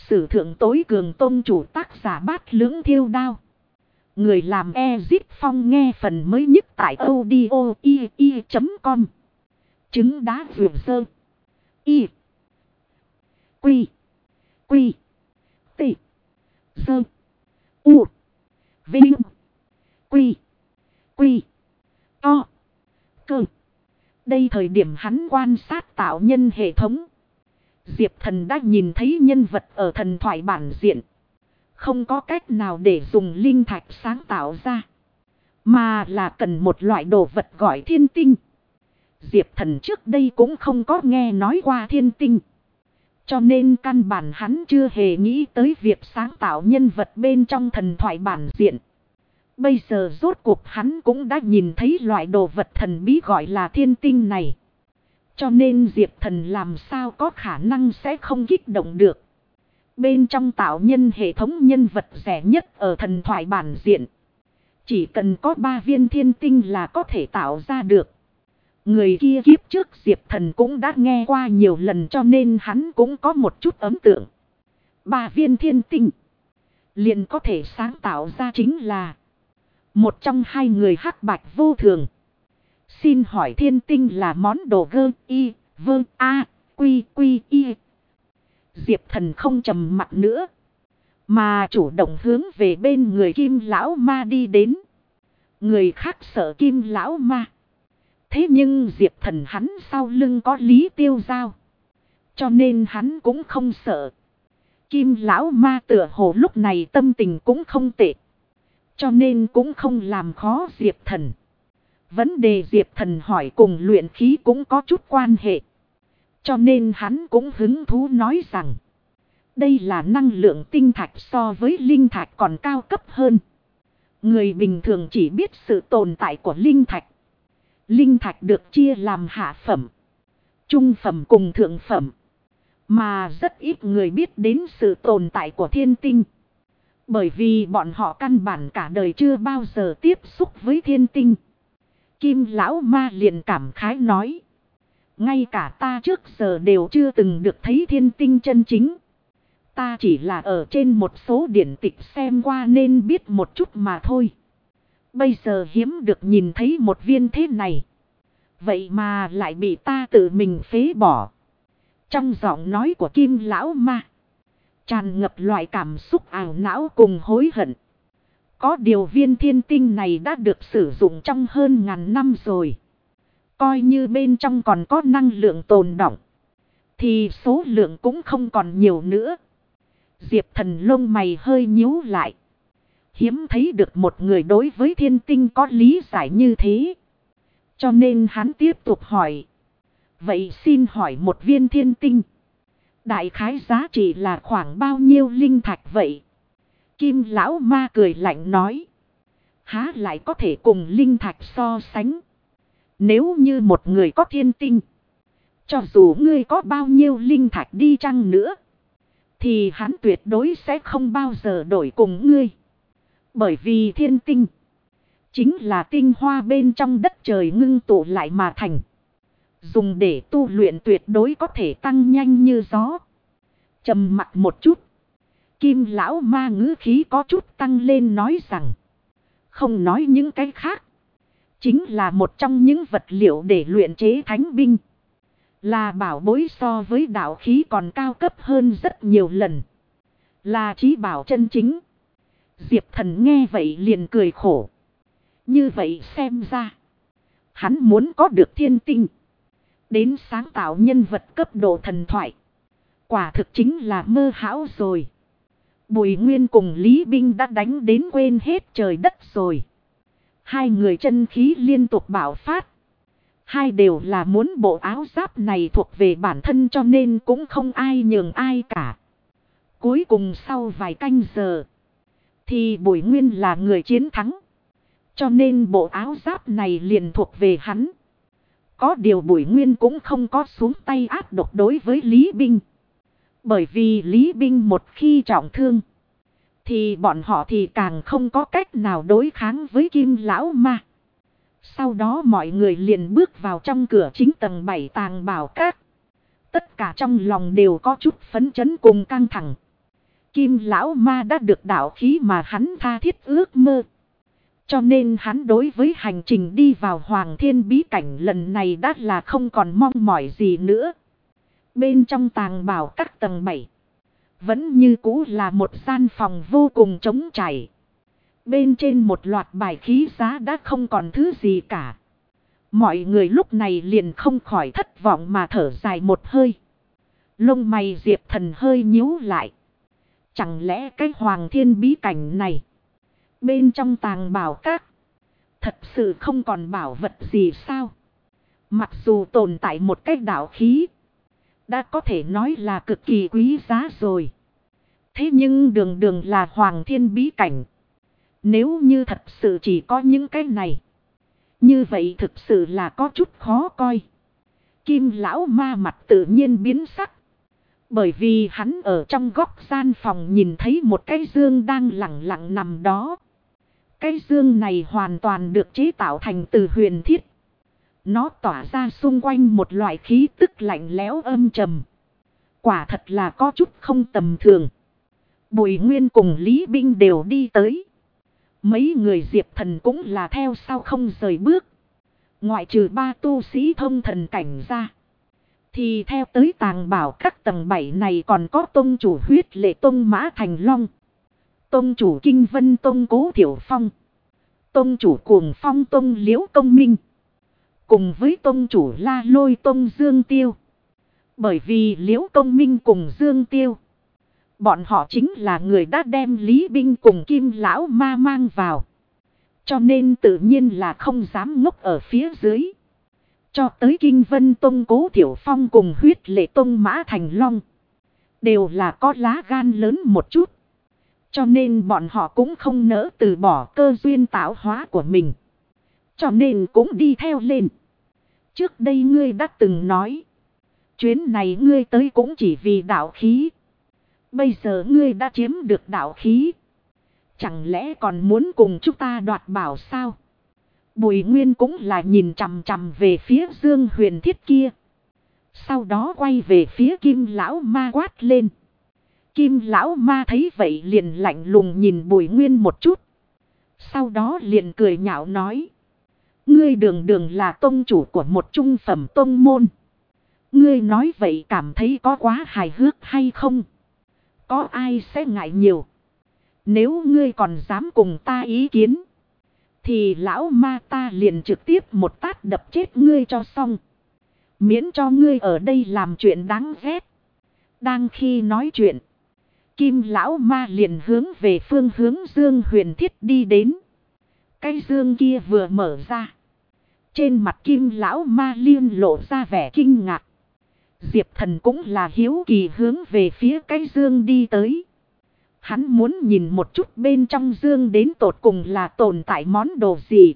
sử thượng tối cường tôn chủ, tác giả Bát Lưỡng Thiêu Đao. Người làm Ezip Phong, nghe phần mới nhất tại audio i.com. Trứng đá vượt dơ. Y. Quy. Quy. T. Dơ. U. Vinh. Quy. Quy. To. Cơ. Đây thời điểm hắn quan sát tạo nhân hệ thống. Diệp Thần đã nhìn thấy nhân vật ở thần thoại bản diện. Không có cách nào để dùng linh thạch sáng tạo ra. Mà là cần một loại đồ vật gọi thiên tinh. Diệp Thần trước đây cũng không có nghe nói qua thiên tinh. Cho nên căn bản hắn chưa hề nghĩ tới việc sáng tạo nhân vật bên trong thần thoại bản diện. Bây giờ rốt cuộc hắn cũng đã nhìn thấy loại đồ vật thần bí gọi là thiên tinh này. Cho nên Diệp Thần làm sao có khả năng sẽ không kích động được. Bên trong tạo nhân hệ thống nhân vật rẻ nhất ở thần thoại bản diện. Chỉ cần có 3 viên thiên tinh là có thể tạo ra được. Người kia kiếp trước Diệp Thần cũng đã nghe qua nhiều lần, cho nên hắn cũng có một chút ấn tượng. 3 viên thiên tinh liền có thể sáng tạo ra chính là một trong 2 người hắc bạch vô thường. Xin hỏi thiên tinh là món đồ gơ y vơ a quy quy y. Diệp Thần không trầm mặc nữa, mà chủ động hướng về bên người Kim lão ma đi đến. Người khác sợ Kim lão ma. Thế nhưng Diệp Thần hắn sau lưng có Lý Tiêu Giao. Cho nên hắn cũng không sợ. Kim lão ma tựa hồ lúc này tâm tình cũng không tệ. Cho nên cũng không làm khó Diệp Thần. Vấn đề Diệp Thần hỏi cùng luyện khí cũng có chút quan hệ. Cho nên hắn cũng hứng thú nói rằng. Đây là năng lượng tinh thạch, so với linh thạch còn cao cấp hơn. Người bình thường chỉ biết sự tồn tại của linh thạch. Linh thạch được chia làm hạ phẩm, trung phẩm cùng thượng phẩm. Mà rất ít người biết đến sự tồn tại của thiên tinh. Bởi vì bọn họ căn bản cả đời chưa bao giờ tiếp xúc với thiên tinh. Kim lão ma liền cảm khái nói. Ngay cả ta trước giờ đều chưa từng được thấy thiên tinh chân chính. Ta chỉ là ở trên một số điển tịch xem qua nên biết một chút mà thôi. Bây giờ hiếm được nhìn thấy một viên thế này. Vậy mà lại bị ta tự mình phế bỏ. Trong giọng nói của Kim lão ma tràn ngập loại cảm xúc ảo não cùng hối hận. Có điều viên thiên tinh này đã được sử dụng trong hơn ngàn năm rồi. Coi như bên trong còn có năng lượng tồn đọng, thì số lượng cũng không còn nhiều nữa. Diệp Thần lông mày hơi nhíu lại. Hiếm thấy được một người đối với thiên tinh có lý giải như thế. Cho nên hắn tiếp tục hỏi. Vậy xin hỏi một viên thiên tinh, đại khái giá trị là khoảng bao nhiêu linh thạch vậy? Kim lão ma cười lạnh nói. Há lại có thể cùng linh thạch so sánh. Nếu như một người có thiên tinh, cho dù ngươi có bao nhiêu linh thạch đi chăng nữa, thì hắn tuyệt đối sẽ không bao giờ đổi cùng ngươi. Bởi vì thiên tinh chính là tinh hoa bên trong đất trời ngưng tụ lại mà thành. Dùng để tu luyện tuyệt đối có thể tăng nhanh như gió. Trầm mặc một chút, Kim lão ma ngữ khí có chút tăng lên nói rằng. Không nói những cái khác, chính là một trong những vật liệu để luyện chế thánh binh. Là bảo bối, so với đạo khí còn cao cấp hơn rất nhiều lần. Là chí bảo chân chính. Diệp Thần nghe vậy liền cười khổ. Như vậy xem ra, hắn muốn có được thiên tinh, đến sáng tạo nhân vật cấp độ thần thoại, quả thực chính là mơ hão rồi. Bùi Nguyên cùng Lý Binh đã đánh đến quên hết trời đất rồi. 2 người chân khí liên tục bạo phát. 2 đều là muốn bộ áo giáp này thuộc về bản thân, cho nên cũng không ai nhường ai cả. Cuối cùng sau vài canh giờ, thì Bùi Nguyên là người chiến thắng. Cho nên bộ áo giáp này liền thuộc về hắn. Có điều Bùi Nguyên cũng không có xuống tay ác độc đối với Lý Binh. Bởi vì Lý Binh một khi trọng thương, thì bọn họ thì càng không có cách nào đối kháng với Kim lão ma. Sau đó mọi người liền bước vào trong cửa chính tầng 7 Tàng Bảo Các. Tất cả trong lòng đều có chút phấn chấn cùng căng thẳng. Kim lão ma đã được đạo khí mà hắn tha thiết ước mơ. Cho nên hắn đối với hành trình đi vào Hoàng Thiên bí cảnh lần này đã là không còn mong mỏi gì nữa. Bên trong tàng bảo các tầng 7. Vẫn như cũ là một gian phòng vô cùng trống trải. Bên trên một loạt bài khí giá đã không còn thứ gì cả. Mọi người lúc này liền không khỏi thất vọng mà thở dài một hơi. Lông mày Diệp Thần hơi nhíu lại. Chẳng lẽ cái Hoàng Thiên bí cảnh này, bên trong tàng bảo các, thật sự không còn bảo vật gì sao? Mặc dù tồn tại một cái đạo khí, đã có thể nói là cực kỳ quý giá rồi. Thế nhưng đường đường là Hoàng Thiên bí cảnh. Nếu như thật sự chỉ có những cái này, như vậy thực sự là có chút khó coi. Kim lão ma mặt tự nhiên biến sắc. Bởi vì hắn ở trong góc gian phòng nhìn thấy một cái dương đang lẳng lặng nằm đó. Cái dương này hoàn toàn được chế tạo thành từ huyền thiết. Nó tỏa ra xung quanh một loại khí tức lạnh lẽo âm trầm. Quả thật là có chút không tầm thường. Bùi Nguyên cùng Lý Binh đều đi tới. Mấy người Diệp Thần cũng là theo sau không rời bước. Ngoại trừ 3 tu sĩ thông thần cảnh ra, thì theo tới tàng bảo các tầng 7 này còn có tông chủ Huyết Lệ Tông Mã Thành Long, tông chủ Kinh Vân Tông Cố Thiểu Phong, tông chủ Cuồng Phong Tông Liễu Công Minh, cùng với tông chủ La Lôi Tông Dương Tiêu. Bởi vì Liễu Công Minh cùng Dương Tiêu, bọn họ chính là người đã đem Lý Binh cùng Kim lão ma mang vào. Cho nên tự nhiên là không dám ngốc ở phía dưới. Cho tới Kinh Vân Tông Cố Thiểu Phong cùng Huyết Lệ Tông Mã Thành Long, đều là có lá gan lớn một chút. Cho nên bọn họ cũng không nỡ từ bỏ cơ duyên tạo hóa của mình. Cho nên cũng đi theo lên. Trước đây ngươi đã từng nói, chuyến này ngươi tới cũng chỉ vì đạo khí. Bây giờ ngươi đã chiếm được đạo khí, chẳng lẽ còn muốn cùng chúng ta đoạt bảo sao? Bùi Nguyên cũng là nhìn chằm chằm về phía Dương Huyền Thiết kia. Sau đó quay về phía Kim lão ma quát lên. Kim lão ma thấy vậy liền lạnh lùng nhìn Bùi Nguyên một chút. Sau đó liền cười nhạo nói. Ngươi đường đường là tông chủ của một trung phẩm tông môn. Ngươi nói vậy cảm thấy có quá hài hước hay không? Có ai sẽ ngại nhiều? Nếu ngươi còn dám cùng ta ý kiến, thì lão ma ta liền trực tiếp một tát đập chết ngươi cho xong. Miễn cho ngươi ở đây làm chuyện đáng ghét. Đang khi nói chuyện, Kim lão ma liền hướng về phương hướng Dương Huyền Thiết đi đến. Cái dương kia vừa mở ra, trên mặt Kim lão ma liên lộ ra vẻ kinh ngạc. Diệp Thần cũng là hiếu kỳ hướng về phía cái dương đi tới. Hắn muốn nhìn một chút bên trong dương đến tột cùng là tồn tại món đồ gì.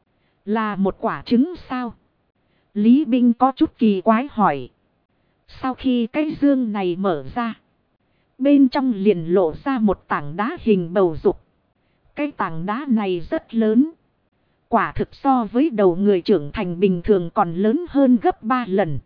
Là một quả trứng sao? Lý Binh có chút kỳ quái hỏi. Sau khi cái dương này mở ra, bên trong liền lộ ra một tảng đá hình bầu dục. Cái tảng đá này rất lớn. Quả thực so với đầu người trưởng thành bình thường còn lớn hơn gấp 3 lần.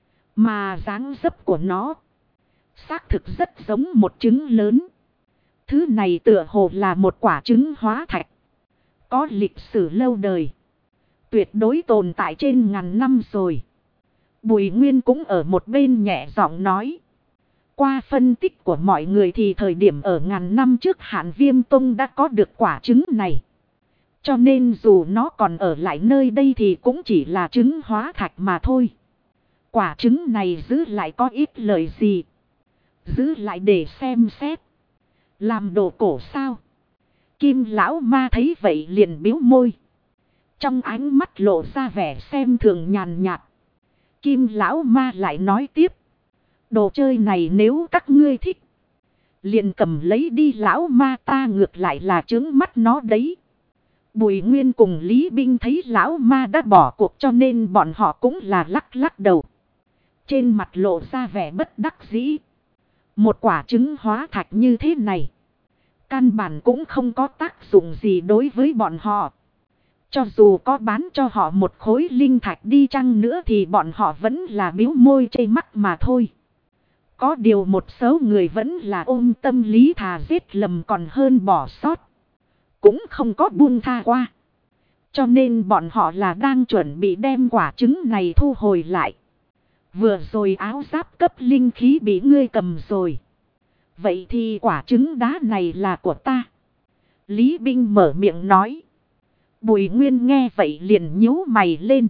Mà dáng dấp của nó, xác thực rất giống một trứng lớn. Thứ này tựa hồ là một quả trứng hóa thạch. Có lịch sử lâu đời. Tuyệt đối tồn tại trên ngàn năm rồi. Bùi Nguyên cũng ở một bên nhẹ giọng nói. Qua phân tích của mọi người thì thời điểm ở ngàn năm trước Hạn Viêm Tông đã có được quả trứng này. Cho nên dù nó còn ở lại nơi đây thì cũng chỉ là trứng hóa thạch mà thôi. Quả trứng này giữ lại có ít lời gì? Giữ lại để xem xét. Làm đồ cổ sao? Kim lão ma thấy vậy liền biếu môi. Trong ánh mắt lộ ra vẻ xem thường nhàn nhạt. Kim lão ma lại nói tiếp. Đồ chơi này nếu các ngươi thích, liền cầm lấy đi, lão ma ta ngược lại là trướng mắt nó đấy. Bùi Nguyên cùng Lý Binh thấy lão ma đã bỏ cuộc cho nên bọn họ cũng là lắc lắc đầu. Trên mặt lộ ra vẻ bất đắc dĩ. Một quả trứng hóa thạch như thế này, căn bản cũng không có tác dụng gì đối với bọn họ. Cho dù có bán cho họ một khối linh thạch đi chăng nữa thì bọn họ vẫn là biếu môi chây mắt mà thôi. Có điều một số người vẫn là ôm tâm lý thà giết lầm còn hơn bỏ sót. Cũng không có buông tha qua. Cho nên bọn họ là đang chuẩn bị đem quả trứng này thu hồi lại. Vừa rồi áo giáp cấp linh khí bị ngươi cầm rồi. Vậy thì quả trứng đá này là của ta. Lý Binh mở miệng nói. Bùi Nguyên nghe vậy liền nhíu mày lên.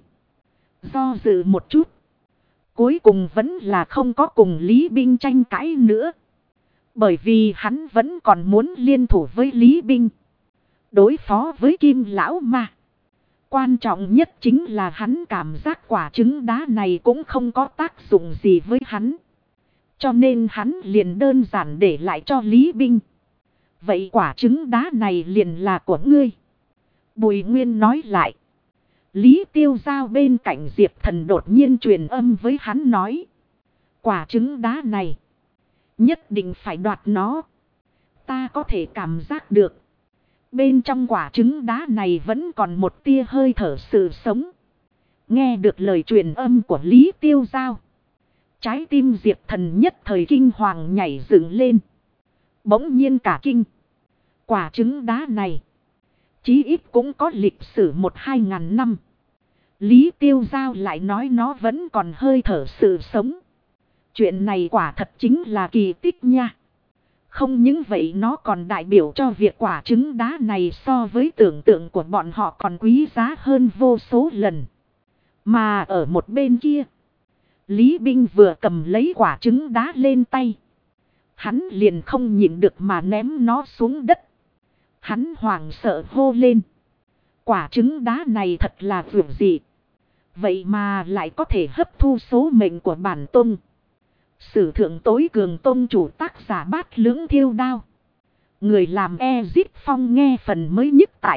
Do dự một chút. Cuối cùng vẫn là không có cùng Lý Binh tranh cãi nữa. Bởi vì hắn vẫn còn muốn liên thủ với Lý Binh. Đối phó với Kim Lão Ma. Quan trọng nhất chính là hắn cảm giác quả trứng đá này cũng không có tác dụng gì với hắn. Cho nên hắn liền đơn giản để lại cho Lý Binh. Vậy quả trứng đá này liền là của ngươi. Bùi Nguyên nói lại. Lý Tiêu Giao bên cạnh Diệp Thần đột nhiên truyền âm với hắn nói. Quả trứng đá này. Nhất định phải đoạt nó. Ta có thể cảm giác được. Bên trong quả trứng đá này vẫn còn một tia hơi thở sự sống. Nghe được lời truyền âm của Lý Tiêu Giao. Trái tim Diệp Thần nhất thời kinh hoàng nhảy dựng lên. Bỗng nhiên cả kinh. Quả trứng đá này. Chí ít cũng có lịch sử 1-2 ngàn năm. Lý Tiêu Giao lại nói nó vẫn còn hơi thở sự sống. Chuyện này quả thật chính là kỳ tích nha. Không những vậy nó còn đại biểu cho việc quả trứng đá này so với tưởng tượng của bọn họ còn quý giá hơn vô số lần. Mà ở một bên kia. Lý Binh vừa cầm lấy quả trứng đá lên tay. Hắn liền không nhịn được mà ném nó xuống đất. Hắn hoảng sợ hô lên. Quả trứng đá này thật là vượt dị. Vậy mà lại có thể hấp thu số mệnh của bản tông. Sử thượng tối cường tông chủ tác giả Bát Lưỡng Thiêu Đao. Người làm Ezip Phong nghe phần mới nhất tại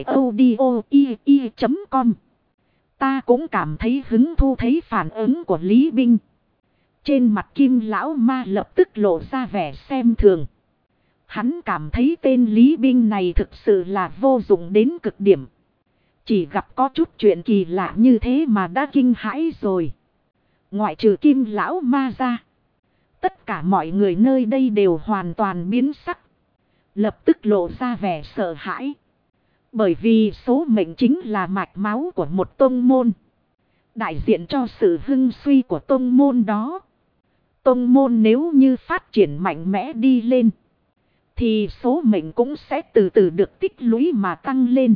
audio.com. Ta cũng cảm thấy hứng thu thấy phản ứng của Lý Binh. Trên mặt Kim Lão Ma lập tức lộ ra vẻ xem thường. Hắn cảm thấy tên Lý Binh này thực sự là vô dụng đến cực điểm. Chỉ gặp có chút chuyện kỳ lạ như thế mà đã kinh hãi rồi. Ngoại trừ Kim Lão Ma ra. Tất cả mọi người nơi đây đều hoàn toàn biến sắc. Lập tức lộ ra vẻ sợ hãi. Bởi vì số mệnh chính là mạch máu của một tông môn. Đại diện cho sự hưng suy của tông môn đó. Tông môn nếu như phát triển mạnh mẽ đi lên. Thì số mệnh cũng sẽ từ từ được tích lũy mà tăng lên.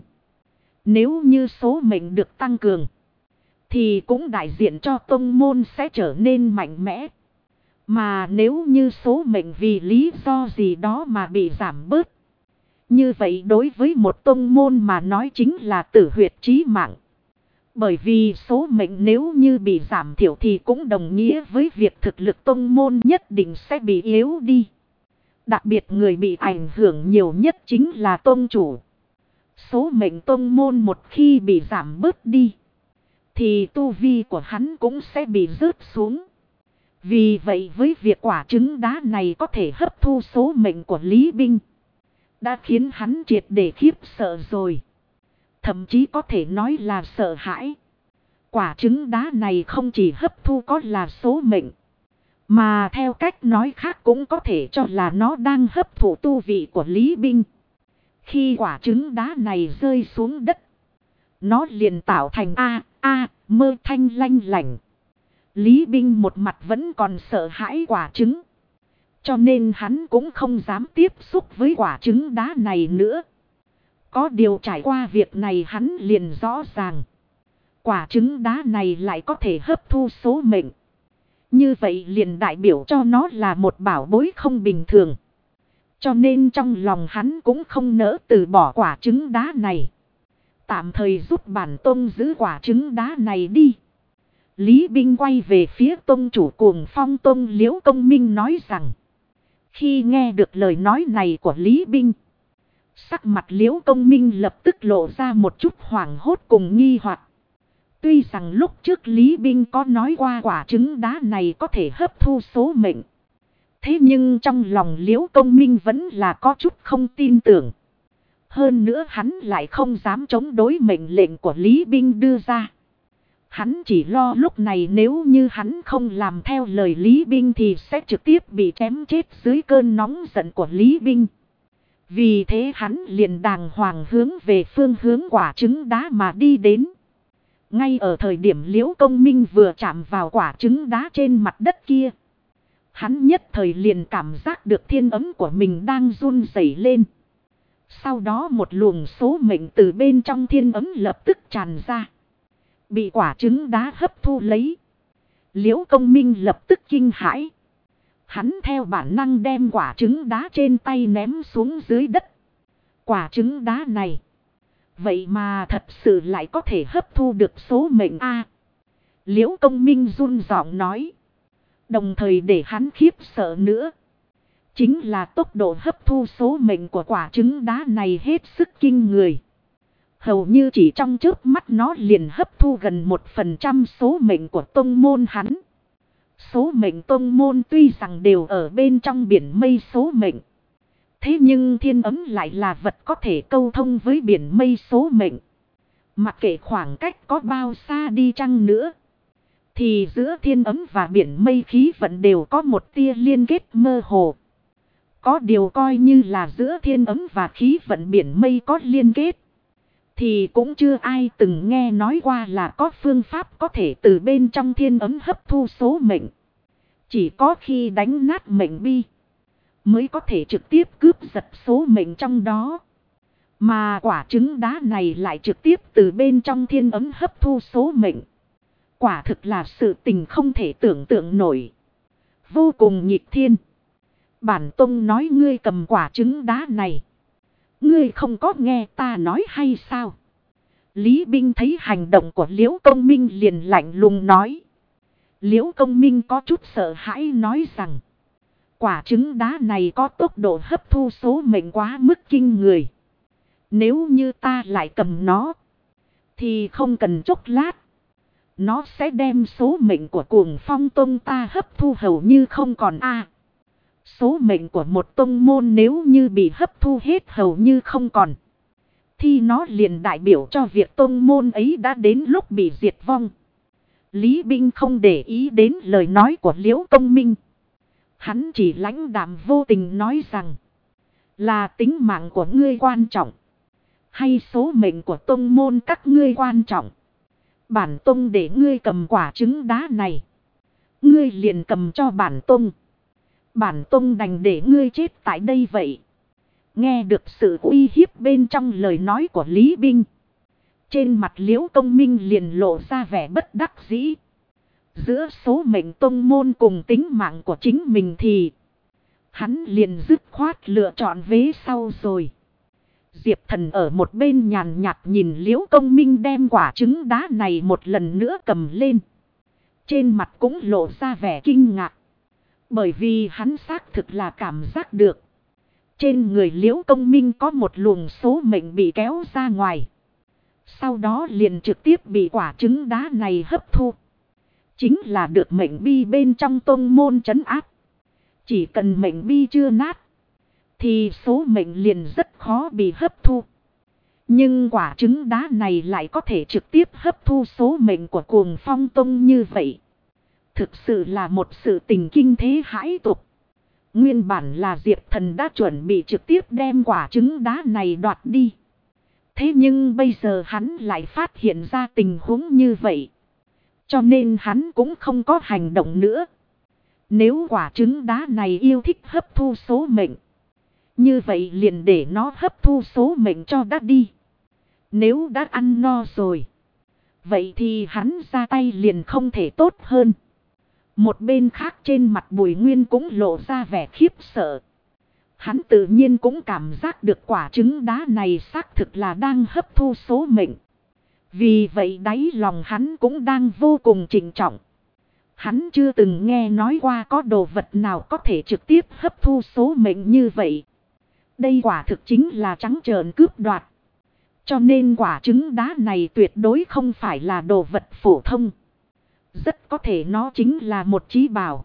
Nếu như số mệnh được tăng cường. Thì cũng đại diện cho tông môn sẽ trở nên mạnh mẽ. Mà nếu như số mệnh vì lý do gì đó mà bị giảm bớt. Như vậy đối với một tông môn mà nói chính là tử huyệt chí mạng. Bởi vì số mệnh nếu như bị giảm thiểu thì cũng đồng nghĩa với việc thực lực tông môn nhất định sẽ bị yếu đi. Đặc biệt người bị ảnh hưởng nhiều nhất chính là tông chủ. Số mệnh tông môn một khi bị giảm bớt đi. Thì tu vi của hắn cũng sẽ bị rớt xuống. Vì vậy với việc quả trứng đá này có thể hấp thu số mệnh của Lý Binh. Đã khiến hắn triệt để khiếp sợ rồi. Thậm chí có thể nói là sợ hãi. Quả trứng đá này không chỉ hấp thu có là số mệnh. Mà theo cách nói khác cũng có thể cho là nó đang hấp thụ tu vị của Lý Binh. Khi quả trứng đá này rơi xuống đất. Nó liền tạo thành mơ thanh lanh lảnh. Lý Binh một mặt vẫn còn sợ hãi quả trứng. Cho nên hắn cũng không dám tiếp xúc với quả trứng đá này nữa. Có điều trải qua việc này hắn liền rõ ràng. Quả trứng đá này lại có thể hấp thu số mệnh. Như vậy liền đại biểu cho nó là một bảo bối không bình thường. Cho nên trong lòng hắn cũng không nỡ từ bỏ quả trứng đá này. Tạm thời giúp bản tông giữ quả trứng đá này đi. Lý Binh quay về phía tông chủ Cuồng Phong tông Liễu Công Minh nói rằng. Khi nghe được lời nói này của Lý Binh. Sắc mặt Liễu Công Minh lập tức lộ ra một chút hoảng hốt cùng nghi hoặc. Tuy rằng lúc trước Lý Binh có nói qua quả trứng đá này có thể hấp thu số mệnh. Thế nhưng trong lòng Liễu Công Minh vẫn là có chút không tin tưởng. Hơn nữa hắn lại không dám chống đối mệnh lệnh của Lý Binh đưa ra. Hắn chỉ lo lúc này nếu như hắn không làm theo lời Lý Binh thì sẽ trực tiếp bị chém chết dưới cơn nóng giận của Lý Binh. Vì thế hắn liền đàng hoàng hướng về phương hướng quả trứng đá mà đi đến. Ngay ở thời điểm Liễu Công Minh vừa chạm vào quả trứng đá trên mặt đất kia, hắn nhất thời liền cảm giác được thiên ấm của mình đang run rẩy lên. Sau đó một luồng số mệnh từ bên trong thiên ấm lập tức tràn ra, bị quả trứng đá hấp thu lấy. Liễu Công Minh lập tức kinh hãi. Hắn theo bản năng đem quả trứng đá trên tay ném xuống dưới đất. Quả trứng đá này, vậy mà thật sự lại có thể hấp thu được số mệnh a. Liễu Công Minh run giọng nói. Đồng thời để hắn khiếp sợ nữa, chính là tốc độ hấp thu số mệnh của quả trứng đá này hết sức kinh người. Hầu như chỉ trong chớp mắt nó liền hấp thu gần 1% số mệnh của tông môn hắn. Số mệnh tông môn tuy rằng đều ở bên trong biển mây số mệnh, thế nhưng thiên ấm lại là vật có thể câu thông với biển mây số mệnh. Mặc kệ khoảng cách có bao xa đi chăng nữa, thì giữa thiên ấm và biển mây khí vận đều có một tia liên kết mơ hồ. Có điều coi như là giữa thiên ấm và khí vận biển mây có liên kết, thì cũng chưa ai từng nghe nói qua là có phương pháp có thể từ bên trong thiên ấm hấp thu số mệnh. Chỉ có khi đánh nát mệnh bi, mới có thể trực tiếp cướp giật số mệnh trong đó. Mà quả trứng đá này lại trực tiếp từ bên trong thiên ấm hấp thu số mệnh. Quả thực là sự tình không thể tưởng tượng nổi, vô cùng nghịch thiên. Bản tông nói ngươi cầm quả trứng đá này, ngươi không có nghe ta nói hay sao? Lý Binh thấy hành động của Liễu Công Minh liền lạnh lùng nói. Liễu Công Minh có chút sợ hãi nói rằng, quả trứng đá này có tốc độ hấp thu số mệnh quá mức kinh người. Nếu như ta lại cầm nó, thì không cần chốc lát, nó sẽ đem số mệnh của Cuồng Phong Tông ta hấp thu hầu như không còn a. Số mệnh của một tông môn nếu như bị hấp thu hết hầu như không còn, thì nó liền đại biểu cho việc tông môn ấy đã đến lúc bị diệt vong. Lý Binh không để ý đến lời nói của Liễu Công Minh. Hắn chỉ lãnh đạm vô tình nói rằng, là tính mạng của ngươi quan trọng, hay số mệnh của tông môn các ngươi quan trọng? Bản tông để ngươi cầm quả trứng đá này, ngươi liền cầm cho bản tông. Bản tông đành để ngươi chết tại đây vậy. Nghe được sự uy hiếp bên trong lời nói của Lý Binh, trên mặt Liễu Công Minh liền lộ ra vẻ bất đắc dĩ. Giữa số mệnh tông môn cùng tính mạng của chính mình thì hắn liền dứt khoát lựa chọn vế sau rồi. Diệp Thần ở một bên nhàn nhạt nhìn Liễu Công Minh đem quả trứng đá này một lần nữa cầm lên. Trên mặt cũng lộ ra vẻ kinh ngạc. Bởi vì hắn xác thực là cảm giác được, trên người Liễu Công Minh có một luồng số mệnh bị kéo ra ngoài. Sau đó liền trực tiếp bị quả trứng đá này hấp thu. Chính là được mệnh bi bên trong tông môn trấn áp. Chỉ cần mệnh bi chưa nát, thì số mệnh liền rất khó bị hấp thu. Nhưng quả trứng đá này lại có thể trực tiếp hấp thu số mệnh của Cuồng Phong Tông như vậy. Thực sự là một sự tình kinh thế hãi tục. Nguyên bản là Diệp Thần đã chuẩn bị trực tiếp đem quả trứng đá này đoạt đi. Thế nhưng bây giờ hắn lại phát hiện ra tình huống như vậy, cho nên hắn cũng không có hành động nữa. Nếu quả trứng đá này yêu thích hấp thu số mệnh, như vậy liền để nó hấp thu số mệnh cho đã đi. Nếu đã ăn no rồi, vậy thì hắn ra tay liền không thể tốt hơn. Một bên khác trên mặt Bùi Nguyên cũng lộ ra vẻ khiếp sợ. Hắn tự nhiên cũng cảm giác được quả trứng đá này xác thực là đang hấp thu số mệnh. Vì vậy đáy lòng hắn cũng đang vô cùng trịnh trọng. Hắn chưa từng nghe nói qua có đồ vật nào có thể trực tiếp hấp thu số mệnh như vậy. Đây quả thực chính là trắng trợn cướp đoạt. Cho nên quả trứng đá này tuyệt đối không phải là đồ vật phổ thông. Rất có thể nó chính là một chí bảo.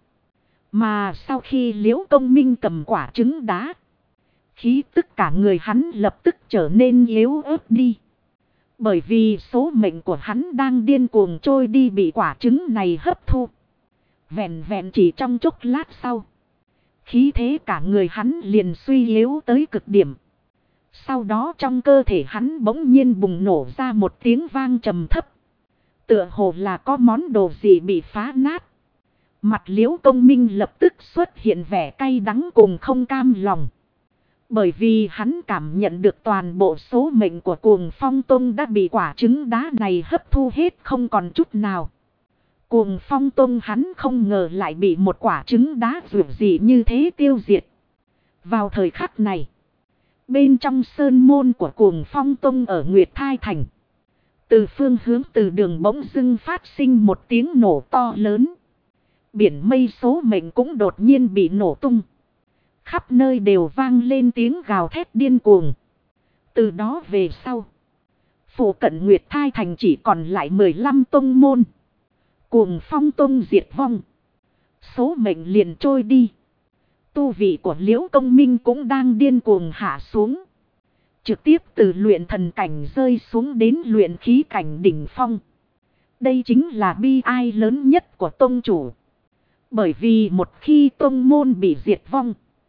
Mà sau khi Liễu Công Minh cầm quả trứng đá, khí tức cả người hắn lập tức trở nên yếu ớt đi. Bởi vì số mệnh của hắn đang điên cuồng trôi đi bị quả trứng này hấp thu. Vẹn vẹn chỉ trong chốc lát sau. Khí thế cả người hắn liền suy yếu tới cực điểm. Sau đó trong cơ thể hắn bỗng nhiên bùng nổ ra một tiếng vang trầm thấp. Tựa hồ là có món đồ gì bị phá nát. Mặt Liễu Công Minh lập tức xuất hiện vẻ cay đắng cùng không cam lòng. Bởi vì hắn cảm nhận được toàn bộ số mệnh của Cuồng Phong Tông đã bị quả trứng đá này hấp thu hết không còn chút nào. Cuồng Phong Tông hắn không ngờ lại bị một quả trứng đá vượt dị như thế tiêu diệt. Vào thời khắc này, bên trong sơn môn của Cuồng Phong Tông ở Nguyệt Thai Thành, từ phương hướng từ đường bỗng dưng phát sinh một tiếng nổ to lớn. Biển mây số mệnh cũng đột nhiên bị nổ tung. Khắp nơi đều vang lên tiếng gào thét điên cuồng. Từ đó về sau, phủ cận Nguyệt Thai Thành chỉ còn lại 15 tông môn. Cuồng Phong Tông diệt vong. Số mệnh liền trôi đi. Tu vị của Liễu Công Minh cũng đang điên cuồng hạ xuống. Trực tiếp từ luyện thần cảnh rơi xuống đến luyện khí cảnh đỉnh phong. Đây chính là bi ai lớn nhất của tông chủ. Bởi vì một khi tông môn bị diệt vong,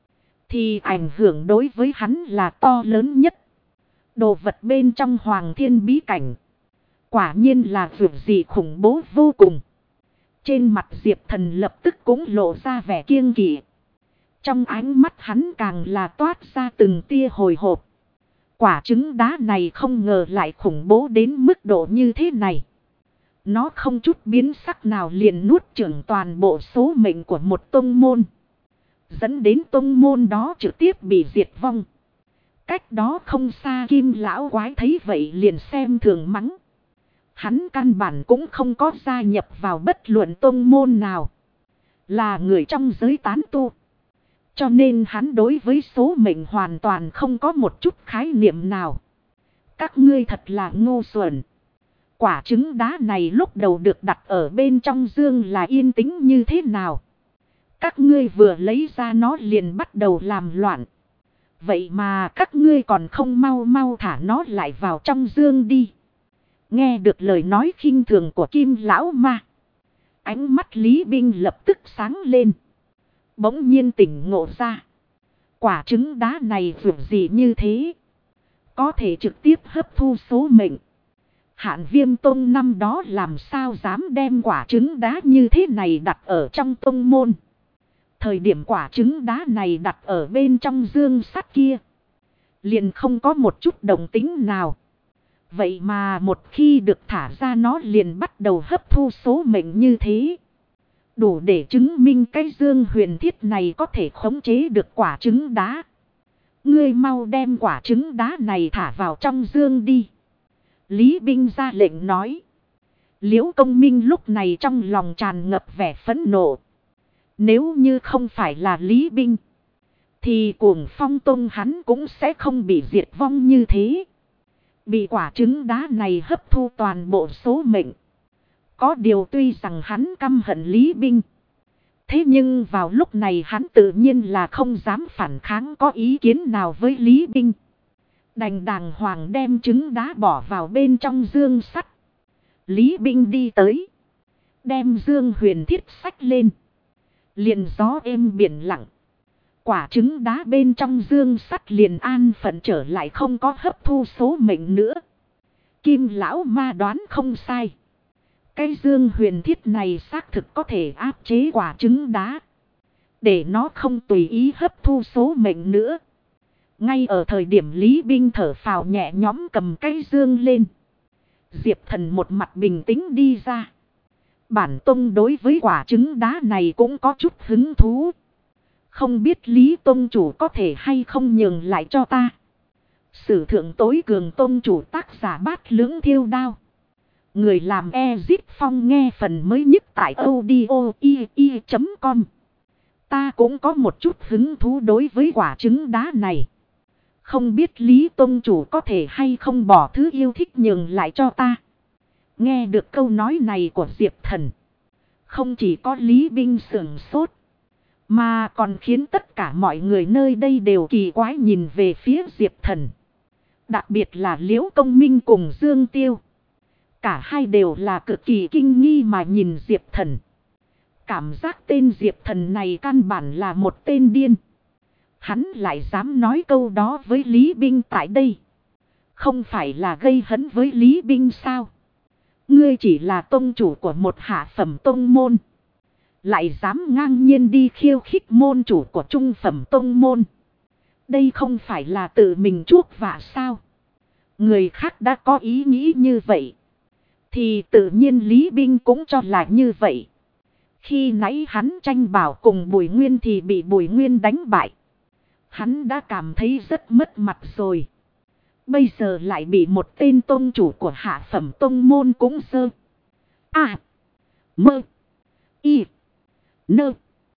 thì ảnh hưởng đối với hắn là to lớn nhất. Đồ vật bên trong Hoàng Thiên bí cảnh quả nhiên là vượt gì khủng bố vô cùng. Trên mặt Diệp Thần lập tức cũng lộ ra vẻ kiêng kỵ. Trong ánh mắt hắn càng là toát ra từng tia hồi hộp. Quả trứng đá này không ngờ lại khủng bố đến mức độ như thế này. Nó không chút biến sắc nào liền nuốt chửng toàn bộ số mệnh của một tông môn. Dẫn đến tông môn đó trực tiếp bị diệt vong. Cách đó không xa Kim lão quái thấy vậy liền xem thường mắng. Hắn căn bản cũng không có gia nhập vào bất luận tông môn nào. Là người trong giới tán tu. Cho nên hắn đối với số mệnh hoàn toàn không có một chút khái niệm nào. Các ngươi thật là ngu xuẩn. Quả trứng đá này lúc đầu được đặt ở bên trong dương là yên tĩnh như thế nào? Các ngươi vừa lấy ra nó liền bắt đầu làm loạn. Vậy mà các ngươi còn không mau mau thả nó lại vào trong dương đi. Nghe được lời nói khinh thường của Kim lão ma, ánh mắt Lý Binh lập tức sáng lên. Bỗng nhiên tỉnh ngộ ra. Quả trứng đá này vượt gì như thế? Có thể trực tiếp hấp thu số mệnh. Hạn Viêm Tông năm đó làm sao dám đem quả trứng đá như thế này đặt ở trong tông môn. Thời điểm quả trứng đá này đặt ở bên trong dương sắt kia, liền không có một chút động tính nào. Vậy mà một khi được thả ra nó liền bắt đầu hấp thu số mệnh như thế. Đủ để chứng minh cái dương huyền thiết này có thể khống chế được quả trứng đá. Ngươi mau đem quả trứng đá này thả vào trong dương đi. Lý Binh ra lệnh nói. Liễu Công Minh lúc này trong lòng tràn ngập vẻ phẫn nộ. Nếu như không phải là Lý Binh, thì Cuồng Phong Tông hắn cũng sẽ không bị diệt vong như thế. Bị quả trứng đá này hấp thu toàn bộ số mệnh. Có điều tuy rằng hắn căm hận Lý Binh, thế nhưng vào lúc này hắn tự nhiên là không dám phản kháng có ý kiến nào với Lý Binh. Đành đàng hoàng đem trứng đá bỏ vào bên trong dương sắt. Lý Binh đi tới, đem dương huyền thiết xách lên. Liền gió êm biển lặng. Quả trứng đá bên trong dương sắt liền an phận trở lại không có hấp thu số mệnh nữa. Kim lão ma đoán không sai. Cái dương huyền thiết này xác thực có thể áp chế quả trứng đá. Để nó không tùy ý hấp thu số mệnh nữa. Ngay ở thời điểm Lý Binh thở phào nhẹ nhõm cầm cái dương lên. Diệp Thần một mặt bình tĩnh đi ra. Bản tông đối với quả trứng đá này cũng có chút hứng thú. Không biết Lý tông chủ có thể hay không nhường lại cho ta. Sử thượng tối cường tông chủ tác giả Bát Lưỡng Thiêu Đao. Người làm Ezip Phong nghe phần mới nhất tại audio.com. Ta cũng có một chút hứng thú đối với quả trứng đá này. Không biết Lý tông chủ có thể hay không bỏ thứ yêu thích nhường lại cho ta. Nghe được câu nói này của Diệp Thần, không chỉ có Lý Binh sửng sốt, mà còn khiến tất cả mọi người nơi đây đều kỳ quái nhìn về phía Diệp Thần. Đặc biệt là Liễu Công Minh cùng Dương Tiêu. Cả hai đều là cực kỳ kinh nghi mà nhìn Diệp Thần. Cảm giác tên Diệp Thần này căn bản là một tên điên. Hắn lại dám nói câu đó với Lý Binh tại đây. Không phải là gây hấn với Lý Binh sao? Ngươi chỉ là tông chủ của một hạ phẩm tông môn. Lại dám ngang nhiên đi khiêu khích môn chủ của trung phẩm tông môn. Đây không phải là tự mình chuốc vạ sao? Người khác đã có ý nghĩ như vậy. Thì tự nhiên Lý Binh cũng cho là như vậy. Khi nãy hắn tranh bảo cùng Bùi Nguyên thì bị Bùi Nguyên đánh bại. Hắn đã cảm thấy rất mất mặt rồi. Bây giờ lại bị một tên tôn chủ của hạ phẩm tông môn cũng dơ. À. Mơ. Y. Nơ.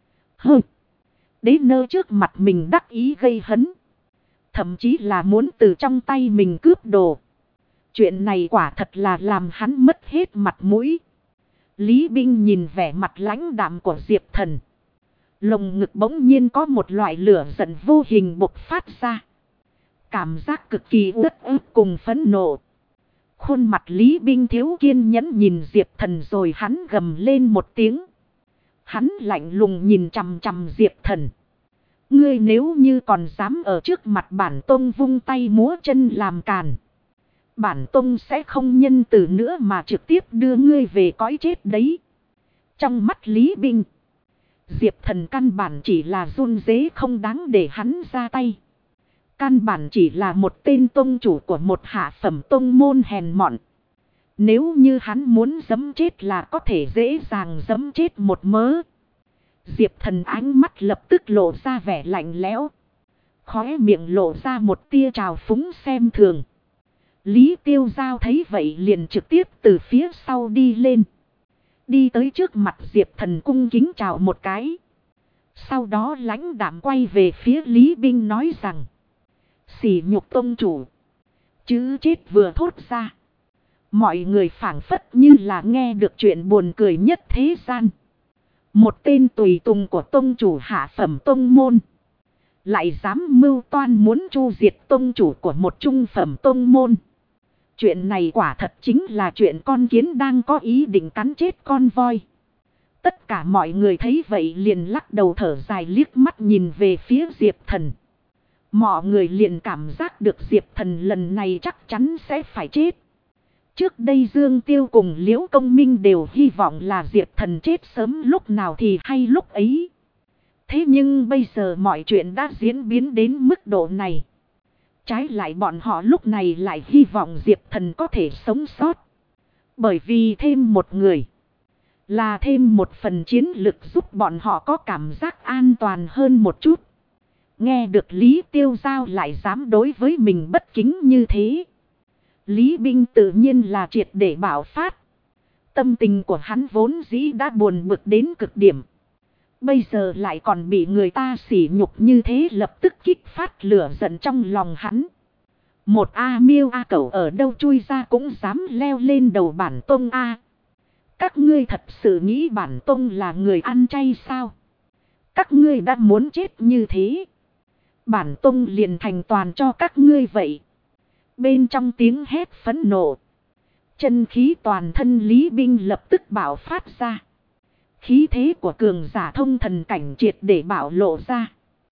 Hơ. Đế nơ trước mặt mình đắc ý gây hấn. Thậm chí là muốn từ trong tay mình cướp đồ. Chuyện này quả thật là làm hắn mất hết mặt mũi. Lý Binh nhìn vẻ mặt lãnh đạm của Diệp Thần. Lồng ngực bỗng nhiên có một loại lửa giận vô hình bộc phát ra. Cảm giác cực kỳ uất ức cùng phẫn nộ. Khuôn mặt Lý Binh thiếu kiên nhẫn nhìn Diệp Thần rồi hắn gầm lên một tiếng. Hắn lạnh lùng nhìn chằm chằm Diệp Thần. Ngươi nếu như còn dám ở trước mặt bản tông vung tay múa chân làm càn. Bản tông sẽ không nhân từ nữa mà trực tiếp đưa ngươi về cõi chết đấy. Trong mắt Lý Binh, Diệp Thần căn bản chỉ là run rế không đáng để hắn ra tay. Căn bản chỉ là một tên tông chủ của một hạ phẩm tông môn hèn mọn. Nếu như hắn muốn giẫm chết là có thể dễ dàng giẫm chết một mớ. Diệp Thần ánh mắt lập tức lộ ra vẻ lạnh lẽo. Khóe miệng lộ ra một tia trào phúng xem thường. Lý Tiêu Giao thấy vậy liền trực tiếp từ phía sau đi lên. Đi tới trước mặt Diệp Thần cung kính chào một cái. Sau đó lãnh đạm quay về phía Lý Binh nói rằng. Sỉ nhục tông chủ. Chữ chết vừa thốt ra. Mọi người phảng phất như là nghe được chuyện buồn cười nhất thế gian. Một tên tùy tùng của tông chủ hạ phẩm tông môn. Lại dám mưu toan muốn chu diệt tông chủ của một trung phẩm tông môn. Chuyện này quả thật chính là chuyện con kiến đang có ý định cắn chết con voi. Tất cả mọi người thấy vậy liền lắc đầu thở dài liếc mắt nhìn về phía Diệp Thần. Mọi người liền cảm giác được Diệp Thần lần này chắc chắn sẽ phải chết. Trước đây Dương Tiêu cùng Liễu Công Minh đều hy vọng là Diệp Thần chết sớm lúc nào thì hay lúc ấy. Thế nhưng bây giờ mọi chuyện đã diễn biến đến mức độ này. Trái lại bọn họ lúc này lại hy vọng Diệp Thần có thể sống sót. Bởi vì thêm một người. Là thêm một phần chiến lực giúp bọn họ có cảm giác an toàn hơn một chút. Nghe được Lý Tiêu Giao lại dám đối với mình bất kính như thế. Lý Binh tự nhiên là triệt để bạo phát. Tâm tình của hắn vốn dĩ đã buồn bực đến cực điểm. Bây giờ lại còn bị người ta sỉ nhục như thế lập tức kích phát lửa giận trong lòng hắn. Một A Miêu A Cẩu ở đâu chui ra cũng dám leo lên đầu bản tông A. Các ngươi thật sự nghĩ bản tông là người ăn chay sao? Các ngươi đã muốn chết như thế. Bản tông liền thành toàn cho các ngươi vậy. Bên trong tiếng hét phẫn nộ. Chân khí toàn thân Lý Binh lập tức bạo phát ra. Khí thế của cường giả thông thần cảnh triệt để bạo lộ ra.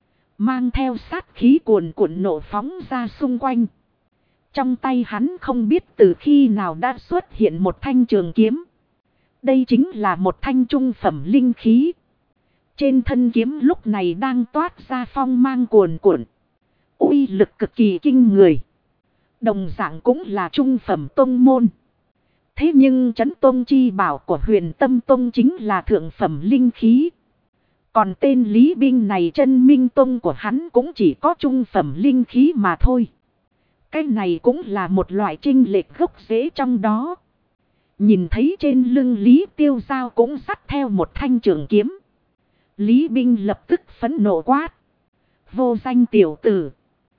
Mang theo sát khí cuồn cuộn nổ phóng ra xung quanh. Trong tay hắn không biết từ khi nào đã xuất hiện một thanh trường kiếm. Đây chính là một thanh trung phẩm linh khí. Trên thân kiếm lúc này đang toát ra phong mang cuồn cuộn. Uy lực cực kỳ kinh người. Đồng dạng cũng là trung phẩm tông môn. Thế nhưng Chấn Tông chi bảo của Huyền Tâm Tông chính là thượng phẩm linh khí. Còn tên Lý Binh này Chân Minh Tông của hắn cũng chỉ có trung phẩm linh khí mà thôi. Cái này cũng là một loại chênh lệch gốc rễ trong đó. Nhìn thấy trên lưng Lý Tiêu Giao cũng dắt theo một thanh trường kiếm. Lý Binh lập tức phẫn nộ quát. Vô danh tiểu tử.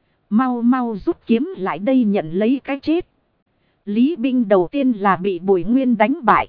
Mau mau rút kiếm lại đây nhận lấy cái chết. Lý Binh đầu tiên là bị Bùi Nguyên đánh bại.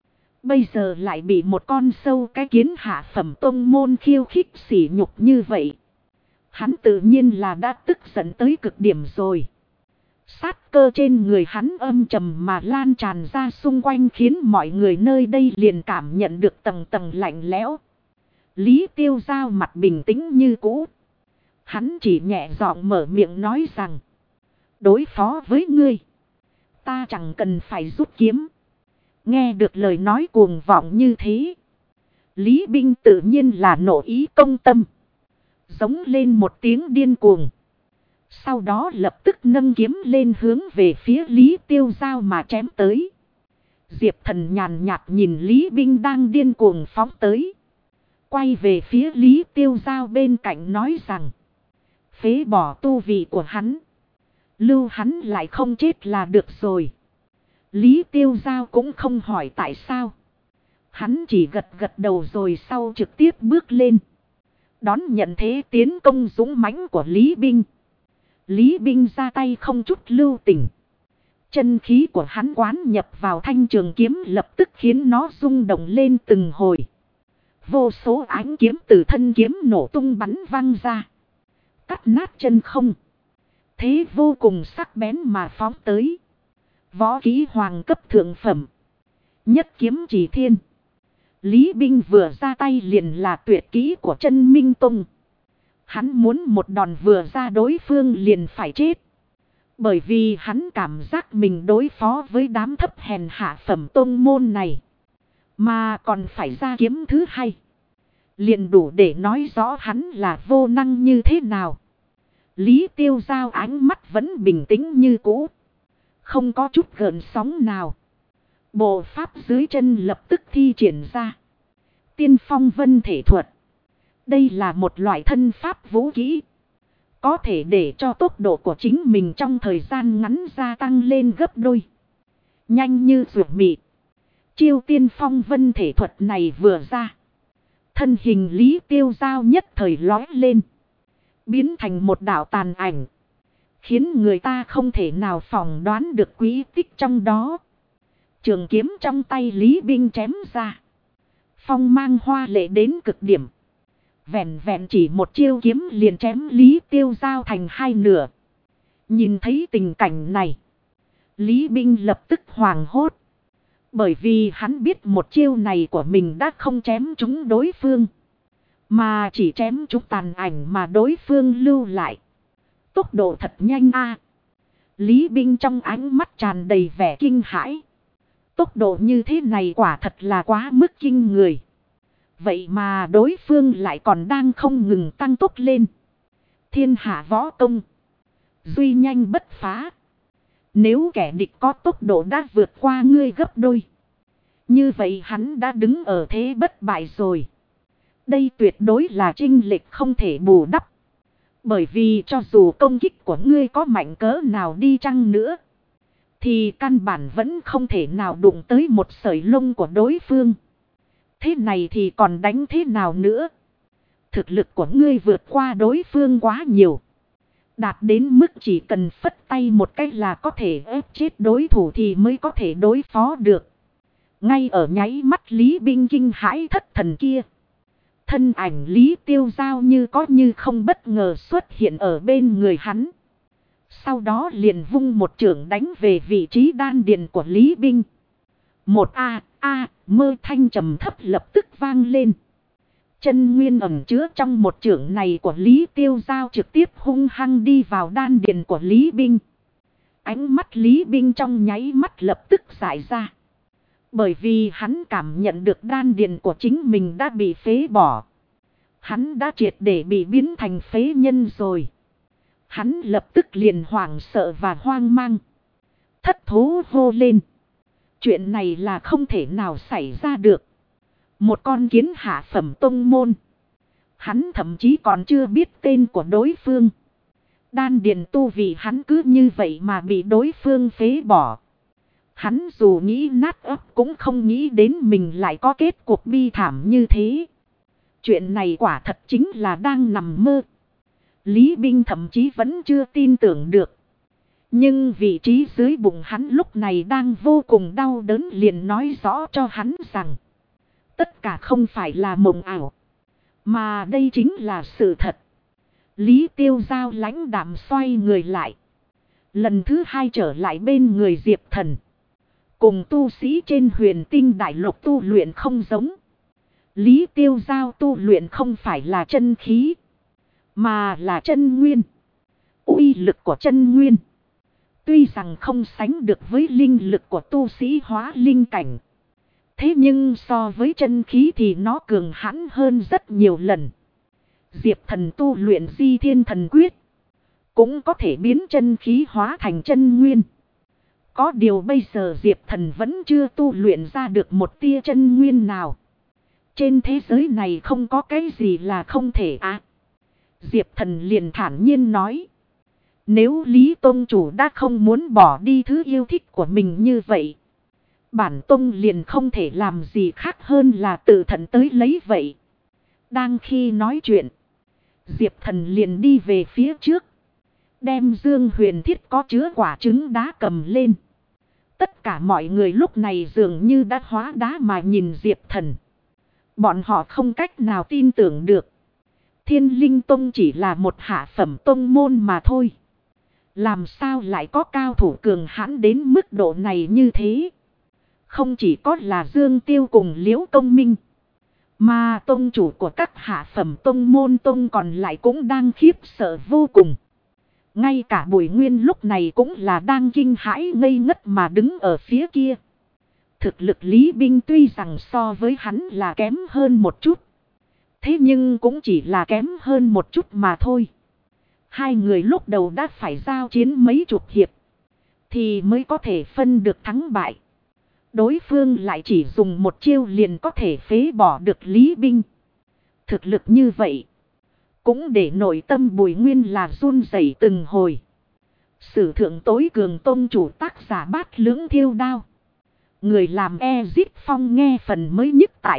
Bây giờ lại bị một con sâu cái kiến hạ phẩm tông môn khiêu khích sỉ nhục như vậy. Hắn tự nhiên là đã tức giận tới cực điểm rồi. Sát cơ trên người hắn âm trầm mà lan tràn ra xung quanh khiến mọi người nơi đây liền cảm nhận được tầng tầng lạnh lẽo. Lý Tiêu Giao mặt bình tĩnh như cũ. Hắn chỉ nhẹ giọng mở miệng nói rằng. Đối phó với ngươi, ta chẳng cần phải rút kiếm. Nghe được lời nói cuồng vọng như thế, Lý Binh tự nhiên là nộ ý công tâm. Giống lên một tiếng điên cuồng. Sau đó lập tức nâng kiếm lên hướng về phía Lý Tiêu Giao mà chém tới. Diệp Thần nhàn nhạt nhìn Lý Binh đang điên cuồng phóng tới. Quay về phía Lý Tiêu Giao bên cạnh nói rằng. Phế bỏ tu vị của hắn. Lưu hắn lại không chết là được rồi. Lý Tiêu Giao cũng không hỏi tại sao. Hắn chỉ gật gật đầu rồi sau trực tiếp bước lên. Đón nhận thế tiến công dũng mãnh của Lý Binh. Lý Binh ra tay không chút lưu tình. Chân khí của hắn quán nhập vào thanh trường kiếm lập tức khiến nó rung động lên từng hồi. Vô số ánh kiếm từ thân kiếm nổ tung bắn văng ra. Cắt nát chân không. Thế vô cùng sắc bén mà phóng tới. Võ kỹ hoàng cấp thượng phẩm. Nhất kiếm chỉ thiên. Lý Binh vừa ra tay liền là tuyệt kỹ của Chân Minh Tông. Hắn muốn một đòn vừa ra đối phương liền phải chết. Bởi vì hắn cảm giác mình đối phó với đám thấp hèn hạ phẩm tông môn này. Mà còn phải ra kiếm thứ hai. Liền đủ để nói rõ hắn là vô năng như thế nào. Lý Tiêu Giao ánh mắt vẫn bình tĩnh như cũ. Không có chút gợn sóng nào. Bộ pháp dưới chân lập tức thi triển ra. Tiên phong vân thể thuật. Đây là một loại thân pháp vũ kỹ. Có thể để cho tốc độ của chính mình trong thời gian ngắn gia tăng lên gấp đôi. Nhanh như ruột mị. Chiêu tiên phong vân thể thuật này vừa ra. Thân hình Lý Tiêu Giao nhất thời lói lên. Biến thành một đạo tàn ảnh. Khiến người ta không thể nào phỏng đoán được quý tích trong đó. Trường kiếm trong tay Lý Binh chém ra. Phong mang hoa lệ đến cực điểm. Vẹn vẹn chỉ một chiêu kiếm liền chém Lý Tiêu Giao thành hai nửa. Nhìn thấy tình cảnh này. Lý Binh lập tức hoảng hốt. Bởi vì hắn biết một chiêu này của mình đã không chém trúng đối phương. Mà chỉ chém trúng tàn ảnh mà đối phương lưu lại. Tốc độ thật nhanh a. Lý Binh trong ánh mắt tràn đầy vẻ kinh hãi. Tốc độ như thế này quả thật là quá mức kinh người. Vậy mà đối phương lại còn đang không ngừng tăng tốc lên. Thiên hạ võ công. Duy nhanh bất phá. Nếu kẻ địch có tốc độ đã vượt qua ngươi gấp đôi. Như vậy hắn đã đứng ở thế bất bại rồi. Đây tuyệt đối là chênh lệch không thể bù đắp. Bởi vì cho dù công kích của ngươi có mạnh cỡ nào đi chăng nữa. Thì căn bản vẫn không thể nào đụng tới một sợi lông của đối phương. Thế này thì còn đánh thế nào nữa? Thực lực của ngươi vượt qua đối phương quá nhiều. Đạt đến mức chỉ cần phất tay một cách là có thể ép chết đối thủ thì mới có thể đối phó được. Ngay ở nháy mắt Lý Binh kinh hãi thất thần kia. Thân ảnh Lý Tiêu Giao như có như không bất ngờ xuất hiện ở bên người hắn. Sau đó liền vung một chưởng đánh về vị trí đan điền của Lý Binh. Một mơ thanh trầm thấp lập tức vang lên. Chân nguyên ẩn chứa trong một chưởng này của Lý Tiêu Giao trực tiếp hung hăng đi vào đan điền của Lý Binh. Ánh mắt Lý Binh trong nháy mắt lập tức dại ra. Bởi vì hắn cảm nhận được đan điền của chính mình đã bị phế bỏ. Hắn đã triệt để bị biến thành phế nhân rồi. Hắn lập tức liền hoảng sợ và hoang mang. Thất thố hô lên. Chuyện này là không thể nào xảy ra được. Một con kiến hạ phẩm tông môn. Hắn thậm chí còn chưa biết tên của đối phương. Đan điền tu vì hắn cứ như vậy mà bị đối phương phế bỏ. Hắn dù nghĩ nát ấp cũng không nghĩ đến mình lại có kết cục bi thảm như thế. Chuyện này quả thật chính là đang nằm mơ. Lý Binh thậm chí vẫn chưa tin tưởng được. Nhưng vị trí dưới bụng hắn lúc này đang vô cùng đau đớn liền nói rõ cho hắn rằng. Tất cả không phải là mộng ảo. Mà đây chính là sự thật. Lý Tiêu Giao lãnh đạm xoay người lại. Lần thứ hai trở lại bên người Diệp Thần. Cùng tu sĩ trên huyền tinh đại lục tu luyện không giống. Lý Tiêu Giao tu luyện không phải là chân khí, mà là chân nguyên. Uy lực của chân nguyên tuy rằng không sánh được với linh lực của tu sĩ hóa linh cảnh. Thế nhưng so với chân khí thì nó cường hãn hơn rất nhiều lần. Diệp Thần tu luyện Di Thiên Thần Quyết, cũng có thể biến chân khí hóa thành chân nguyên. Có điều bây giờ Diệp Thần vẫn chưa tu luyện ra được một tia chân nguyên nào. Trên thế giới này không có cái gì là không thể Diệp Thần liền thản nhiên nói. Nếu Lý Tông Chủ đã không muốn bỏ đi thứ yêu thích của mình như vậy, bản Tông liền không thể làm gì khác hơn là tự thận tới lấy vậy. Đang khi nói chuyện, Diệp Thần liền đi về phía trước, đem dương huyền thiết có chứa quả trứng đá cầm lên. Tất cả mọi người lúc này dường như đã hóa đá mà nhìn Diệp Thần. Bọn họ không cách nào tin tưởng được. Thiên Linh Tông chỉ là một hạ phẩm tông môn mà thôi. Làm sao lại có cao thủ cường hãn đến mức độ này như thế? Không chỉ có là Dương Tiêu cùng Liễu Công Minh, mà tông chủ của các hạ phẩm tông môn tông còn lại cũng đang khiếp sợ vô cùng. Ngay cả Bùi Nguyên lúc này cũng là đang kinh hãi ngây ngất mà đứng ở phía kia. Thực lực Lý Binh tuy rằng so với hắn là kém hơn một chút, thế nhưng cũng chỉ là kém hơn một chút mà thôi. Hai người lúc đầu đã phải giao chiến mấy chục hiệp, thì mới có thể phân được thắng bại. Đối phương lại chỉ dùng một chiêu liền có thể phế bỏ được Lý Binh. Thực lực như vậy, cũng để nội tâm Bùi Nguyên là run rẩy từng hồi. Sử thượng tối cường tông chủ tác giả Bát Lưỡng Thiêu Đao. Người làm Ezip Phong nghe phần mới nhất tại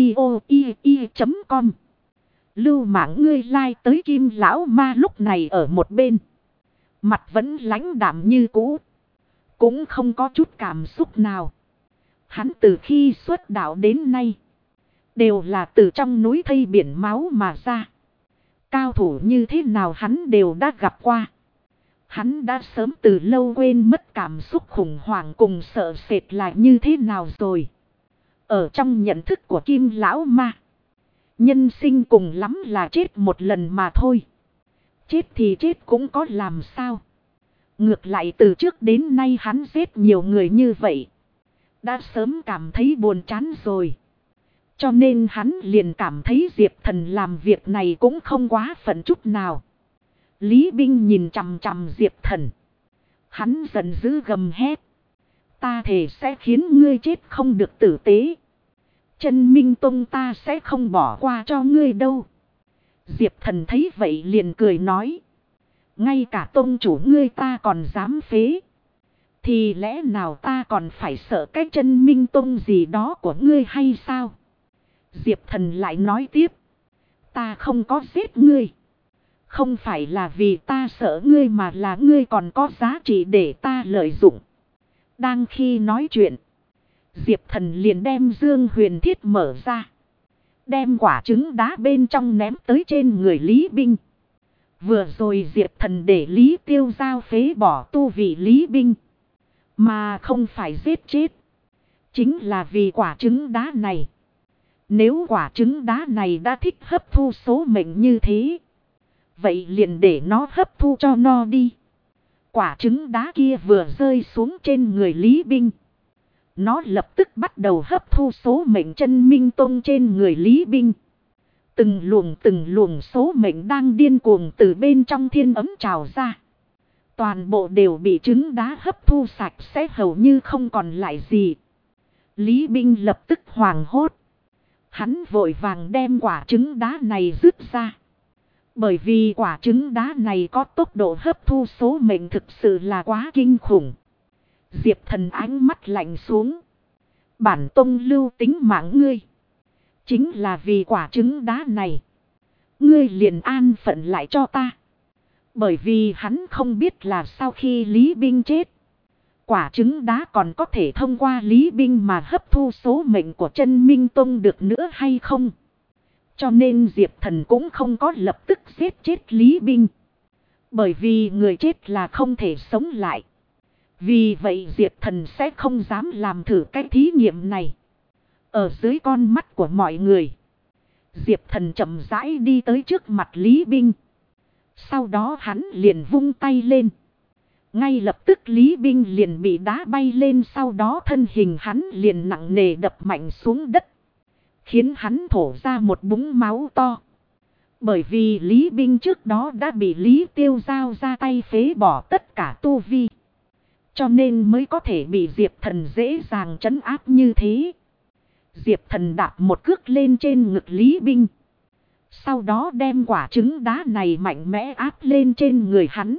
audio.com. Lưu Mạng ngươi like tới Kim Lão Ma lúc này ở một bên. Mặt vẫn lãnh đạm như cũ, cũng không có chút cảm xúc nào. Hắn từ khi xuất đạo đến nay, đều là từ trong núi thây biển máu mà ra. Cao thủ như thế nào hắn đều đã gặp qua. Hắn đã sớm từ lâu quên mất cảm xúc khủng hoảng cùng sợ sệt là như thế nào rồi. Ở trong nhận thức của Kim Lão Ma, nhân sinh cùng lắm là chết một lần mà thôi. Chết thì chết cũng có làm sao. Ngược lại từ trước đến nay hắn giết nhiều người như vậy, đã sớm cảm thấy buồn chán rồi. Cho nên hắn liền cảm thấy Diệp Thần làm việc này cũng không quá phận chút nào. Lý Binh nhìn chằm chằm Diệp Thần. Hắn giận dữ gầm hét. Ta thề sẽ khiến ngươi chết không được tử tế. Chân Minh Tông ta sẽ không bỏ qua cho ngươi đâu. Diệp Thần thấy vậy liền cười nói. Ngay cả tông chủ ngươi ta còn dám phế, thì lẽ nào ta còn phải sợ cái Chân Minh Tông gì đó của ngươi hay sao? Diệp Thần lại nói tiếp. Ta không có giết ngươi, không phải là vì ta sợ ngươi mà là ngươi còn có giá trị để ta lợi dụng. Đang khi nói chuyện, Diệp Thần liền đem dương huyền thiết mở ra, đem quả trứng đá bên trong ném tới trên người Lý Binh. Vừa rồi Diệp Thần để Lý Tiêu Giao phế bỏ tu vị Lý Binh, mà không phải giết chết, chính là vì quả trứng đá này. Nếu quả trứng đá này đã thích hấp thu số mệnh như thế, vậy liền để nó hấp thu cho no đi. Quả trứng đá kia vừa rơi xuống trên người Lý Binh, nó lập tức bắt đầu hấp thu số mệnh Chân Minh Tông trên người Lý Binh. Từng luồng số mệnh đang điên cuồng từ bên trong thiên ấm trào ra. Toàn bộ đều bị trứng đá hấp thu sạch sẽ hầu như không còn lại gì. Lý Binh lập tức hoảng hốt. Hắn vội vàng đem quả trứng đá này rứt ra. Bởi vì quả trứng đá này có tốc độ hấp thu số mệnh thực sự là quá kinh khủng. Diệp Thần ánh mắt lạnh xuống. Bản tông lưu tính mạng ngươi, chính là vì quả trứng đá này. Ngươi liền an phận lại cho ta. Bởi vì hắn không biết là sau khi Lý Binh chết, quả trứng đá còn có thể thông qua Lý Binh mà hấp thu số mệnh của Chân Minh Tông được nữa hay không. Cho nên Diệp Thần cũng không có lập tức giết chết Lý Binh. Bởi vì người chết là không thể sống lại. Vì vậy Diệp Thần sẽ không dám làm thử cái thí nghiệm này. Ở dưới con mắt của mọi người, Diệp Thần chậm rãi đi tới trước mặt Lý Binh. Sau đó hắn liền vung tay lên. Ngay lập tức Lý Binh liền bị đá bay lên, sau đó thân hình hắn liền nặng nề đập mạnh xuống đất, khiến hắn thổ ra một búng máu to. Bởi vì Lý Binh trước đó đã bị Lý Tiêu Giao ra tay phế bỏ tất cả tu vi, cho nên mới có thể bị Diệp Thần dễ dàng trấn áp như thế. Diệp Thần đạp một cước lên trên ngực Lý Binh, sau đó đem quả trứng đá này mạnh mẽ áp lên trên người hắn.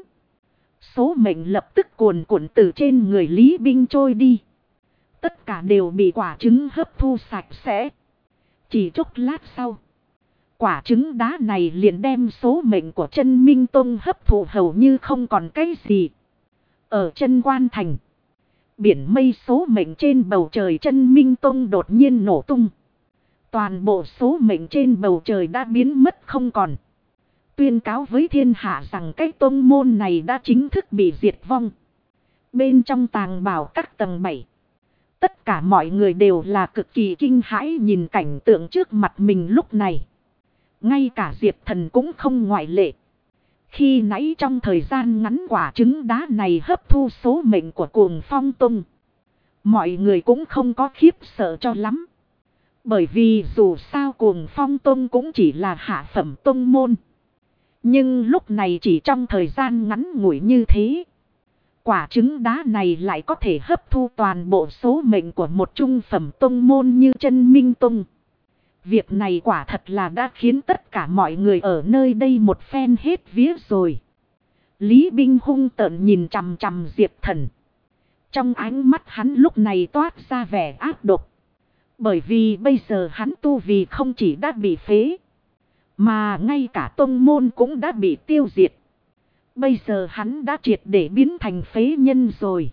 Số mệnh lập tức cuồn cuộn từ trên người Lý Binh trôi đi. Tất cả đều bị quả trứng hấp thu sạch sẽ. Chỉ chốc lát sau, quả trứng đá này liền đem số mệnh của Chân Minh Tông hấp thụ hầu như không còn cái gì. Ở Chân Quan Thành, biển mây số mệnh trên bầu trời Chân Minh Tông đột nhiên nổ tung. Toàn bộ số mệnh trên bầu trời đã biến mất không còn. Tuyên cáo với thiên hạ rằng cái tông môn này đã chính thức bị diệt vong. Bên trong tàng bảo các tầng 7, tất cả mọi người đều là cực kỳ kinh hãi nhìn cảnh tượng trước mặt mình lúc này. Ngay cả Diệp Thần cũng không ngoại lệ. Khi nãy trong thời gian ngắn quả trứng đá này hấp thu số mệnh của Cuồng Phong Tông, mọi người cũng không có khiếp sợ cho lắm. Bởi vì dù sao Cuồng Phong Tông cũng chỉ là hạ phẩm tông môn. Nhưng lúc này chỉ trong thời gian ngắn ngủi như thế, quả trứng đá này lại có thể hấp thu toàn bộ số mệnh của một trung phẩm tông môn như Chân Minh Tông. Việc này quả thật là đã khiến tất cả mọi người ở nơi đây một phen hết vía rồi. Lý Binh hung tợn nhìn chằm chằm Diệp Thần. Trong ánh mắt hắn lúc này toát ra vẻ ác độc. Bởi vì bây giờ hắn tu vi không chỉ đã bị phế, mà ngay cả tông môn cũng đã bị tiêu diệt. Bây giờ hắn đã triệt để biến thành phế nhân rồi.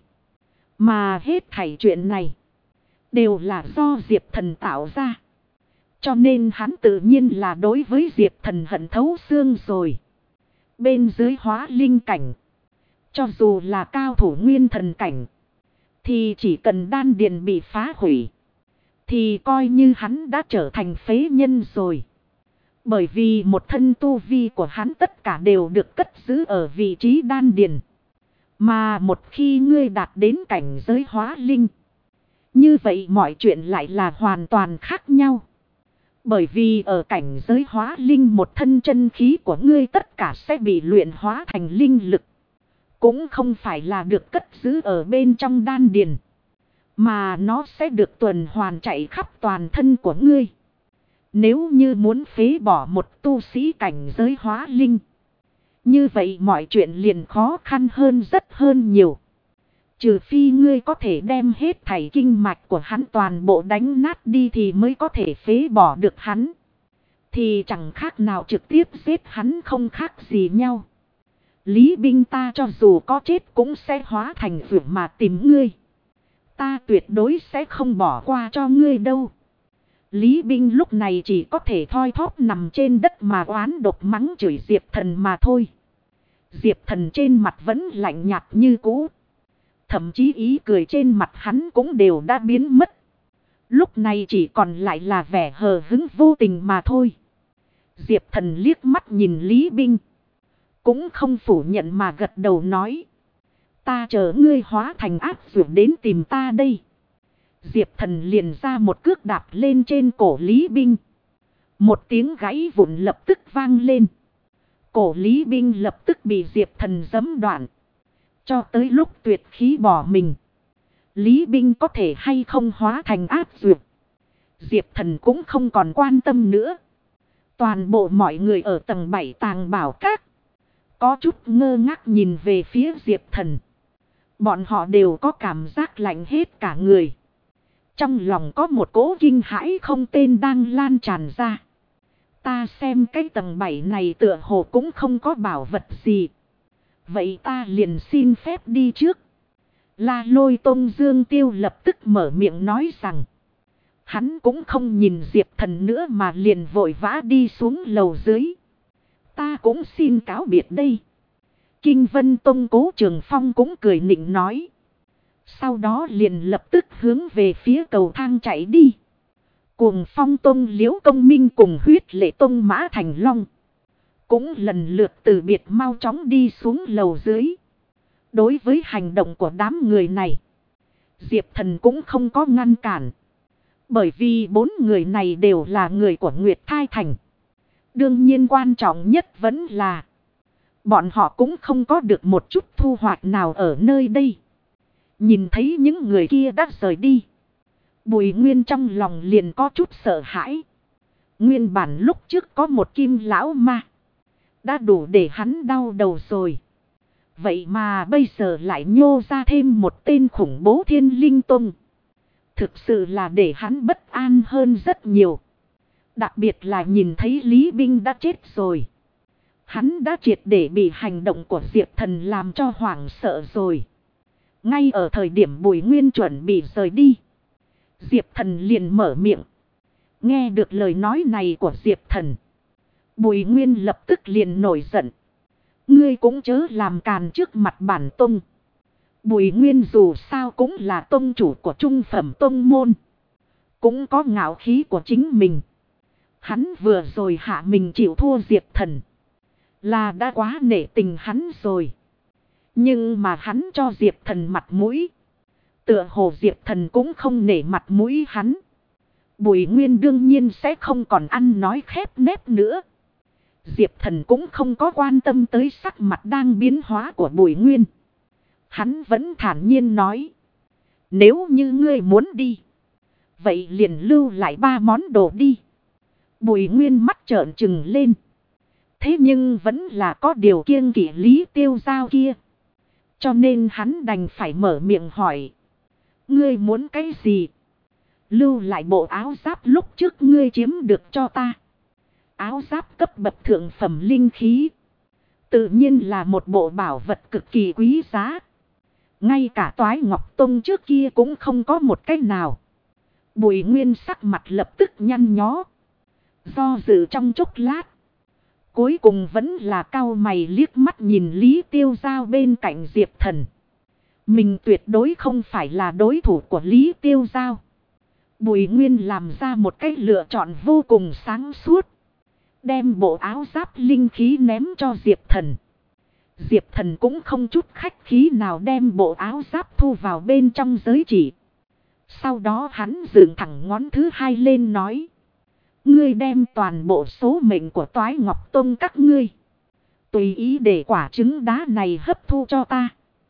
Mà hết thảy chuyện này đều là do Diệp Thần tạo ra. Cho nên hắn tự nhiên là đối với Diệp Thần hận thấu xương rồi. Bên dưới hóa linh cảnh, cho dù là cao thủ nguyên thần cảnh, thì chỉ cần đan điền bị phá hủy, thì coi như hắn đã trở thành phế nhân rồi. Bởi vì một thân tu vi của hắn tất cả đều được cất giữ ở vị trí đan điền. Mà một khi ngươi đạt đến cảnh giới hóa linh, như vậy mọi chuyện lại là hoàn toàn khác nhau. Bởi vì ở cảnh giới hóa linh, một thân chân khí của ngươi tất cả sẽ bị luyện hóa thành linh lực. Cũng không phải là được cất giữ ở bên trong đan điền, mà nó sẽ được tuần hoàn chạy khắp toàn thân của ngươi. Nếu như muốn phế bỏ một tu sĩ cảnh giới hóa linh, như vậy mọi chuyện liền khó khăn hơn rất hơn nhiều. Trừ phi ngươi có thể đem hết thảy kinh mạch của hắn toàn bộ đánh nát đi thì mới có thể phế bỏ được hắn. Thì chẳng khác nào trực tiếp giết hắn, không khác gì nhau. Lý Binh, ta cho dù có chết cũng sẽ hóa thành vượt mà tìm ngươi. Ta tuyệt đối sẽ không bỏ qua cho ngươi đâu. Lý Binh lúc này chỉ có thể thoi thóp nằm trên đất mà oán độc mắng chửi Diệp Thần mà thôi. Diệp Thần trên mặt vẫn lạnh nhạt như cũ. Thậm chí ý cười trên mặt hắn cũng đều đã biến mất. Lúc này chỉ còn lại là vẻ hờ hững vô tình mà thôi. Diệp Thần liếc mắt nhìn Lý Binh, cũng không phủ nhận mà gật đầu nói: ta chờ ngươi hóa thành ác dược đến tìm ta đây. Diệp Thần liền ra một cước đạp lên trên cổ Lý Binh. Một tiếng gãy vụn lập tức vang lên. Cổ Lý Binh lập tức bị Diệp Thần giẫm đoạn. Cho tới lúc tuyệt khí bỏ mình, Lý Binh có thể hay không hóa thành ác dược, Diệp Thần cũng không còn quan tâm nữa. Toàn bộ mọi người ở tầng 7 tàng bảo các có chút ngơ ngác nhìn về phía Diệp Thần. Bọn họ đều có cảm giác lạnh hết cả người. Trong lòng có một cỗ kinh hãi không tên đang lan tràn ra. Ta xem cái tầng 7 này tựa hồ cũng không có bảo vật gì. Vậy ta liền xin phép đi trước. La Lôi Tông Dương Tiêu lập tức mở miệng nói rằng. Hắn cũng không nhìn Diệp Thần nữa mà liền vội vã đi xuống lầu dưới. Ta cũng xin cáo biệt đây. Kinh Vân Tông Cố Trường Phong cũng cười nịnh nói. Sau đó liền lập tức hướng về phía cầu thang chạy đi. Cuồng Phong Tông Liễu Công Minh cùng Huyết Lệ Tông Mã Thành Long cũng lần lượt từ biệt mau chóng đi xuống lầu dưới. Đối với hành động của đám người này, Diệp Thần cũng không có ngăn cản. Bởi vì 4 người này đều là người của Nguyệt Thai Thành. Đương nhiên quan trọng nhất vẫn là bọn họ cũng không có được một chút thu hoạch nào ở nơi đây. Nhìn thấy những người kia đã rời đi, Bùi Nguyên trong lòng liền có chút sợ hãi. Nguyên bản lúc trước có một Kim lão ma đã đủ để hắn đau đầu rồi. Vậy mà bây giờ lại nhô ra thêm một tên khủng bố Thiên Linh Tông. Thực sự là để hắn bất an hơn rất nhiều. Đặc biệt là nhìn thấy Lý Binh đã chết rồi. Hắn đã triệt để bị hành động của Diệp Thần làm cho hoảng sợ rồi. Ngay ở thời điểm Bùi Nguyên chuẩn bị rời đi, Diệp Thần liền mở miệng. Nghe được lời nói này của Diệp Thần, Bùi Nguyên lập tức liền nổi giận. Ngươi cũng chớ làm càn trước mặt bản tông. Bùi Nguyên dù sao cũng là tông chủ của trung phẩm tông môn, cũng có ngạo khí của chính mình. Hắn vừa rồi hạ mình chịu thua Diệp Thần là đã quá nể tình hắn rồi. Nhưng mà hắn cho Diệp Thần mặt mũi, tựa hồ Diệp Thần cũng không nể mặt mũi hắn. Bùi Nguyên đương nhiên sẽ không còn ăn nói khép nép nữa. Diệp Thần cũng không có quan tâm tới sắc mặt đang biến hóa của Bùi Nguyên. Hắn vẫn thản nhiên nói. Nếu như ngươi muốn đi, vậy liền lưu lại 3 món đồ đi. Bùi Nguyên mắt trợn trừng lên. Thế nhưng vẫn là có điều kiêng kỵ Lý Tiêu Giao kia. Cho nên hắn đành phải mở miệng hỏi. Ngươi muốn cái gì? Lưu lại bộ áo giáp lúc trước ngươi chiếm được cho ta. Áo giáp cấp bậc thượng phẩm linh khí, tự nhiên là một bộ bảo vật cực kỳ quý giá. Ngay cả Toái Ngọc Tông trước kia cũng không có một cái nào. Bùi Nguyên sắc mặt lập tức nhăn nhó, do dự trong chốc lát, cuối cùng vẫn là cau mày liếc mắt nhìn Lý Tiêu Giao bên cạnh Diệp Thần. Mình tuyệt đối không phải là đối thủ của Lý Tiêu Giao. Bùi Nguyên làm ra một cái lựa chọn vô cùng sáng suốt. Đem bộ áo giáp linh khí ném cho Diệp Thần. Diệp Thần cũng không chút khách khí nào đem bộ áo giáp thu vào bên trong giới chỉ. Sau đó hắn dựng thẳng ngón thứ 2 lên nói. Ngươi đem toàn bộ số mệnh của Toái Ngọc Tông các ngươi, tùy ý để quả trứng đá này hấp thu cho ta.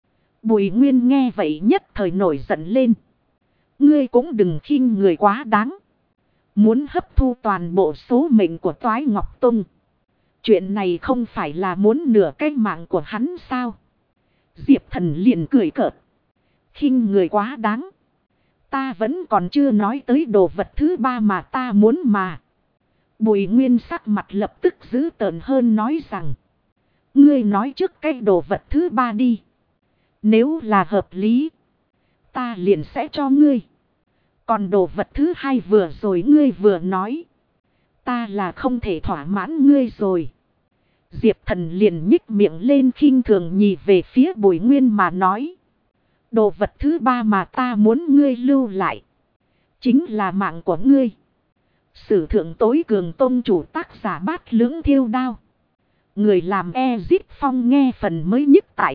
Bùi Nguyên nghe vậy nhất thời nổi giận lên. Ngươi cũng đừng khinh người quá đáng. Muốn hấp thu toàn bộ số mệnh của Toái Ngọc Tông, chuyện này không phải là muốn nửa cái mạng của hắn sao? Diệp Thần liền cười cợt. Khinh người quá đáng. Ta vẫn còn chưa nói tới đồ vật thứ 3 mà ta muốn mà. Bùi Nguyên sắc mặt lập tức dữ tợn hơn nói rằng. Ngươi nói trước cái đồ vật thứ 3 đi. Nếu là hợp lý, ta liền sẽ cho ngươi. Còn đồ vật thứ 2 vừa rồi ngươi vừa nói, ta là không thể thỏa mãn ngươi rồi. Diệp Thần liền nhích miệng lên khinh thường nhìn về phía Bùi Nguyên mà nói. Đồ vật thứ 3 mà ta muốn ngươi lưu lại, chính là mạng của ngươi. Sử thượng tối cường tông chủ tác giả Bát Lưỡng Thiêu Đao. Người làm Ezip Phong nghe phần mới nhất tại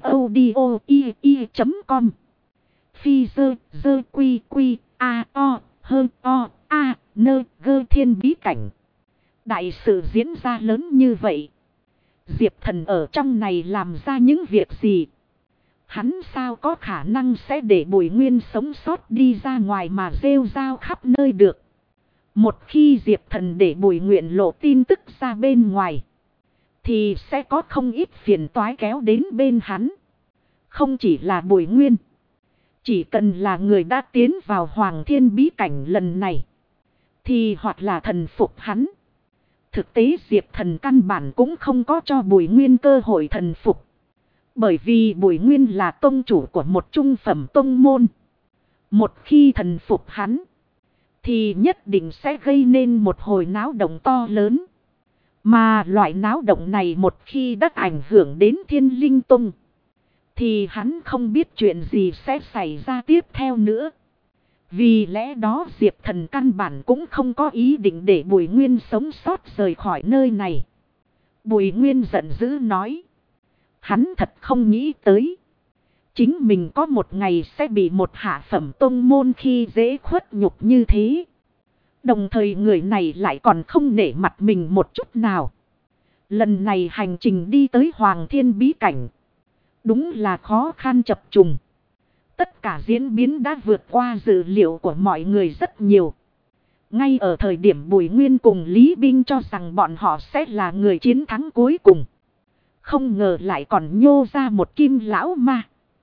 audio.com. Phi dơ dơ quy quy a o hơ o a nơ gơ thiên bí cảnh. Đại sự diễn ra lớn như vậy, Diệp Thần ở trong này làm ra những việc gì? Hắn sao có khả năng sẽ để Bùi Nguyên sống sót đi ra ngoài mà rêu rao khắp nơi được? Một khi Diệp Thần để Bùi Nguyện lộ tin tức ra bên ngoài, thì sẽ có không ít phiền toái kéo đến bên hắn. Không chỉ là Bùi Nguyên, chỉ cần là người đã tiến vào Hoàng Thiên bí cảnh lần này, thì hoặc là thần phục hắn. Thực tế Diệp Thần căn bản cũng không có cho Bùi Nguyên cơ hội thần phục. Bởi vì Bùi Nguyên là tông chủ của một trung phẩm tông môn. Một khi thần phục hắn, thì nhất định sẽ gây nên một hồi náo động to lớn. Mà loại náo động này một khi đã ảnh hưởng đến Thiên Linh Tông, thì hắn không biết chuyện gì sẽ xảy ra tiếp theo nữa. Vì lẽ đó Diệp Thần căn bản cũng không có ý định để Bùi Nguyên sống sót rời khỏi nơi này. Bùi Nguyên giận dữ nói. Hắn thật không nghĩ tới. Chính mình có một ngày sẽ bị một hạ phẩm tông môn khi dễ khuất nhục như thế. Đồng thời người này lại còn không nể mặt mình một chút nào. Lần này hành trình đi tới Hoàng Thiên Bí Cảnh. Đúng là khó khăn chập trùng. Tất cả diễn biến đã vượt qua dự liệu của mọi người rất nhiều. Ngay ở thời điểm Bùi Nguyên cùng Lý Binh cho rằng bọn họ sẽ là người chiến thắng cuối cùng. Không ngờ lại còn nhô ra một Kim Lão Ma.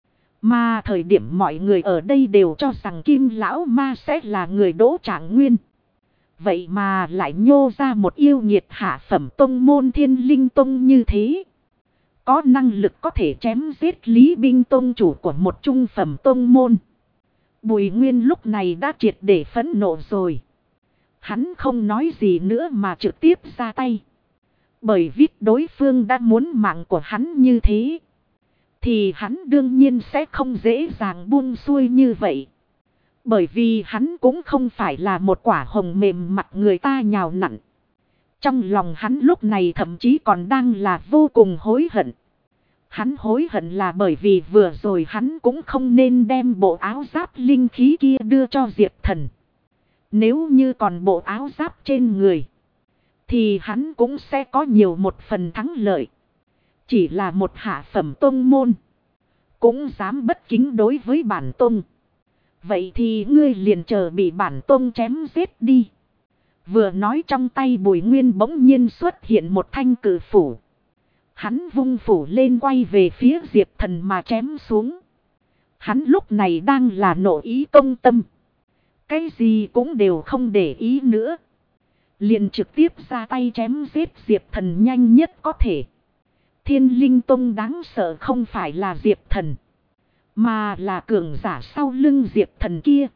Mà thời điểm mọi người ở đây đều cho rằng Kim Lão Ma sẽ là người Đỗ Trạng Nguyên. Vậy mà lại nhô ra một yêu nghiệt hạ phẩm tông môn Thiên Linh Tông như thế. Có năng lực có thể chém giết Lý Binh tông chủ của một trung phẩm tông môn. Bùi Nguyên lúc này đã triệt để phẫn nộ rồi. Hắn không nói gì nữa mà trực tiếp ra tay. Bởi vì đối phương đã muốn mạng của hắn như thế, thì hắn đương nhiên sẽ không dễ dàng buông xuôi như vậy. Bởi vì hắn cũng không phải là một quả hồng mềm mặt người ta nhào nặn. Trong lòng hắn lúc này thậm chí còn đang là vô cùng hối hận. Hắn hối hận là bởi vì vừa rồi hắn cũng không nên đem bộ áo giáp linh khí kia đưa cho Diệp Thần. Nếu như còn bộ áo giáp trên người, thì hắn cũng sẽ có nhiều một phần thắng lợi. Chỉ là một hạ phẩm tông môn, cũng dám bất kính đối với bản tông. Vậy thì ngươi liền chờ bị bản tông chém giết đi. Vừa nói trong tay Bùi Nguyên bỗng nhiên xuất hiện một thanh cự phủ. Hắn vung phủ lên quay về phía Diệp Thần mà chém xuống. Hắn lúc này đang là nộ ý công tâm. Cái gì cũng đều không để ý nữa. Liền trực tiếp ra tay chém giết Diệp Thần nhanh nhất có thể. Thiên Linh Tông đáng sợ không phải là Diệp Thần, mà là cường giả sau lưng Diệp Thần kia.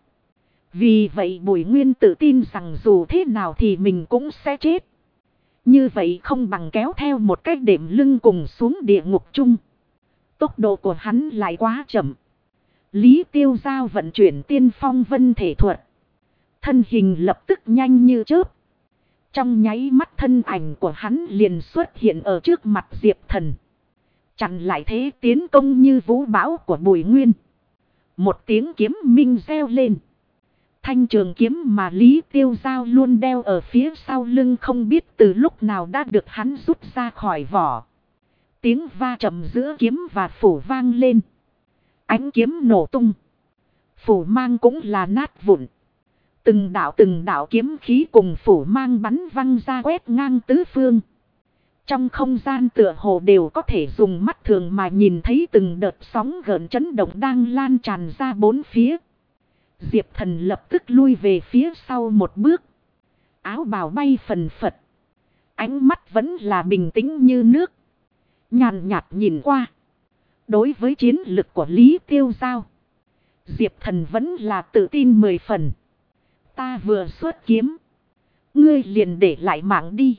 Vì vậy Bùi Nguyên tự tin rằng dù thế nào thì mình cũng sẽ chết. Như vậy không bằng kéo theo một cái đệm lưng cùng xuống địa ngục chung. Tốc độ của hắn lại quá chậm. Lý Tiêu Giao vận chuyển Tiên Phong Vân thể thuật. Thân hình lập tức nhanh như chớp. Trong nháy mắt thân ảnh của hắn liền xuất hiện ở trước mặt Diệp Thần. Chặn lại thế tiến công như vũ bão của Bùi Nguyên. Một tiếng kiếm minh reo lên. Thanh trường kiếm mà Lý Tiêu Giao luôn đeo ở phía sau lưng không biết từ lúc nào đã được hắn rút ra khỏi vỏ. Tiếng va chậm giữa kiếm và phủ vang lên. Ánh kiếm nổ tung. Phủ mang cũng là nát vụn. Từng đạo kiếm khí cùng phủ mang bắn văng ra quét ngang tứ phương. Trong không gian tựa hồ đều có thể dùng mắt thường mà nhìn thấy từng đợt sóng gợn chấn động đang lan tràn ra bốn phía. Diệp Thần lập tức lui về phía sau một bước. Áo bào bay phần phật. Ánh mắt vẫn là bình tĩnh như nước. Nhàn nhạt nhìn qua. Đối với chiến lực của Lý Tiêu Giao, Diệp Thần vẫn là tự tin 10 phần. Ta vừa xuất kiếm, ngươi liền để lại mạng đi.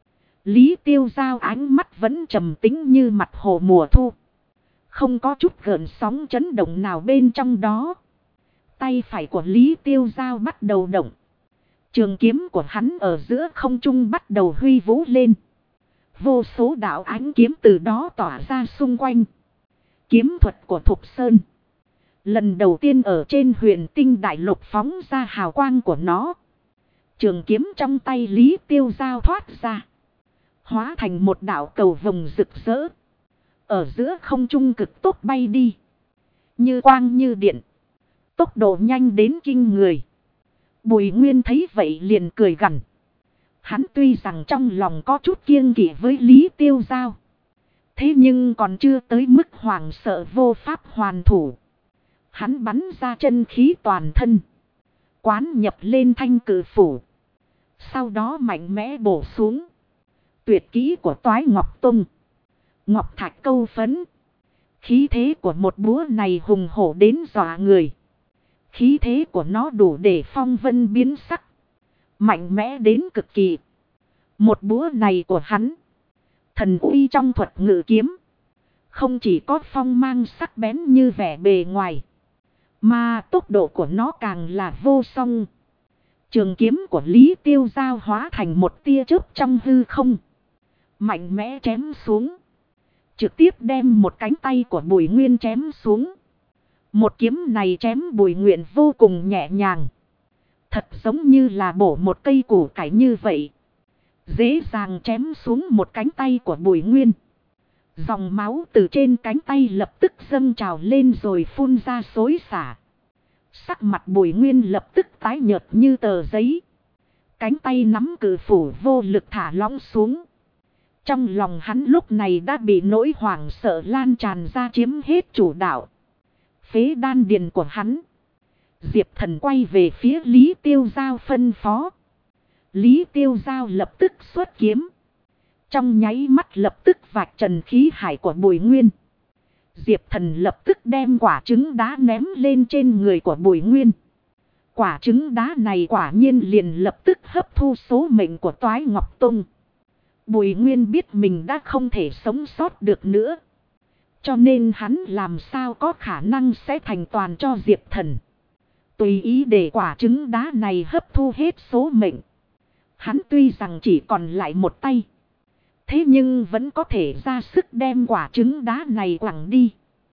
Lý Tiêu Giao ánh mắt vẫn trầm tĩnh như mặt hồ mùa thu. Không có chút gợn sóng chấn động nào bên trong đó. Tay phải của Lý Tiêu Giao bắt đầu động. Trường kiếm của hắn ở giữa không trung bắt đầu huy vũ lên. Vô số đạo ánh kiếm từ đó tỏa ra xung quanh. Kiếm thuật của Thục Sơn. Lần đầu tiên ở trên Huyền Tinh Đại Lục phóng ra hào quang của nó. Trường kiếm trong tay Lý Tiêu Giao thoát ra. Hóa thành một đạo cầu vồng rực rỡ. Ở giữa không trung cực tốc bay đi. Như quang như điện. Tốc độ nhanh đến kinh người. Bùi Nguyên thấy vậy liền cười gằn. Hắn tuy rằng trong lòng có chút kiêng kỵ với Lý Tiêu Giao. Thế nhưng còn chưa tới mức hoảng sợ vô pháp hoàn thủ. Hắn bắn ra chân khí toàn thân. Quán nhập lên thanh cử phủ. Sau đó mạnh mẽ bổ xuống. Tuyệt kỹ của Toái Ngọc Tông. Ngọc Thạch câu phấn. Khí thế của một búa này hùng hổ đến dọa người. Khí thế của nó đủ để phong vân biến sắc. Mạnh mẽ đến cực kỳ. Một búa này của hắn, thần uy trong thuật ngự kiếm, không chỉ có phong mang sắc bén như vẻ bề ngoài, mà tốc độ của nó càng là vô song. Trường kiếm của Lý Tiêu Giao hóa thành một tia chớp trong hư không, mạnh mẽ chém xuống, trực tiếp đem một cánh tay của Bùi Nguyên chém xuống. Một kiếm này chém Bùi Nguyên vô cùng nhẹ nhàng, thật giống như là bổ một cây củ cải như vậy, dễ dàng chém xuống một cánh tay của Bùi Nguyên. Dòng máu từ trên cánh tay lập tức dâng trào lên rồi phun ra xối xả. Sắc mặt Bùi Nguyên lập tức tái nhợt như tờ giấy. Cánh tay nắm cự phủ vô lực thả lỏng xuống. Trong lòng hắn lúc này đã bị nỗi hoảng sợ lan tràn ra chiếm hết chủ đạo. Phế đan điền của hắn. Diệp Thần quay về phía Lý Tiêu Giao phân phó. Lý Tiêu Giao lập tức xuất kiếm. Trong nháy mắt lập tức vạch trần khí hải của Bùi Nguyên. Diệp Thần lập tức đem quả trứng đá ném lên trên người của Bùi Nguyên. Quả trứng đá này quả nhiên liền lập tức hấp thu số mệnh của Toái Ngọc Tông. Bùi Nguyên biết mình đã không thể sống sót được nữa, cho nên hắn làm sao có khả năng sẽ thành toàn cho Diệp Thần. Tùy ý để quả trứng đá này hấp thu hết số mệnh. Hắn tuy rằng chỉ còn lại một tay, thế nhưng vẫn có thể ra sức đem quả trứng đá này quẳng đi.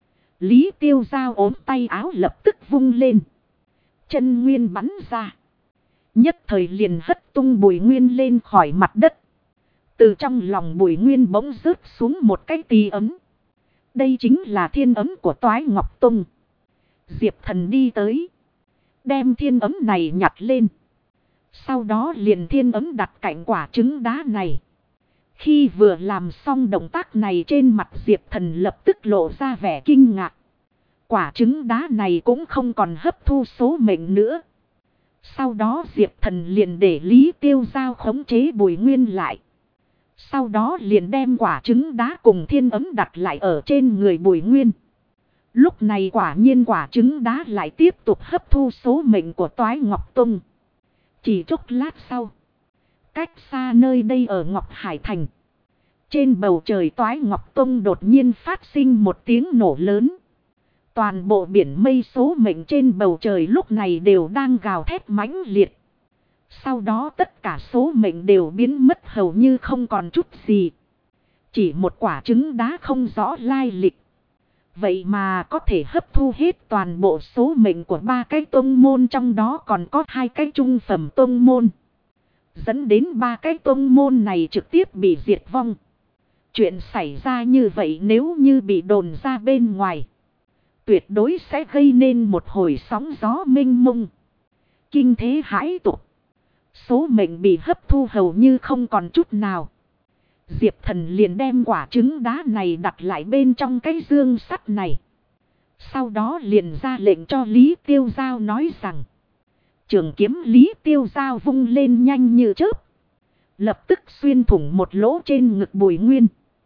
Lý Tiêu Giao ốm tay áo lập tức vung lên. Chân nguyên bắn ra. Nhất thời liền hất tung Bùi Nguyên lên khỏi mặt đất. Từ trong lòng Bùi Nguyên bỗng rớt xuống một cái tỳ ấm. Đây chính là thiên ấm của Toái Ngọc Tông. Diệp Thần đi tới, đem thiên ấm này nhặt lên. Sau đó liền thiên ấm đặt cạnh quả trứng đá này. Khi vừa làm xong động tác này, trên mặt Diệp Thần lập tức lộ ra vẻ kinh ngạc. Quả trứng đá này cũng không còn hấp thu số mệnh nữa. Sau đó Diệp Thần liền để Lý Tiêu Giao khống chế Bùi Nguyên lại. Sau đó liền đem quả trứng đá cùng thiên ấm đặt lại ở trên người Bùi Nguyên. Lúc này quả nhiên quả trứng đá lại tiếp tục hấp thu số mệnh của Toái Ngọc Tông. Chỉ chốc lát sau, cách xa nơi đây ở Ngọc Hải Thành, trên bầu trời Toái Ngọc Tông đột nhiên phát sinh một tiếng nổ lớn. Toàn bộ biển mây số mệnh trên bầu trời lúc này đều đang gào thét mãnh liệt. Sau đó tất cả số mệnh đều biến mất hầu như không còn chút gì. Chỉ một quả trứng đá không rõ lai lịch, vậy mà có thể hấp thu hết toàn bộ số mệnh của 3 cái tông môn, trong đó còn có 2 cái trung phẩm tông môn. Dẫn đến 3 cái tông môn này trực tiếp bị diệt vong. Chuyện xảy ra như vậy nếu như bị đồn ra bên ngoài, tuyệt đối sẽ gây nên một hồi sóng gió mênh mông, kinh thế hãi tục. Số mệnh bị hấp thu hầu như không còn chút nào. Diệp Thần liền đem quả trứng đá này đặt lại bên trong cái dương sắt này. Sau đó liền ra lệnh cho Lý Tiêu Giao nói rằng. Trường kiếm Lý Tiêu Giao vung lên nhanh như chớp, lập tức xuyên thủng một lỗ trên ngực Bùi Nguyên.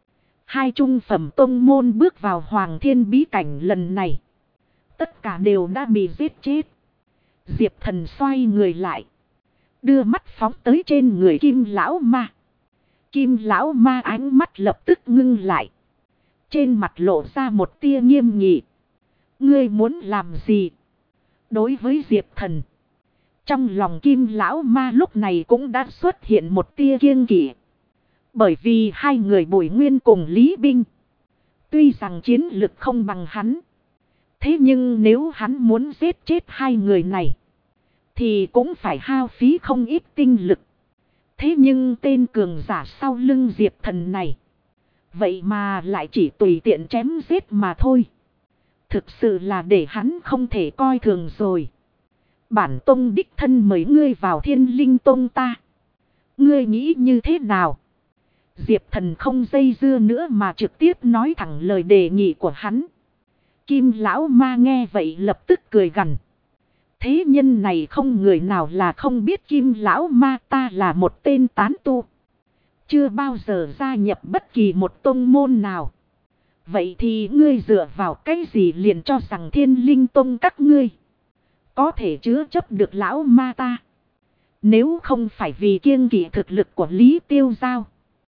2 trung phẩm tông môn bước vào Hoàng Thiên bí cảnh lần này, tất cả đều đã bị giết chết. Diệp Thần xoay người lại, đưa mắt phóng tới trên người Kim Lão Ma. Kim Lão Ma ánh mắt lập tức ngưng lại, trên mặt lộ ra một tia nghiêm nghị. Ngươi muốn làm gì? Đối với Diệp Thần, trong lòng Kim Lão Ma lúc này cũng đã xuất hiện một tia kiêng kỵ. Bởi vì 2 người Bùi Nguyên cùng Lý Binh, tuy rằng chiến lực không bằng hắn, thế nhưng nếu hắn muốn giết chết 2 người này, thì cũng phải hao phí không ít tinh lực. Thế nhưng tên cường giả sau lưng Diệp Thần này, vậy mà lại chỉ tùy tiện chém giết mà thôi. Thực sự là để hắn không thể coi thường rồi. Bản tông đích thân mời ngươi vào Thiên Linh Tông ta, ngươi nghĩ như thế nào? Diệp Thần không dây dưa nữa mà trực tiếp nói thẳng lời đề nghị của hắn. Kim Lão Ma nghe vậy lập tức cười gằn. Thế nhân này không người nào là không biết Kim Lão Ma ta là một tên tán tu, chưa bao giờ gia nhập bất kỳ một tông môn nào. Vậy thì ngươi dựa vào cái gì liền cho rằng Thiên Linh Tông các ngươi có thể chứa chấp được Lão Ma ta? Nếu không phải vì kiêng kỵ thực lực của Lý Tiêu Giao,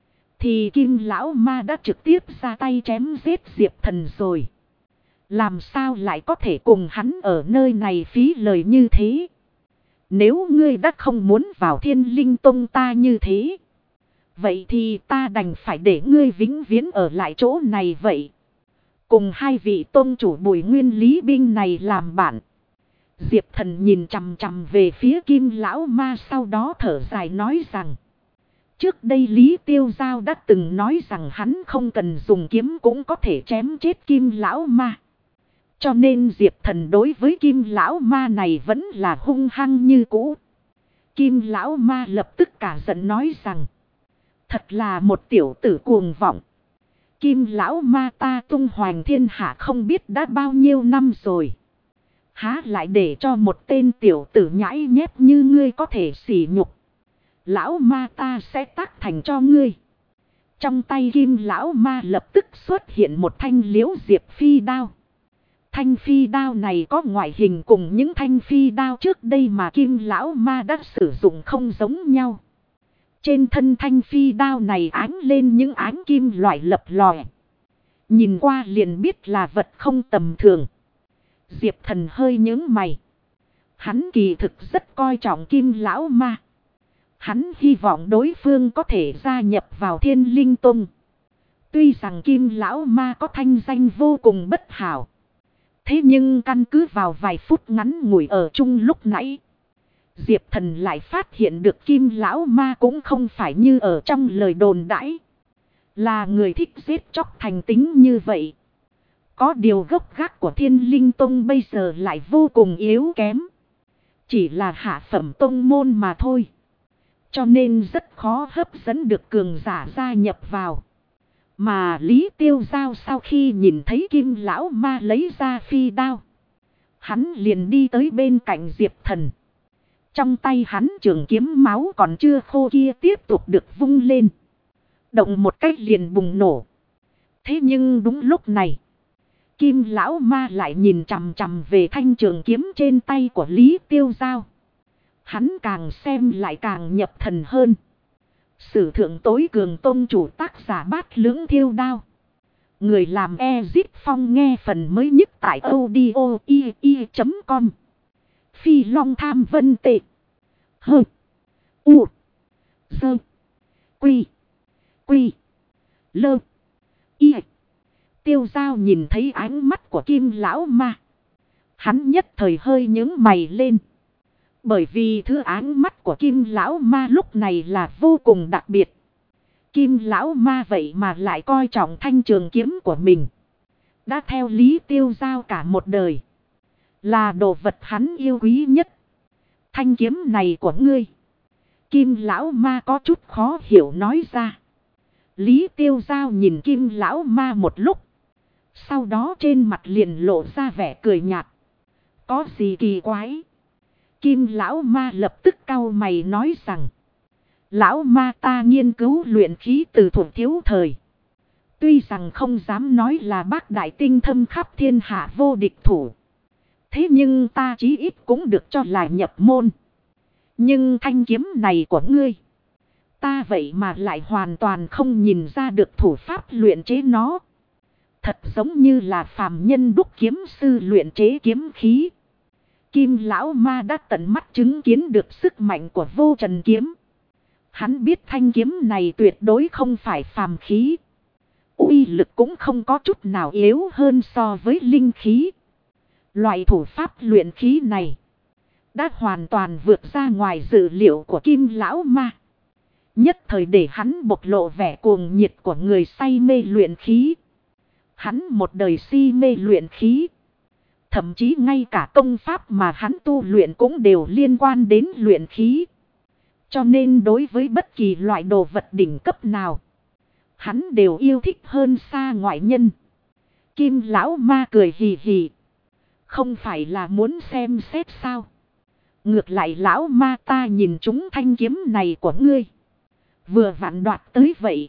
thì Kim Lão Ma đã trực tiếp ra tay chém giết Diệp Thần rồi. Làm sao lại có thể cùng hắn ở nơi này phí lời như thế? Nếu ngươi đã không muốn vào Thiên Linh Tông ta như thế, vậy thì ta đành phải để ngươi vĩnh viễn ở lại chỗ này vậy. Cùng hai vị tôn chủ Bùi Nguyên Lý Binh này làm bạn. Diệp Thần nhìn chằm chằm về phía Kim Lão Ma, sau đó thở dài nói rằng, trước đây Lý Tiêu Giao đã từng nói rằng hắn không cần dùng kiếm cũng có thể chém chết Kim Lão Ma. Cho nên Diệp Thần đối với Kim Lão Ma này vẫn là hung hăng như cũ. Kim Lão Ma lập tức cả giận nói rằng, thật là một tiểu tử cuồng vọng. Kim Lão Ma ta tung hoành thiên hạ không biết đã bao nhiêu năm rồi. Há lại để cho một tên tiểu tử nhãi nhép như ngươi có thể sỉ nhục. Lão Ma ta sẽ tác thành cho ngươi. Trong tay Kim Lão Ma lập tức xuất hiện một thanh liễu diệp phi đao. Thanh phi đao này có ngoại hình cùng những thanh phi đao trước đây mà Kim Lão Ma đã sử dụng không giống nhau. Trên thân thanh phi đao này ánh lên những ánh kim loại lập lòe. Nhìn qua liền biết là vật không tầm thường. Diệp Thần hơi nhướng mày. Hắn kỳ thực rất coi trọng Kim Lão Ma. Hắn hy vọng đối phương có thể gia nhập vào Thiên Linh Tông. Tuy rằng Kim Lão Ma có thanh danh vô cùng bất hảo. Thế nhưng căn cứ vào vài phút ngắn ngủi ở chung lúc nãy, Diệp Thần lại phát hiện được Kim Lão Ma cũng không phải như ở trong lời đồn đãi. Là người thích giết chóc thành tính như vậy. Có điều gốc gác của Thiên Linh Tông bây giờ lại vô cùng yếu kém. Chỉ là hạ phẩm tông môn mà thôi. Cho nên rất khó hấp dẫn được cường giả gia nhập vào. Mà Lý Tiêu Giao sau khi nhìn thấy Kim Lão Ma lấy ra phi đao, hắn liền đi tới bên cạnh Diệp Thần. Trong tay hắn trường kiếm máu còn chưa khô kia tiếp tục được vung lên. Động một cách liền bùng nổ. Thế nhưng đúng lúc này, Kim Lão Ma lại nhìn chằm chằm về thanh trường kiếm trên tay của Lý Tiêu Giao. Hắn càng xem lại càng nhập thần hơn. Sử thượng tối cường tôn chủ tác giả Bát Lưỡng Thiêu Đao. Người làm Ezip Phong nghe phần mới nhất tại audio.com. Phi Long Tham Vân Tệ. Hơ. U. Dơ. Quy. Quy. Lơ. Y. Tiêu Giao nhìn thấy ánh mắt của Kim Lão Ma. Hắn nhất thời hơi nhướng mày lên. Bởi vì thứ ánh mắt của Kim Lão Ma lúc này là vô cùng đặc biệt. Kim Lão Ma vậy mà lại coi trọng thanh trường kiếm của mình. Đã theo Lý Tiêu Giao cả một đời. Là đồ vật hắn yêu quý nhất. Thanh kiếm này của ngươi. Kim Lão Ma có chút khó hiểu nói ra. Lý Tiêu Giao nhìn Kim Lão Ma một lúc. Sau đó trên mặt liền lộ ra vẻ cười nhạt. Có gì kỳ quái? Kim Lão Ma lập tức cau mày nói rằng. Lão Ma ta nghiên cứu luyện khí từ thuở thiếu thời. Tuy rằng không dám nói là bác đại tinh thâm khắp thiên hạ vô địch thủ. Thế nhưng ta chí ít cũng được cho là nhập môn. Nhưng thanh kiếm này của ngươi, ta vậy mà lại hoàn toàn không nhìn ra được thủ pháp luyện chế nó. Thật giống như là phàm nhân đúc kiếm sư luyện chế kiếm khí. Kim Lão Ma đã tận mắt chứng kiến được sức mạnh của Vô Trần kiếm. Hắn biết thanh kiếm này tuyệt đối không phải phàm khí. Uy lực cũng không có chút nào yếu hơn so với linh khí. Loại thủ pháp luyện khí này đã hoàn toàn vượt ra ngoài dự liệu của Kim Lão Ma. Nhất thời để hắn bộc lộ vẻ cuồng nhiệt của người say mê luyện khí. Hắn một đời si mê luyện khí. Thậm chí ngay cả công pháp mà hắn tu luyện cũng đều liên quan đến luyện khí. Cho nên đối với bất kỳ loại đồ vật đỉnh cấp nào, hắn đều yêu thích hơn xa ngoại nhân. Kim Lão Ma cười hì hì. Không phải là muốn xem xét sao? Ngược lại Lão Ma ta nhìn chúng thanh kiếm này của ngươi. Vừa vặn đoạt tới vậy.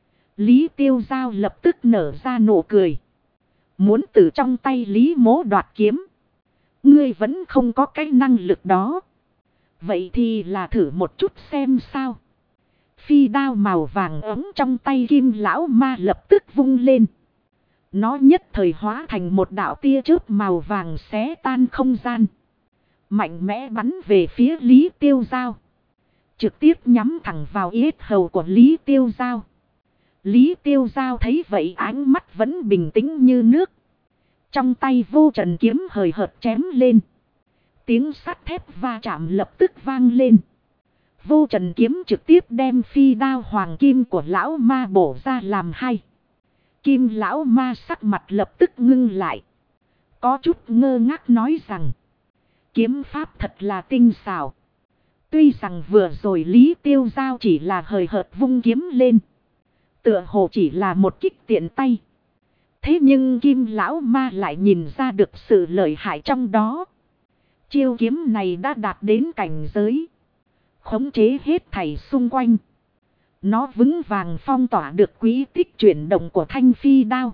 Lý Tiêu Giao lập tức nở ra nụ cười. Muốn từ trong tay Lý Mỗ đoạt kiếm. Ngươi vẫn không có cái năng lực đó. Vậy thì là thử một chút xem sao. Phi đao màu vàng ấm trong tay Kim lão ma lập tức vung lên. Nó nhất thời hóa thành một đạo tia chớp màu vàng xé tan không gian. Mạnh mẽ bắn về phía Lý Tiêu Giao. Trực tiếp nhắm thẳng vào yết hầu của Lý Tiêu Giao. Lý Tiêu Giao thấy vậy ánh mắt vẫn bình tĩnh như nước. Trong tay vô trần kiếm hời hợt chém lên. Tiếng sắt thép va chạm lập tức vang lên. Vô trần kiếm trực tiếp đem phi đao hoàng kim của lão ma bổ ra làm hai. Kim lão ma sắc mặt lập tức ngưng lại. Có chút ngơ ngác nói rằng. Kiếm pháp thật là tinh xảo. Tuy rằng vừa rồi Lý Tiêu Giao chỉ là hời hợt vung kiếm lên. Tựa hồ chỉ là một kích tiện tay. Thế nhưng Kim lão ma lại nhìn ra được sự lợi hại trong đó. Chiêu kiếm này đã đạt đến cảnh giới. Khống chế hết thảy xung quanh. Nó vững vàng phong tỏa được quỹ tích chuyển động của thanh phi đao.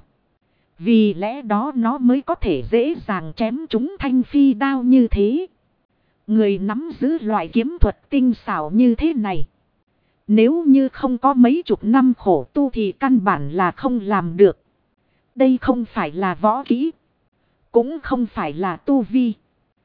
Vì lẽ đó nó mới có thể dễ dàng chém trúng thanh phi đao như thế. Người nắm giữ loại kiếm thuật tinh xảo như thế này. Nếu như không có mấy chục năm khổ tu thì căn bản là không làm được. Đây không phải là võ kỹ. Cũng không phải là tu vi.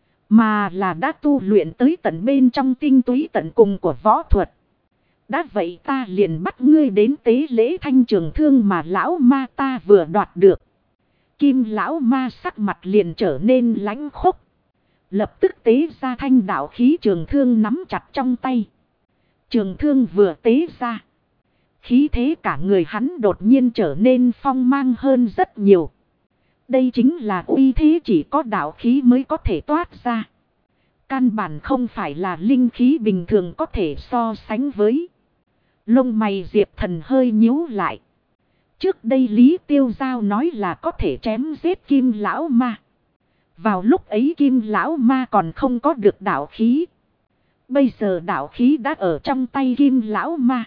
Mà là đã tu luyện tới tận bên trong tinh túy tận cùng của võ thuật. Đã vậy ta liền bắt ngươi đến tế lễ thanh trường thương mà lão ma ta vừa đoạt được. Kim lão ma sắc mặt liền trở nên lãnh khốc. Lập tức tế ra thanh đạo khí trường thương nắm chặt trong tay. Trường thương vừa tế ra. Khí thế cả người hắn đột nhiên trở nên phong mang hơn rất nhiều. Đây chính là uy thế chỉ có đạo khí mới có thể toát ra. Căn bản không phải là linh khí bình thường có thể so sánh với. Lông mày Diệp Thần hơi nhíu lại. Trước đây Lý Tiêu Giao nói là có thể chém giết Kim lão ma. Vào lúc ấy Kim lão ma còn không có được đạo khí. Bây giờ đạo khí đã ở trong tay Kim lão ma.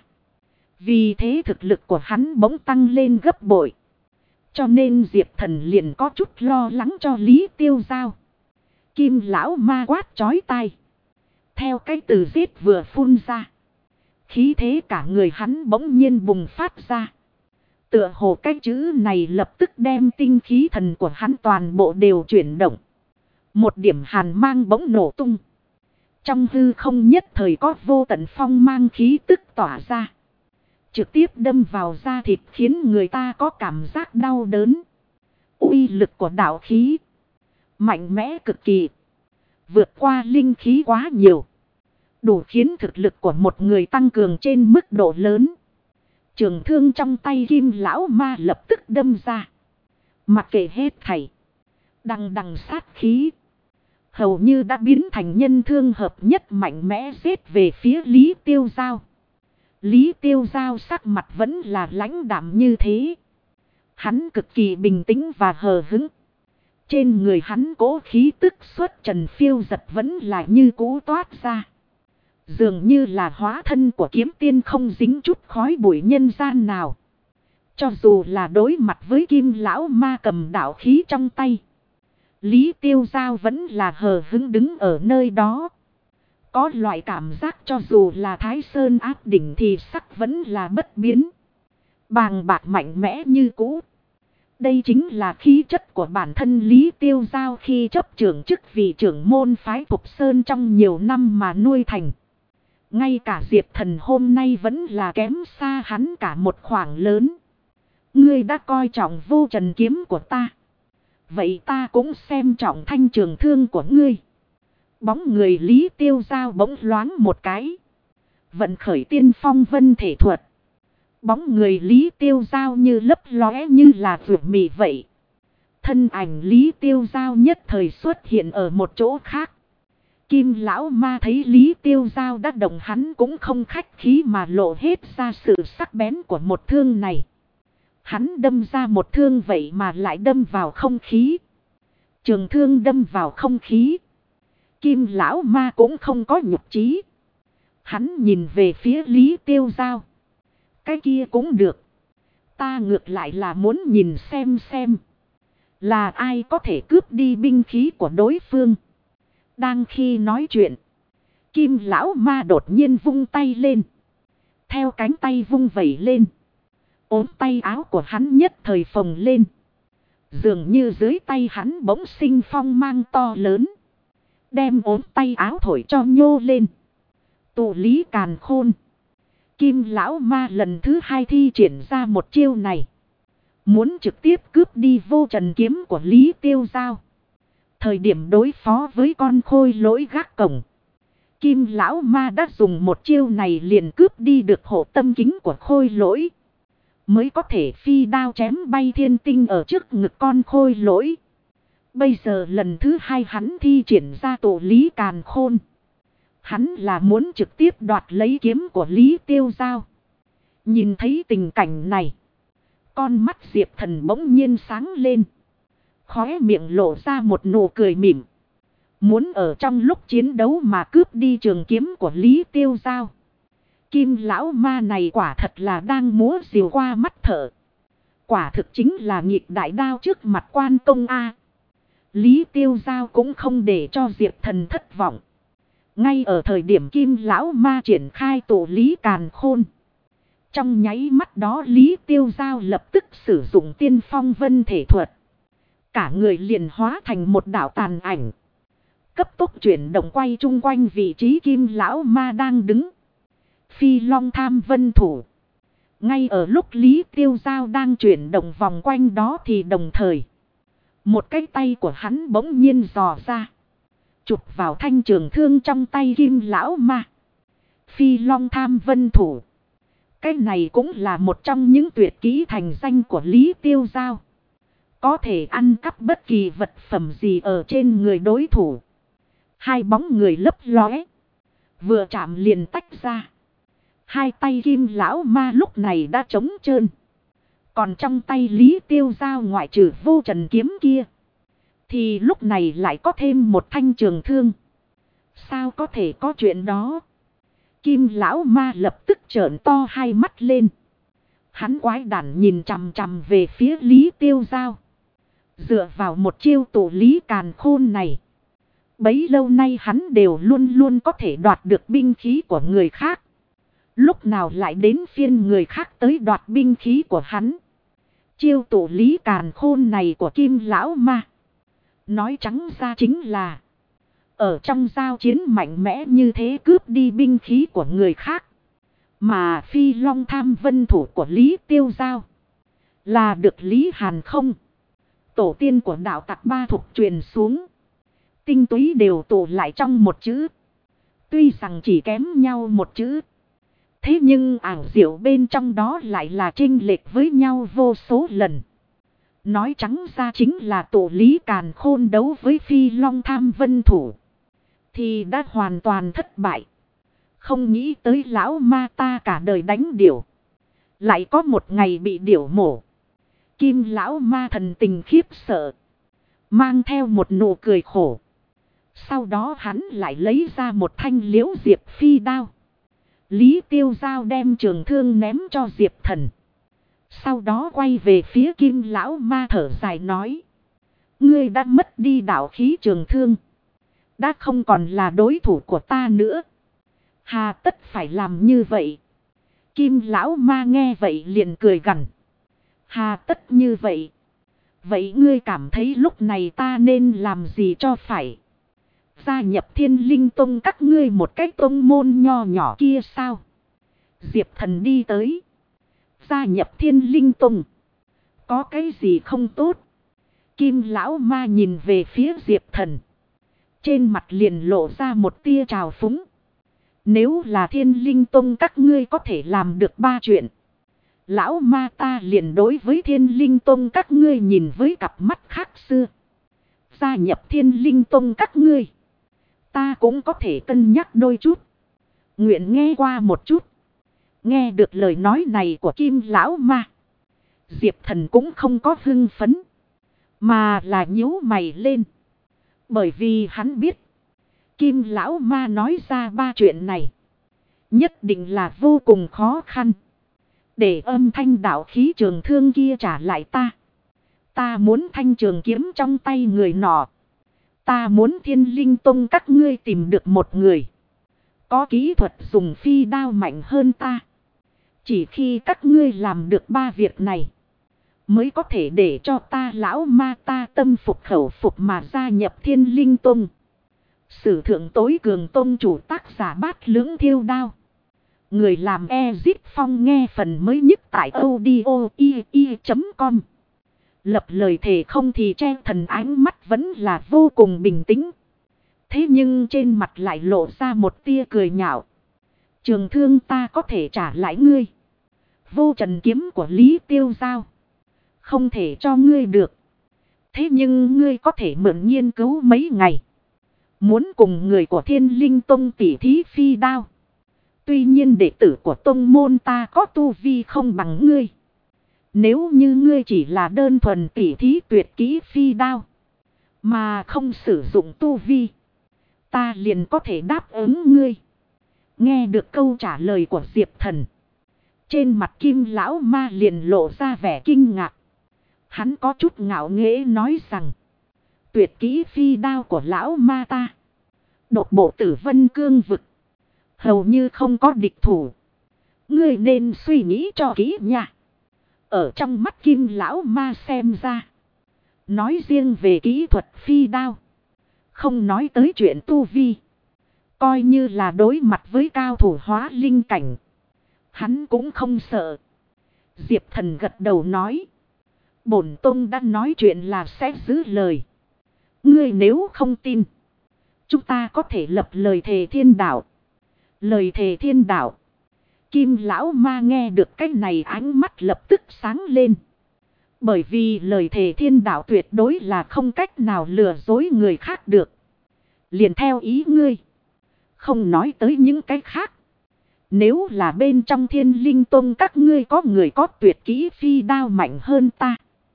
Vì thế thực lực của hắn bỗng tăng lên gấp bội. Cho nên Diệp Thần liền có chút lo lắng cho Lý Tiêu Giao. Kim lão ma quát chói tai. Theo cái từ giết vừa phun ra. Khí thế cả người hắn bỗng nhiên bùng phát ra. Tựa hồ cái chữ này lập tức đem tinh khí thần của hắn toàn bộ đều chuyển động. Một điểm hàn mang bỗng nổ tung. Trong hư không nhất thời có vô tận phong mang khí tức tỏa ra. Trực tiếp đâm vào da thịt khiến người ta có cảm giác đau đớn. Uy lực của đạo khí. Mạnh mẽ cực kỳ. Vượt qua linh khí quá nhiều. Đủ khiến thực lực của một người tăng cường trên mức độ lớn. Trường thương trong tay Kim lão ma lập tức đâm ra. Mặc kệ hết thảy. Đằng đằng sát khí. Hầu như đã biến thành nhân thương hợp nhất mạnh mẽ giết về phía Lý Tiêu Giao. Lý Tiêu Giao sắc mặt vẫn là lãnh đạm như thế. Hắn cực kỳ bình tĩnh và hờ hững. Trên người hắn cố khí tức xuất trần phiêu giật vẫn là như cũ toát ra. Dường như là hóa thân của kiếm tiên không dính chút khói bụi nhân gian nào. Cho dù là đối mặt với Kim lão ma cầm đạo khí trong tay. Lý Tiêu Giao vẫn là hờ hững đứng ở nơi đó. Có loại cảm giác cho dù là Thái Sơn áp đỉnh thì sắc vẫn là bất biến. Bàng bạc mạnh mẽ như cũ. Đây chính là khí chất của bản thân Lý Tiêu Giao khi chấp trưởng chức vị trưởng môn phái Thục Sơn trong nhiều năm mà nuôi thành. Ngay cả Diệp Thần hôm nay vẫn là kém xa hắn cả một khoảng lớn. Ngươi đã coi trọng vô trần kiếm của ta. Vậy ta cũng xem trọng thanh trường thương của ngươi. Bóng người Lý Tiêu Giao bỗng loáng một cái. Vận khởi tiên phong vân thể thuật. Bóng người Lý Tiêu Giao như lấp lóe như là vượt mì vậy. Thân ảnh Lý Tiêu Giao nhất thời xuất hiện ở một chỗ khác. Kim lão ma thấy Lý Tiêu Giao đã động hắn cũng không khách khí mà lộ hết ra sự sắc bén của một thương này. Hắn đâm ra một thương vậy mà lại đâm vào không khí. Trường thương đâm vào không khí. Kim lão ma cũng không có nhục trí. Hắn nhìn về phía Lý Tiêu Giao. Cái kia cũng được. Ta ngược lại là muốn nhìn xem. Là ai có thể cướp đi binh khí của đối phương. Đang khi nói chuyện. Kim lão ma đột nhiên vung tay lên. Theo cánh tay vung vẩy lên. Ốm tay áo của hắn nhất thời phồng lên. Dường như dưới tay hắn bỗng sinh phong mang to lớn. Đem ốm tay áo thổi cho nhô lên. Tụ lý càn khôn. Kim lão ma lần thứ hai thi triển ra một chiêu này. Muốn trực tiếp cướp đi vô trần kiếm của Lý Tiêu Giao. Thời điểm đối phó với con khôi lỗi gác cổng. Kim lão ma đã dùng một chiêu này liền cướp đi được hộ tâm kính của khôi lỗi. Mới có thể phi đao chém bay thiên tinh ở trước ngực con khôi lỗi. Bây giờ lần thứ hai hắn thi triển ra tổ lý càn khôn. Hắn là muốn trực tiếp đoạt lấy kiếm của Lý Tiêu Giao. Nhìn thấy tình cảnh này. Con mắt Diệp Thần bỗng nhiên sáng lên. Khóe miệng lộ ra một nụ cười mỉm. Muốn ở trong lúc chiến đấu mà cướp đi trường kiếm của Lý Tiêu Giao. Kim lão ma này quả thật là đang múa rìu qua mắt thợ. Quả thực chính là nghịch đại đao trước mặt quan công A. Lý Tiêu Giao cũng không để cho Diệp Thần thất vọng. Ngay ở thời điểm Kim lão ma triển khai tổ lý càn khôn. Trong nháy mắt đó Lý Tiêu Giao lập tức sử dụng tiên phong vân thể thuật. Cả người liền hóa thành một đạo tàn ảnh. Cấp tốc chuyển động quay chung quanh vị trí Kim lão ma đang đứng. Phi long tham vân thủ. Ngay ở lúc Lý Tiêu Giao đang chuyển động vòng quanh đó thì đồng thời. Một cái tay của hắn bỗng nhiên dò ra. Chụp vào thanh trường thương trong tay Kim lão ma. Phi long tham vân thủ. Cái này cũng là một trong những tuyệt kỹ thành danh của Lý Tiêu Giao. Có thể ăn cắp bất kỳ vật phẩm gì ở trên người đối thủ. Hai bóng người lấp lóe. Vừa chạm liền tách ra. Hai tay Kim lão ma lúc này đã trống trơn. Còn trong tay Lý Tiêu Giao ngoại trừ vô trần kiếm kia. Thì lúc này lại có thêm một thanh trường thương. Sao có thể có chuyện đó? Kim lão ma lập tức trợn to hai mắt lên. Hắn quái đản nhìn chằm chằm về phía Lý Tiêu Giao. Dựa vào một chiêu tổ lý càn khôn này. Bấy lâu nay hắn đều luôn luôn có thể đoạt được binh khí của người khác. Lúc nào lại đến phiên người khác tới đoạt binh khí của hắn. Chiêu tổ lý càn khôn này của Kim lão ma. Nói trắng ra chính là. Ở trong giao chiến mạnh mẽ như thế cướp đi binh khí của người khác. Mà phi long tham vân thủ của Lý Tiêu Giao. Là được Lý Hàn không. Tổ tiên của đạo tặc ba thục truyền xuống. Tinh túy đều tụ lại trong một chữ. Tuy rằng chỉ kém nhau một chữ. Thế nhưng ảo diệu bên trong đó lại là chênh lệch với nhau vô số lần. Nói trắng ra chính là tổ lý càn khôn đấu với phi long tham vân thủ. Thì đã hoàn toàn thất bại. Không nghĩ tới lão ma ta cả đời đánh điểu. Lại có một ngày bị điểu mổ. Kim lão ma thần tình khiếp sợ. Mang theo một nụ cười khổ. Sau đó hắn lại lấy ra một thanh liễu diệp phi đao. Lý Tiêu Giao đem trường thương ném cho Diệp Thần. Sau đó quay về phía Kim lão ma thở dài nói. Ngươi đã mất đi đạo khí trường thương. Đã không còn là đối thủ của ta nữa. Hà tất phải làm như vậy. Kim lão ma nghe vậy liền cười gằn. Hà tất như vậy. Vậy ngươi cảm thấy lúc này ta nên làm gì cho phải? Gia nhập Thiên Linh Tông các ngươi một cái tông môn nho nhỏ kia sao? Diệp Thần đi tới. Gia nhập Thiên Linh Tông. Có cái gì không tốt? Kim lão ma nhìn về phía Diệp Thần. Trên mặt liền lộ ra một tia trào phúng. Nếu là Thiên Linh Tông các ngươi có thể làm được ba chuyện. Lão ma ta liền đối với Thiên Linh Tông các ngươi nhìn với cặp mắt khác xưa. Gia nhập Thiên Linh Tông các ngươi. Ta cũng có thể cân nhắc đôi chút. Nguyện nghe qua một chút. Nghe được lời nói này của Kim lão ma. Diệp Thần cũng không có hưng phấn. Mà là nhíu mày lên. Bởi vì hắn biết. Kim lão ma nói ra ba chuyện này. Nhất định là vô cùng khó khăn. Để âm thanh đạo khí trường thương kia trả lại ta. Ta muốn thanh trường kiếm trong tay người nọ. Ta muốn Thiên Linh Tông các ngươi tìm được một người. có kỹ thuật dùng phi đao mạnh hơn ta. Chỉ khi các ngươi làm được 3 việc này, mới có thể để cho ta lão ma ta tâm phục khẩu phục mà gia nhập Thiên Linh Tông. Sử thượng tối cường tông chủ tác giả Bát Lưỡng Thiêu Đao. Người làm Ezip Phong nghe phần mới nhất tại audio.com. Lập lời thề không thì che thần, ánh mắt vẫn là vô cùng bình tĩnh. Thế nhưng trên mặt lại lộ ra một tia cười nhạo. Trường thương ta có thể trả lại ngươi. Vô trần kiếm của Lý Tiêu Giao không thể cho ngươi được. Thế nhưng ngươi có thể mượn nghiên cứu mấy ngày. Muốn cùng người của Thiên Linh Tông tỉ thí phi đao. Tuy nhiên đệ tử của tông môn ta có tu vi không bằng ngươi. Nếu như ngươi chỉ là đơn thuần tỉ thí tuyệt kỹ phi đao, mà không sử dụng tu vi, ta liền có thể đáp ứng ngươi. Nghe được câu trả lời của Diệp Thần, trên mặt Kim lão ma liền lộ ra vẻ kinh ngạc. Hắn có chút ngạo nghễ nói rằng, tuyệt kỹ phi đao của lão ma ta, độc bộ Tử Vân Cương vực, hầu như không có địch thủ. Ngươi nên suy nghĩ cho kỹ nha. Ở trong mắt Kim lão ma xem ra, nói riêng về kỹ thuật phi đao, không nói tới chuyện tu vi, coi như là đối mặt với cao thủ hóa linh cảnh, hắn cũng không sợ. Diệp Thần gật đầu nói, bổn tông đã nói chuyện là sẽ giữ lời. Ngươi nếu không tin, chúng ta có thể lập lời thề thiên đạo. Lời thề thiên đạo. Kim lão ma nghe được cái này ánh mắt lập tức sáng lên. Bởi vì lời thề thiên đạo tuyệt đối là không cách nào lừa dối người khác được. Liền theo ý ngươi. Không nói tới những cái khác. Nếu là bên trong Thiên Linh Tông các ngươi có người có tuyệt kỹ phi đao mạnh hơn ta,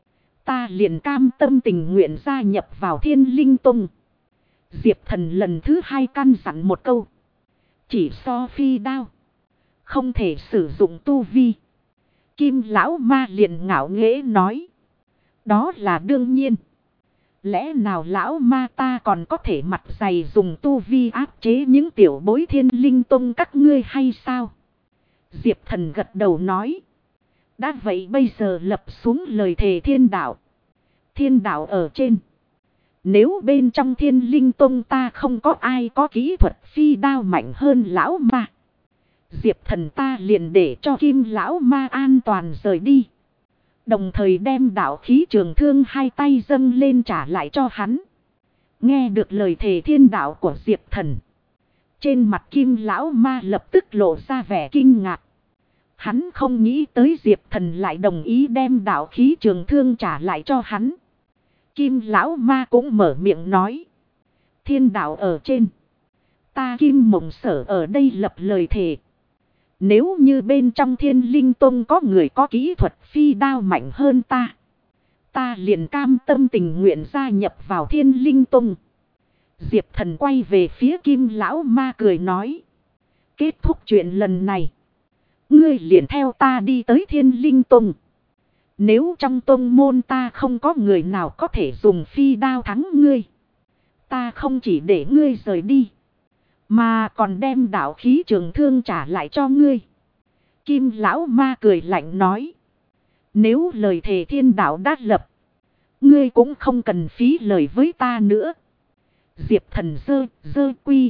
ta liền cam tâm tình nguyện gia nhập vào Thiên Linh Tông. Diệp Thần lần thứ 2 căn dặn một câu. Chỉ so phi đao, không thể sử dụng tu vi. Kim lão ma liền ngạo nghễ nói, đó là đương nhiên. Lẽ nào lão ma ta còn có thể mặt dày dùng tu vi áp chế những tiểu bối Thiên Linh Tông các ngươi hay sao? Diệp Thần gật đầu nói, đã vậy bây giờ lập xuống lời thề thiên đạo. Thiên đạo ở trên. Nếu bên trong Thiên Linh Tông ta không có ai có kỹ thuật phi đao mạnh hơn lão ma, Diệp Thần ta liền để cho Kim lão ma an toàn rời đi. Đồng thời đem đạo khí trường thương 2 tay dâng lên trả lại cho hắn. Nghe được lời thề thiên đạo của Diệp Thần, trên mặt Kim lão ma lập tức lộ ra vẻ kinh ngạc. Hắn không nghĩ tới Diệp Thần lại đồng ý đem đạo khí trường thương trả lại cho hắn. Kim lão ma cũng mở miệng nói, thiên đạo ở trên, ta Kim Mộng Sở ở đây lập lời thề. Nếu như bên trong Thiên Linh Tông có người có kỹ thuật phi đao mạnh hơn ta liền cam tâm tình nguyện gia nhập vào Thiên Linh Tông. Diệp Thần quay về phía Kim lão ma cười nói, kết thúc chuyện lần này, ngươi liền theo ta đi tới Thiên Linh Tông. Nếu trong tông môn ta không có người nào có thể dùng phi đao thắng ngươi, ta không chỉ để ngươi rời đi, mà còn đem đạo khí trường thương trả lại cho ngươi. Kim lão ma cười lạnh nói, nếu lời thề thiên đạo đã lập, ngươi cũng không cần phí lời với ta nữa. Diệp Thần dơ quy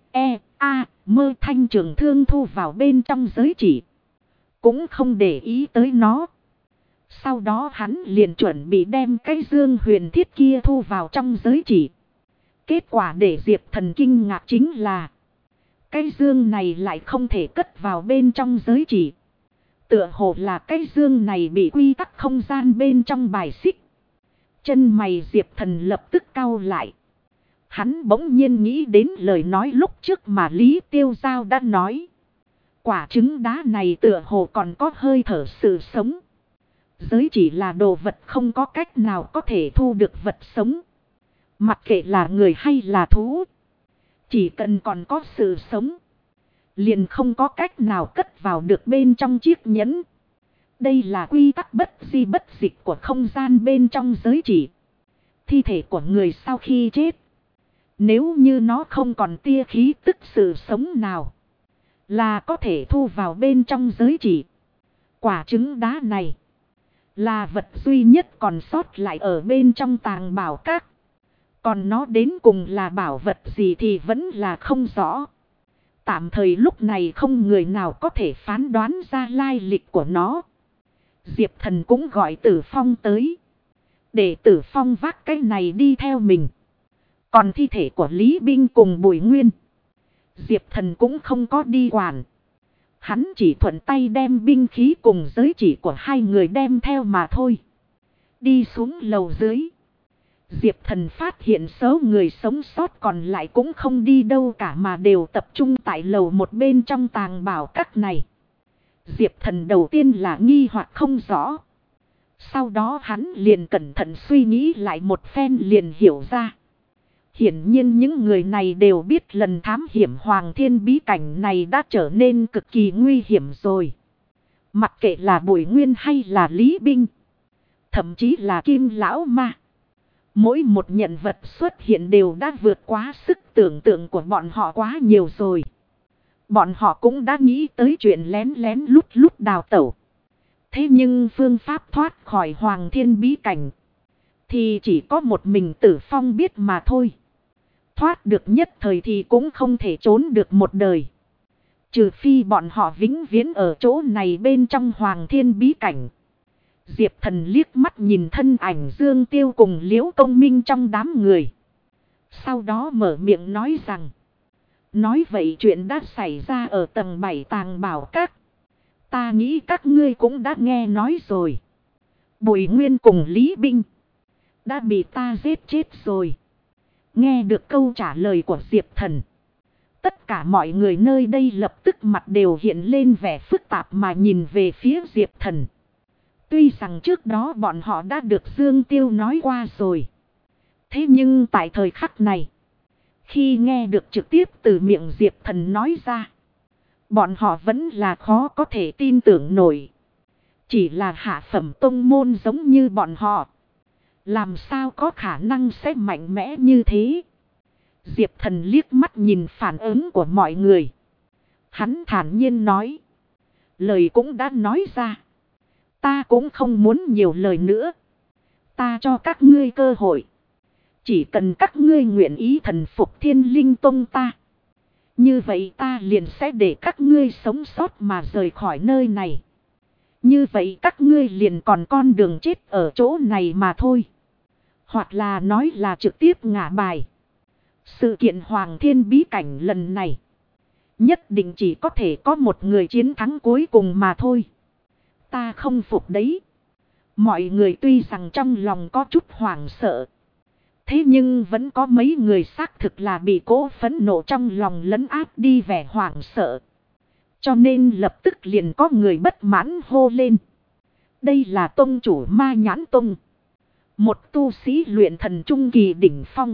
mơ thanh trường thương thu vào bên trong giới chỉ, cũng không để ý tới nó. Sau đó hắn liền chuẩn bị đem cái dương huyền thiết kia thu vào trong giới chỉ. Kết quả để Diệp Thần kinh ngạc chính là, cái dương này lại không thể cất vào bên trong giới chỉ. Tựa hồ là cái dương này bị quy tắc không gian bên trong bài xích. Chân mày Diệp Thần lập tức cau lại. Hắn bỗng nhiên nghĩ đến lời nói lúc trước mà Lý Tiêu Giao đã nói. Quả trứng đá này tựa hồ còn có hơi thở sự sống. Giới chỉ là đồ vật không có cách nào có thể thu được vật sống. Mặc kệ là người hay là thú, chỉ cần còn có sự sống, liền không có cách nào cất vào được bên trong chiếc nhẫn. Đây là quy tắc bất di bất dịch của không gian bên trong giới chỉ. Thi thể của người sau khi chết, Nếu như nó không còn tia khí tức sự sống nào, là có thể thu vào bên trong giới chỉ. Quả trứng đá này là vật duy nhất còn sót lại ở bên trong tàng bảo các. Còn nó đến cùng là bảo vật gì thì vẫn là không rõ. Tạm thời lúc này không người nào có thể phán đoán ra lai lịch của nó. Diệp Thần cũng gọi Tử Phong tới, để Tử Phong vác cái này đi theo mình. Còn thi thể của Lý Binh cùng Bùi Nguyên, Diệp Thần cũng không có đi quản. Hắn chỉ thuận tay đem binh khí cùng giới chỉ của hai người đem theo mà thôi. Đi xuống lầu dưới, Diệp Thần phát hiện số người sống sót còn lại cũng không đi đâu cả mà đều tập trung tại lầu một bên trong tàng bảo các này. Diệp Thần đầu tiên là nghi hoặc không rõ. Sau đó hắn liền cẩn thận suy nghĩ lại một phen liền hiểu ra. Hiển nhiên những người này đều biết lần thám hiểm Hoàng Thiên bí cảnh này đã trở nên cực kỳ nguy hiểm rồi. Mặc kệ là Bùi Nguyên hay là Lý Binh, thậm chí là Kim Lão Ma, mỗi một nhân vật xuất hiện đều đã vượt quá sức tưởng tượng của bọn họ quá nhiều rồi. Bọn họ cũng đã nghĩ tới chuyện lén lén lút lút đào tẩu. Thế nhưng phương pháp thoát khỏi Hoàng Thiên bí cảnh thì chỉ có một mình Tử Phong biết mà thôi. Thoát được nhất thời thì cũng không thể trốn được một đời. Trừ phi bọn họ vĩnh viễn ở chỗ này bên trong Hoàng Thiên bí cảnh. Diệp Thần liếc mắt nhìn thân ảnh Dương Tiêu cùng Liễu Công Minh trong đám người. Sau đó mở miệng nói rằng. Nói vậy chuyện đã xảy ra ở tầng 7 tàng bảo các. Ta nghĩ các ngươi cũng đã nghe nói rồi. Bùi Nguyên cùng Lý Binh đã bị ta giết chết rồi. Nghe được câu trả lời của Diệp Thần, tất cả mọi người nơi đây lập tức mặt đều hiện lên vẻ phức tạp mà nhìn về phía Diệp Thần. Tuy rằng trước đó bọn họ đã được Dương Tiêu nói qua rồi. Thế nhưng tại thời khắc này, khi nghe được trực tiếp từ miệng Diệp Thần nói ra, bọn họ vẫn là khó có thể tin tưởng nổi. Chỉ là hạ phẩm tông môn giống như bọn họ, làm sao có khả năng sẽ mạnh mẽ như thế? Diệp Thần liếc mắt nhìn phản ứng của mọi người. Hắn thản nhiên nói. Lời cũng đã nói ra. Ta cũng không muốn nhiều lời nữa. Ta cho các ngươi cơ hội. Chỉ cần các ngươi nguyện ý thần phục Thiên Linh Tông ta, như vậy ta liền sẽ để các ngươi sống sót mà rời khỏi nơi này. Như vậy các ngươi liền còn con đường chết ở chỗ này mà thôi. Hoặc là nói là trực tiếp ngả bài. Sự kiện Hoàng Thiên bí cảnh lần này, nhất định chỉ có thể có một người chiến thắng cuối cùng mà thôi. Ta không phục đấy. Mọi người tuy rằng trong lòng có chút hoảng sợ, thế nhưng vẫn có mấy người xác thực là bị cỗ phẫn nộ trong lòng lấn áp đi vẻ hoảng sợ. Cho nên lập tức liền có người bất mãn hô lên. Đây là tông chủ Ma Nhãn Tông, một tu sĩ luyện thần trung kỳ đỉnh phong.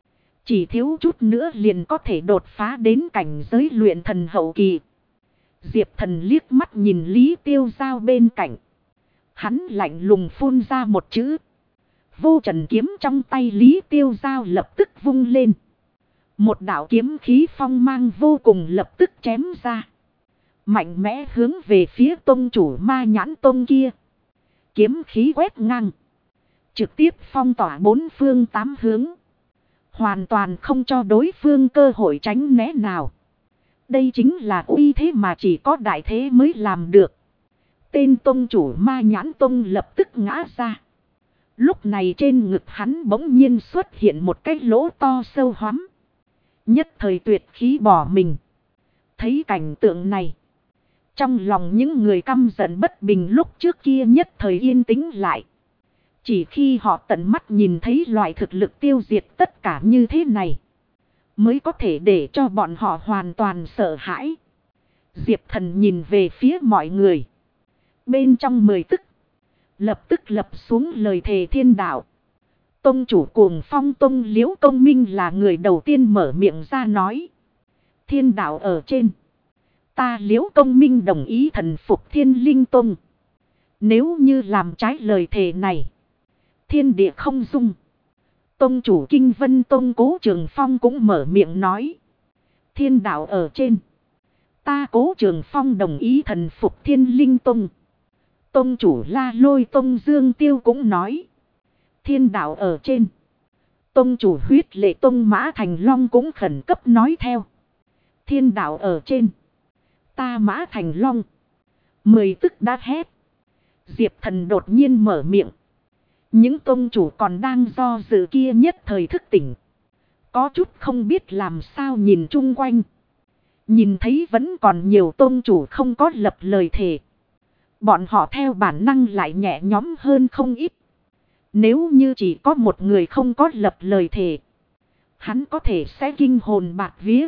Chỉ thiếu chút nữa liền có thể đột phá đến cảnh giới luyện thần hậu kỳ. Diệp Thần liếc mắt nhìn Lý Tiêu Giao bên cạnh. Hắn lạnh lùng phun ra một chữ. Vô trần kiếm trong tay Lý Tiêu Giao lập tức vung lên. Một đạo kiếm khí phong mang vô cùng lập tức chém ra. Mạnh mẽ hướng về phía tông chủ Ma Nhãn Tông kia. Kiếm khí quét ngang, trực tiếp phong tỏa bốn phương tám hướng. Hoàn toàn không cho đối phương cơ hội tránh né nào. Đây chính là uy thế mà chỉ có đại thế mới làm được. Tên tông chủ Ma Nhãn Tông lập tức ngã ra. Lúc này trên ngực hắn bỗng nhiên xuất hiện một cái lỗ to sâu hoắm. Nhất thời tuyệt khí bỏ mình. Thấy cảnh tượng này, trong lòng những người căm giận bất bình lúc trước kia nhất thời yên tĩnh lại. Chỉ khi họ tận mắt nhìn thấy loại thực lực tiêu diệt tất cả như thế này, mới có thể để cho bọn họ hoàn toàn sợ hãi. Diệp Thần nhìn về phía mọi người. Bên trong 10 tức, lập tức lập xuống lời thề thiên đạo. Tông chủ Cuồng Phong Tông Liễu Công Minh là người đầu tiên mở miệng ra nói. Thiên đạo ở trên, ta Liễu Công Minh đồng ý thần phục Thiên Linh Tông. Nếu như làm trái lời thề này, thiên địa không dung, Tông chủ Kinh Vân Tông Cố Trường Phong cũng mở miệng nói. Thiên đạo ở trên. Ta Cố Trường Phong đồng ý thần phục Thiên Linh Tông. Tông chủ La Lôi Tông Dương Tiêu cũng nói. Thiên đạo ở trên. Tông chủ Huyết Lệ Tông Mã Thành Long cũng khẩn cấp nói theo. Thiên đạo ở trên. Ta Mã Thành Long. 10 tức đã hét. Diệp Thần đột nhiên mở miệng. Những tông chủ còn đang do dự kia nhất thời thức tỉnh. Có chút không biết làm sao nhìn chung quanh. Nhìn thấy vẫn còn nhiều tông chủ không có lập lời thề. Bọn họ theo bản năng lại nhẹ nhõm hơn không ít. Nếu như chỉ có một người không có lập lời thề, hắn có thể sẽ kinh hồn bạt vía,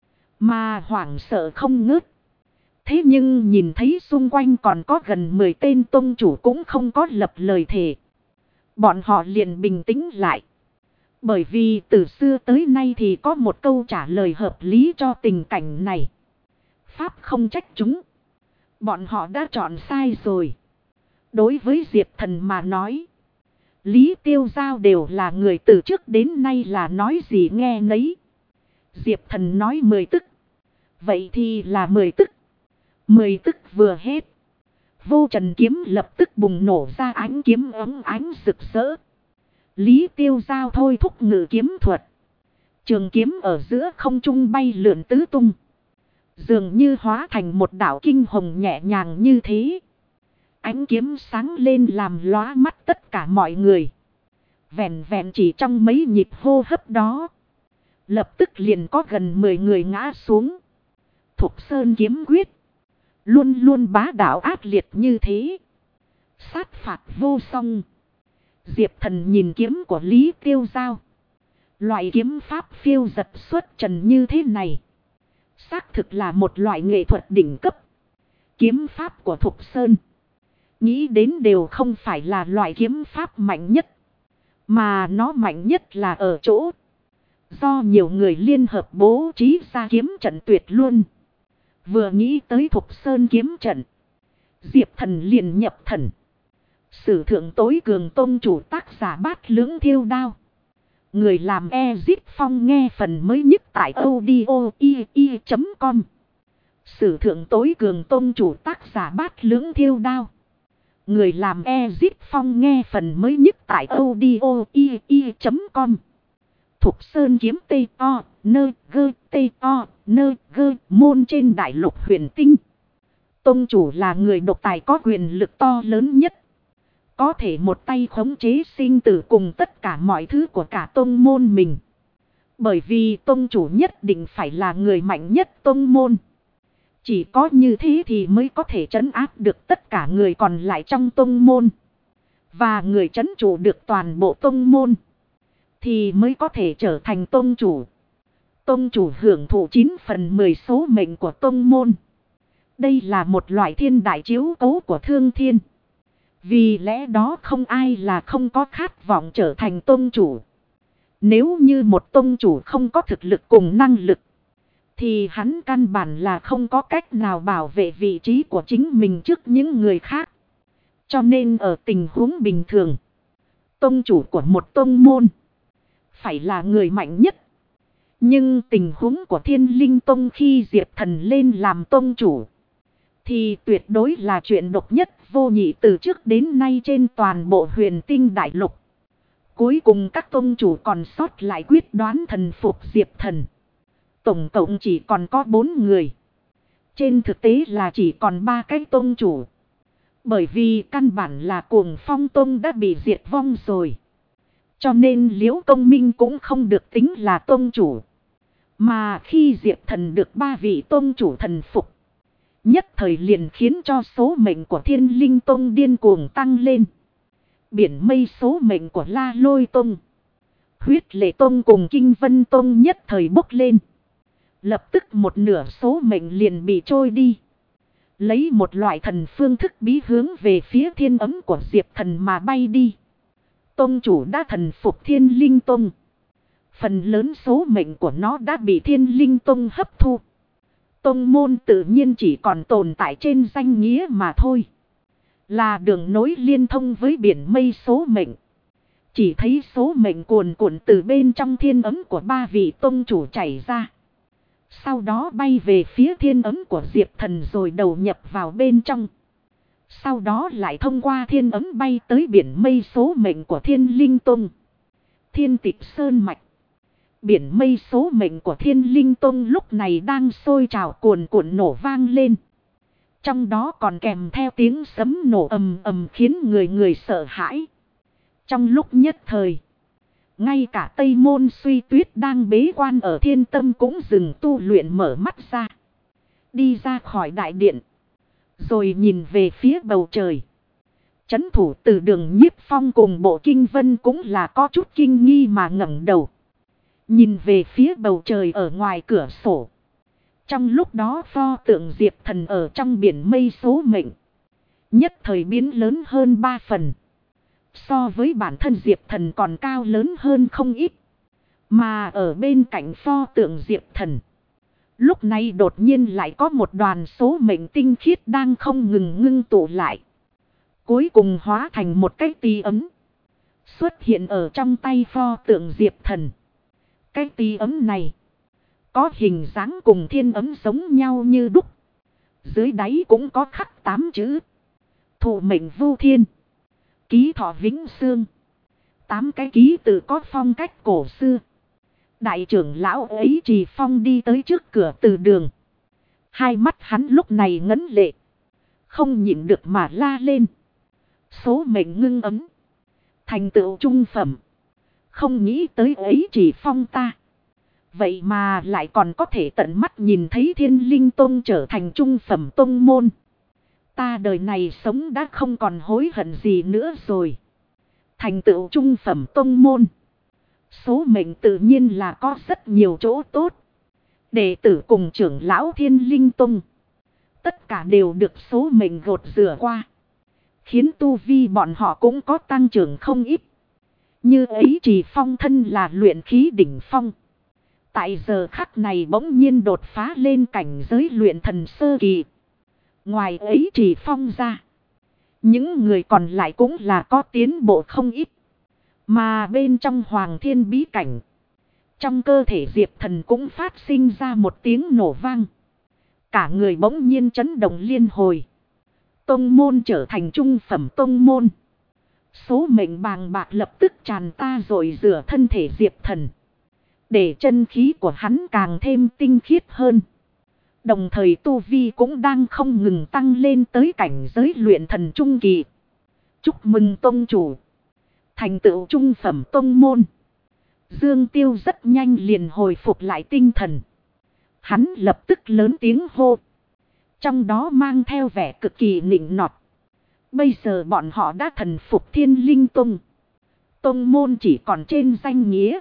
mà hoảng sợ không ngớt. Thế nhưng nhìn thấy xung quanh còn có gần 10 tên tông chủ cũng không có lập lời thề. Bọn họ liền bình tĩnh lại. Bởi vì từ xưa tới nay thì có một câu trả lời hợp lý cho tình cảnh này. Pháp không trách chúng. Bọn họ đã chọn sai rồi. Đối với Diệp Thần mà nói, Lý Tiêu Giao đều là người từ trước đến nay là nói gì nghe nấy. Diệp Thần nói 10 tức. Vậy thì là 10 tức. 10 tức vừa hết. Vô trần kiếm lập tức bùng nổ ra ánh kiếm ấm ánh rực rỡ. Lý Tiêu Giao thôi thúc ngự kiếm thuật. Trường kiếm ở giữa không trung bay lượn tứ tung. Dường như hóa thành một đạo kinh hồng nhẹ nhàng như thế. Ánh kiếm sáng lên làm lóa mắt tất cả mọi người. Vẹn vẹn chỉ trong mấy nhịp hô hấp đó, lập tức liền có gần 10 người ngã xuống. Thục Sơn kiếm quyết luôn luôn bá đạo ác liệt như thế, sát phạt vô song. Diệp Thần nhìn kiếm của Lý Tiêu Giao. Loại kiếm pháp phiêu giật xuất trần như thế này, xác thực là một loại nghệ thuật đỉnh cấp. Kiếm pháp của Thục Sơn, nghĩ đến đều không phải là loại kiếm pháp mạnh nhất. Mà nó mạnh nhất là ở chỗ do nhiều người liên hợp bố trí ra kiếm trận tuyệt luôn. Vừa nghĩ tới Thục Sơn kiếm trận, Diệp Thần liền nhập thần. Sử thượng tối cường tông chủ tác giả Bát Lưỡng Thiêu Đao. Người làm Ezip Phong nghe phần mới nhất tại audio.com. Sử thượng tối cường tông chủ tác giả Bát Lưỡng Thiêu Đao. Người làm Ezip Phong nghe phần mới nhất tại audio.com. Thục Sơn kiếm T.O.N.G.T.O.N.G môn trên đại lục huyền tinh. Tông chủ là người độc tài có quyền lực to lớn nhất. Có thể một tay khống chế sinh tử cùng tất cả mọi thứ của cả tông môn mình. Bởi vì tông chủ nhất định phải là người mạnh nhất tông môn. Chỉ có như thế thì mới có thể trấn áp được tất cả người còn lại trong tông môn. Và người trấn chủ được toàn bộ tông môn, thì mới có thể trở thành tông chủ. Tông chủ hưởng thụ 9/10 số mệnh của tông môn. Đây là một loại thiên đại chiếu cố của thương thiên. Vì lẽ đó không ai là không có khát vọng trở thành tông chủ. Nếu như một tông chủ không có thực lực cùng năng lực, thì hắn căn bản là không có cách nào bảo vệ vị trí của chính mình trước những người khác. Cho nên ở tình huống bình thường, tông chủ của một tông môn phải là người mạnh nhất. Nhưng tình huống của Thiên Linh Tông khi Diệp Thần lên làm tông chủ, thì tuyệt đối là chuyện độc nhất vô nhị từ trước đến nay trên toàn bộ huyền tinh đại lục. Cuối cùng các tông chủ còn sót lại quyết đoán thần phục Diệp Thần. Tổng cộng chỉ còn có 4 người. Trên thực tế là chỉ còn 3 cái tông chủ. Bởi vì căn bản là Cuồng Phong Tông đã bị diệt vong rồi. Cho nên Liễu Công Minh cũng không được tính là tông chủ. Mà khi Diệp Thần được 3 vị tông chủ thần phục, nhất thời liền khiến cho số mệnh của Thiên Linh Tông điên cuồng tăng lên. Biển mây số mệnh của La Lôi Tông, Huyết Lệ Tông cùng Kinh Vân Tông nhất thời bốc lên. Lập tức một nửa số mệnh liền bị trôi đi. Lấy một loại thần phương thức bí hướng về phía thiên ấm của Diệp Thần mà bay đi. Tông chủ đã thần phục Thiên Linh Tông. Phần lớn số mệnh của nó đã bị Thiên Linh Tông hấp thu. Tông môn tự nhiên chỉ còn tồn tại trên danh nghĩa mà thôi. Là đường nối liên thông với biển mây số mệnh. Chỉ thấy số mệnh cuồn cuộn từ bên trong thiên ấm của ba vị tông chủ chảy ra. Sau đó bay về phía thiên ấm của Diệp Thần rồi đầu nhập vào bên trong. Sau đó lại thông qua thiên ấm bay tới biển mây số mệnh của Thiên Linh Tông. Thiên Tịch Sơn Mạch. Biển mây số mệnh của Thiên Linh Tông lúc này đang sôi trào cuồn cuộn nổ vang lên. Trong đó còn kèm theo tiếng sấm nổ ầm ầm khiến người người sợ hãi. Trong lúc nhất thời, ngay cả Tây Môn Suy Tuyết đang bế quan ở Thiên Tâm cũng dừng tu luyện mở mắt ra. Đi ra khỏi đại điện. Rồi nhìn về phía bầu trời. Chấn thủ Từ Đường Nhiếp Phong cùng Bộ Kinh Vân cũng là có chút kinh nghi mà ngẩng đầu. Nhìn về phía bầu trời ở ngoài cửa sổ. Trong lúc đó pho tượng Diệp Thần ở trong biển mây số mệnh. Nhất thời biến lớn hơn 3 phần. So với bản thân Diệp Thần còn cao lớn hơn không ít. Mà ở bên cạnh pho tượng Diệp Thần. Lúc này đột nhiên lại có một đoàn số mệnh tinh khiết đang không ngừng ngưng tụ lại. Cuối cùng hóa thành một cái tí ấm. Xuất hiện ở trong tay pho tượng Diệp Thần. Cái tí ấm này. Có hình dáng cùng thiên ấm giống nhau như đúc. Dưới đáy cũng có khắc 8 chữ. Thụ mệnh vu thiên. Ký thọ vĩnh xương. 8 cái ký tự có phong cách cổ xưa. Đại trưởng lão ấy Trì Phong đi tới trước cửa Từ Đường. Hai mắt hắn lúc này ngấn lệ. Không nhịn được mà la lên. Số mệnh ngưng ấm. Thành tựu trung phẩm. Không nghĩ tới ấy Trì Phong ta. Vậy mà lại còn có thể tận mắt nhìn thấy Thiên Linh Tông trở thành trung phẩm tông môn. Ta đời này sống đã không còn hối hận gì nữa rồi. Thành tựu trung phẩm tông môn. Số mệnh tự nhiên là có rất nhiều chỗ tốt. Đệ tử cùng trưởng lão Thiên Linh Tông. Tất cả đều được số mệnh gột rửa qua. Khiến tu vi bọn họ cũng có tăng trưởng không ít. Như ấy Trì Phong thân là luyện khí đỉnh phong. Tại giờ khắc này bỗng nhiên đột phá lên cảnh giới luyện thần sơ kỳ. Ngoài ấy Trì Phong ra. Những người còn lại cũng là có tiến bộ không ít. Mà bên trong Hoàng Thiên bí cảnh. Trong cơ thể Diệp Thần cũng phát sinh ra một tiếng nổ vang. Cả người bỗng nhiên chấn động liên hồi. Tông môn trở thành trung phẩm tông môn. Số mệnh bàng bạc lập tức tràn ta rồi rửa thân thể Diệp Thần. Để chân khí của hắn càng thêm tinh khiết hơn. Đồng thời tu vi cũng đang không ngừng tăng lên tới cảnh giới luyện thần trung kỳ. Chúc mừng tông chủ. Thành tựu trung phẩm tông môn. Dương Tiêu rất nhanh liền hồi phục lại tinh thần. Hắn lập tức lớn tiếng hô. Trong đó mang theo vẻ cực kỳ nịnh nọt. Bây giờ bọn họ đã thần phục Thiên Linh Tông. Tông môn chỉ còn trên danh nghĩa.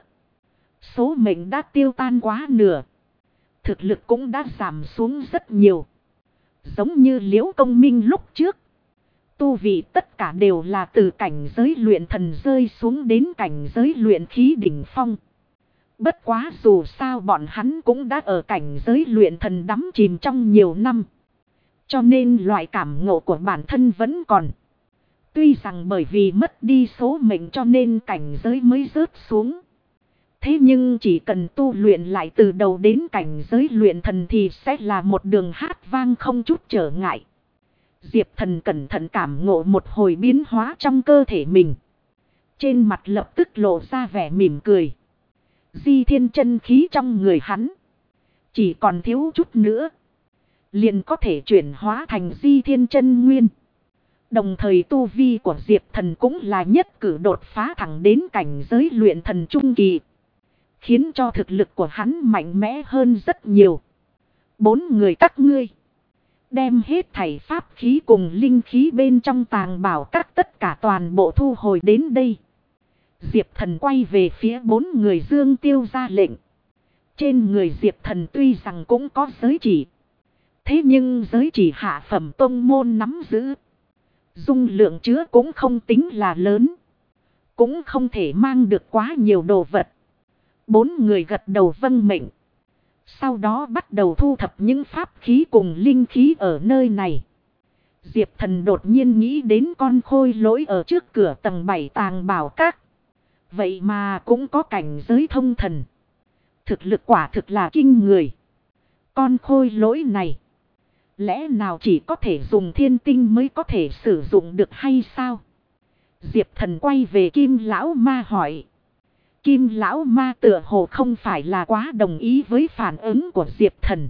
Số mệnh đã tiêu tan quá nửa. Thực lực cũng đã giảm xuống rất nhiều. Giống như Liễu Công Minh lúc trước. Tu vị tất cả đều là từ cảnh giới luyện thần rơi xuống đến cảnh giới luyện khí đỉnh phong. Bất quá dù sao bọn hắn cũng đã ở cảnh giới luyện thần đắm chìm trong nhiều năm. Cho nên loại cảm ngộ của bản thân vẫn còn. Tuy rằng bởi vì mất đi số mệnh cho nên cảnh giới mới rớt xuống. Thế nhưng chỉ cần tu luyện lại từ đầu đến cảnh giới luyện thần thì sẽ là một đường hát vang không chút trở ngại. Diệp Thần cẩn thận cảm ngộ một hồi biến hóa trong cơ thể mình. Trên mặt lập tức lộ ra vẻ mỉm cười. Di thiên chân khí trong người hắn. Chỉ còn thiếu chút nữa. Liền có thể chuyển hóa thành di thiên chân nguyên. Đồng thời tu vi của Diệp Thần cũng là nhất cử đột phá thẳng đến cảnh giới luyện thần trung kỳ. Khiến cho thực lực của hắn mạnh mẽ hơn rất nhiều. 4 người các ngươi. Đem hết thảy pháp khí cùng linh khí bên trong tàng bảo các tất cả toàn bộ thu hồi đến đây. Diệp Thần quay về phía 4 người Dương Tiêu ra lệnh. Trên người Diệp Thần tuy rằng cũng có giới chỉ. Thế nhưng giới chỉ hạ phẩm tông môn nắm giữ. Dung lượng chứa cũng không tính là lớn. Cũng không thể mang được quá nhiều đồ vật. 4 người gật đầu vâng mệnh. Sau đó bắt đầu thu thập những pháp khí cùng linh khí ở nơi này. Diệp Thần đột nhiên nghĩ đến con khôi lỗi ở trước cửa tầng 7 tàng bảo các. Vậy mà cũng có cảnh giới thông thần. Thực lực quả thực là kinh người. Con khôi lỗi này. Lẽ nào chỉ có thể dùng thiên tinh mới có thể sử dụng được hay sao? Diệp Thần quay về Kim Lão Ma hỏi. Kim Lão Ma tựa hồ không phải là quá đồng ý với phản ứng của Diệp Thần.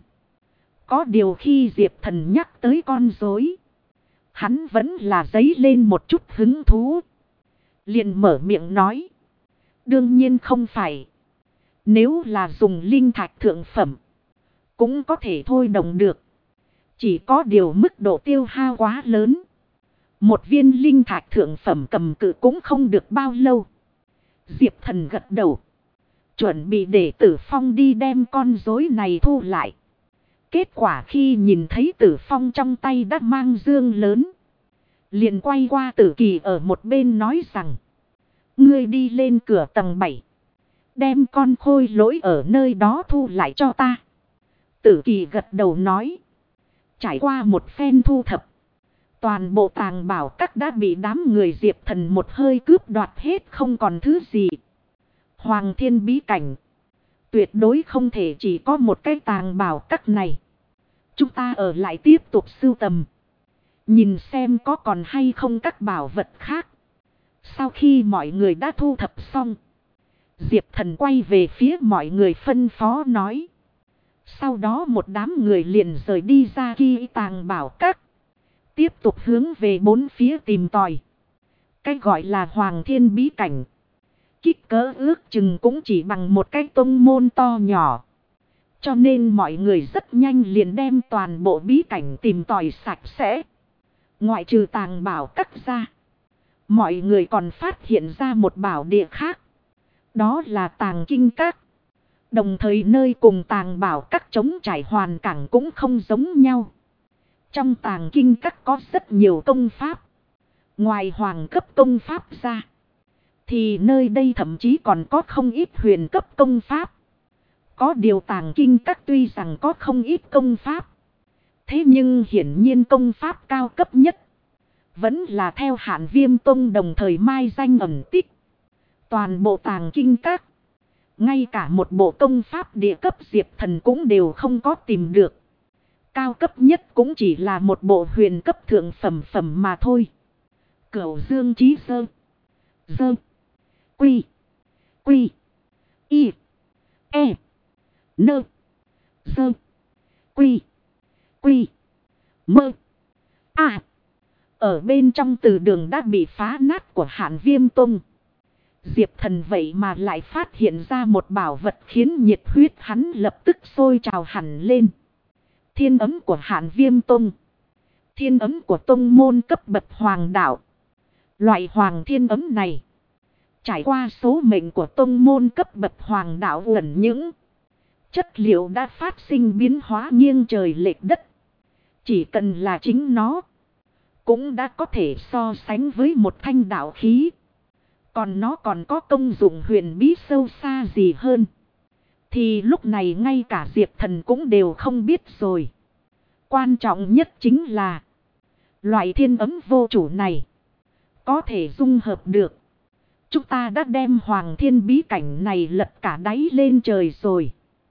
Có điều khi Diệp Thần nhắc tới con rối, hắn vẫn là dấy lên một chút hứng thú. Liền mở miệng nói. Đương nhiên không phải. Nếu là dùng linh thạch thượng phẩm, cũng có thể thôi đồng được. Chỉ có điều mức độ tiêu hao quá lớn. Một viên linh thạch thượng phẩm cầm cự cũng không được bao lâu. Diệp Thần gật đầu. Chuẩn bị để Tử Phong đi đem con rối này thu lại. Kết quả khi nhìn thấy Tử Phong trong tay đã mang dương lớn, liền quay qua Tử Kỳ ở một bên nói rằng. Ngươi đi lên cửa tầng 7. Đem con khôi lỗi ở nơi đó thu lại cho ta. Tử Kỳ gật đầu nói. Trải qua một phen thu thập, toàn bộ tàng bảo các đã bị đám người Diệp Thần một hơi cướp đoạt hết không còn thứ gì. Hoàng Thiên bí cảnh. Tuyệt đối không thể chỉ có một cái tàng bảo các này. Chúng ta ở lại tiếp tục sưu tầm. Nhìn xem có còn hay không các bảo vật khác. Sau khi mọi người đã thu thập xong, Diệp Thần quay về phía mọi người phân phó nói. Sau đó một đám người liền rời đi ra kia tàng bảo các. Tiếp tục hướng về bốn phía tìm tòi. Cái gọi là Hoàng Thiên bí cảnh. Kích cỡ ước chừng cũng chỉ bằng một cái tông môn to nhỏ. Cho nên mọi người rất nhanh liền đem toàn bộ bí cảnh tìm tòi sạch sẽ. Ngoại trừ tàng bảo các ra, mọi người còn phát hiện ra một bảo địa khác. Đó là tàng kinh các. Đồng thời nơi cùng tàng bảo các trống trải hoàn cảnh cũng không giống nhau. Trong tàng kinh các có rất nhiều công pháp. Ngoài hoàng cấp công pháp ra, thì nơi đây thậm chí còn có không ít huyền cấp công pháp. Có điều tàng kinh các tuy rằng có không ít công pháp, thế nhưng hiển nhiên công pháp cao cấp nhất vẫn là theo Hạn Viêm Tông đồng thời mai danh ẩn tích. Toàn bộ tàng kinh các, ngay cả một bộ công pháp địa cấp Diệp Thần cũng đều không có tìm được. Cao cấp nhất cũng chỉ là một bộ huyền cấp thượng phẩm mà thôi. Cửu Dương Chí Sơ. Dơ. Quy. Quy. Y. E. Nơ. Sơ. Quy. Quy. Mơ. À. Ở bên trong từ đường đã bị phá nát của Hạn Viêm Tông. Diệp Thần vậy mà lại phát hiện ra một bảo vật khiến nhiệt huyết hắn lập tức sôi trào hẳn lên. Thiên ấm của Hạn Viêm Tông. Thiên ấm của tông môn cấp bậc hoàng đạo. Loại hoàng thiên ấm này, trải qua số mệnh của tông môn cấp bậc hoàng đạo uẩn những chất liệu đã phát sinh biến hóa nghiêng trời lệch đất. Chỉ cần là chính nó, cũng đã có thể so sánh với một thanh đạo khí. Còn nó còn có công dụng huyền bí sâu xa gì hơn, thì lúc này ngay cả Diệp Thần cũng đều không biết rồi. Quan trọng nhất chính là loại thiên ấm vô chủ này có thể dung hợp được. Chúng ta đã đem Hoàng Thiên bí cảnh này lật cả đáy lên trời rồi,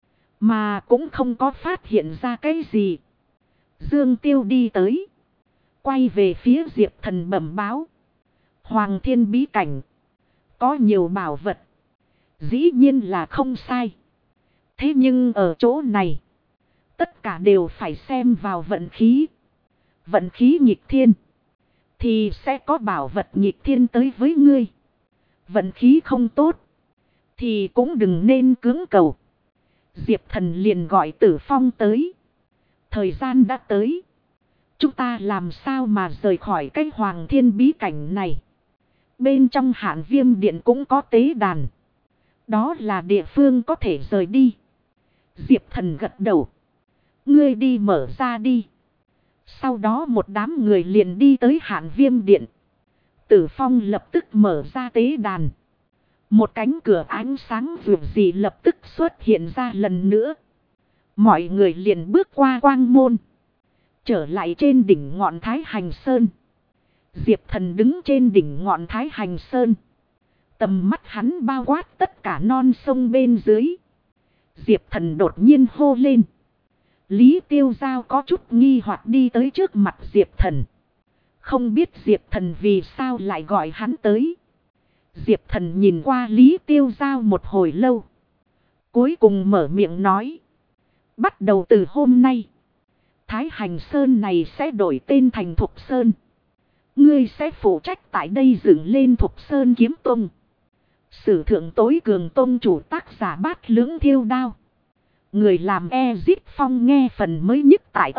mà cũng không có phát hiện ra cái gì. Dương Tiêu đi tới, quay về phía Diệp Thần bẩm báo. Hoàng Thiên bí cảnh có nhiều bảo vật, dĩ nhiên là không sai. Thế nhưng ở chỗ này, tất cả đều phải xem vào vận khí. Vận khí nghịch thiên, thì sẽ có bảo vật nghịch thiên tới với ngươi. Vận khí không tốt, thì cũng đừng nên cưỡng cầu. Diệp Thần liền gọi Tử Phong tới. Thời gian đã tới. Chúng ta làm sao mà rời khỏi cái Hoàng Thiên bí cảnh này? Bên trong Hạn Viêm Điện cũng có tế đàn. Đó là địa phương có thể rời đi. Diệp Thần gật đầu. Ngươi đi mở ra đi. Sau đó một đám người liền đi tới Hạn Viêm Điện. Tử Phong lập tức mở ra tế đàn. Một cánh cửa ánh sáng vượt gì lập tức xuất hiện ra lần nữa. Mọi người liền bước qua quang môn, trở lại trên đỉnh ngọn Thái Hành Sơn. Diệp Thần đứng trên đỉnh ngọn Thái Hành Sơn, Tầm mắt hắn bao quát tất cả non sông bên dưới. Diệp Thần đột nhiên hô lên. Lý Tiêu Giao có chút nghi hoặc đi tới trước mặt Diệp Thần. Không biết Diệp Thần vì sao lại gọi hắn tới. Diệp Thần nhìn qua Lý Tiêu Giao một hồi lâu. Cuối cùng mở miệng nói. Bắt đầu từ hôm nay, Thái Hành Sơn này sẽ đổi tên thành Thục Sơn. Ngươi sẽ phụ trách tại đây dựng lên Thục Sơn Kiếm Tông. Sử thượng tối cường tông chủ tác giả Bát Lưỡng Thiêu Đao. Người làm Ezit Phong nghe phần mới nhất tại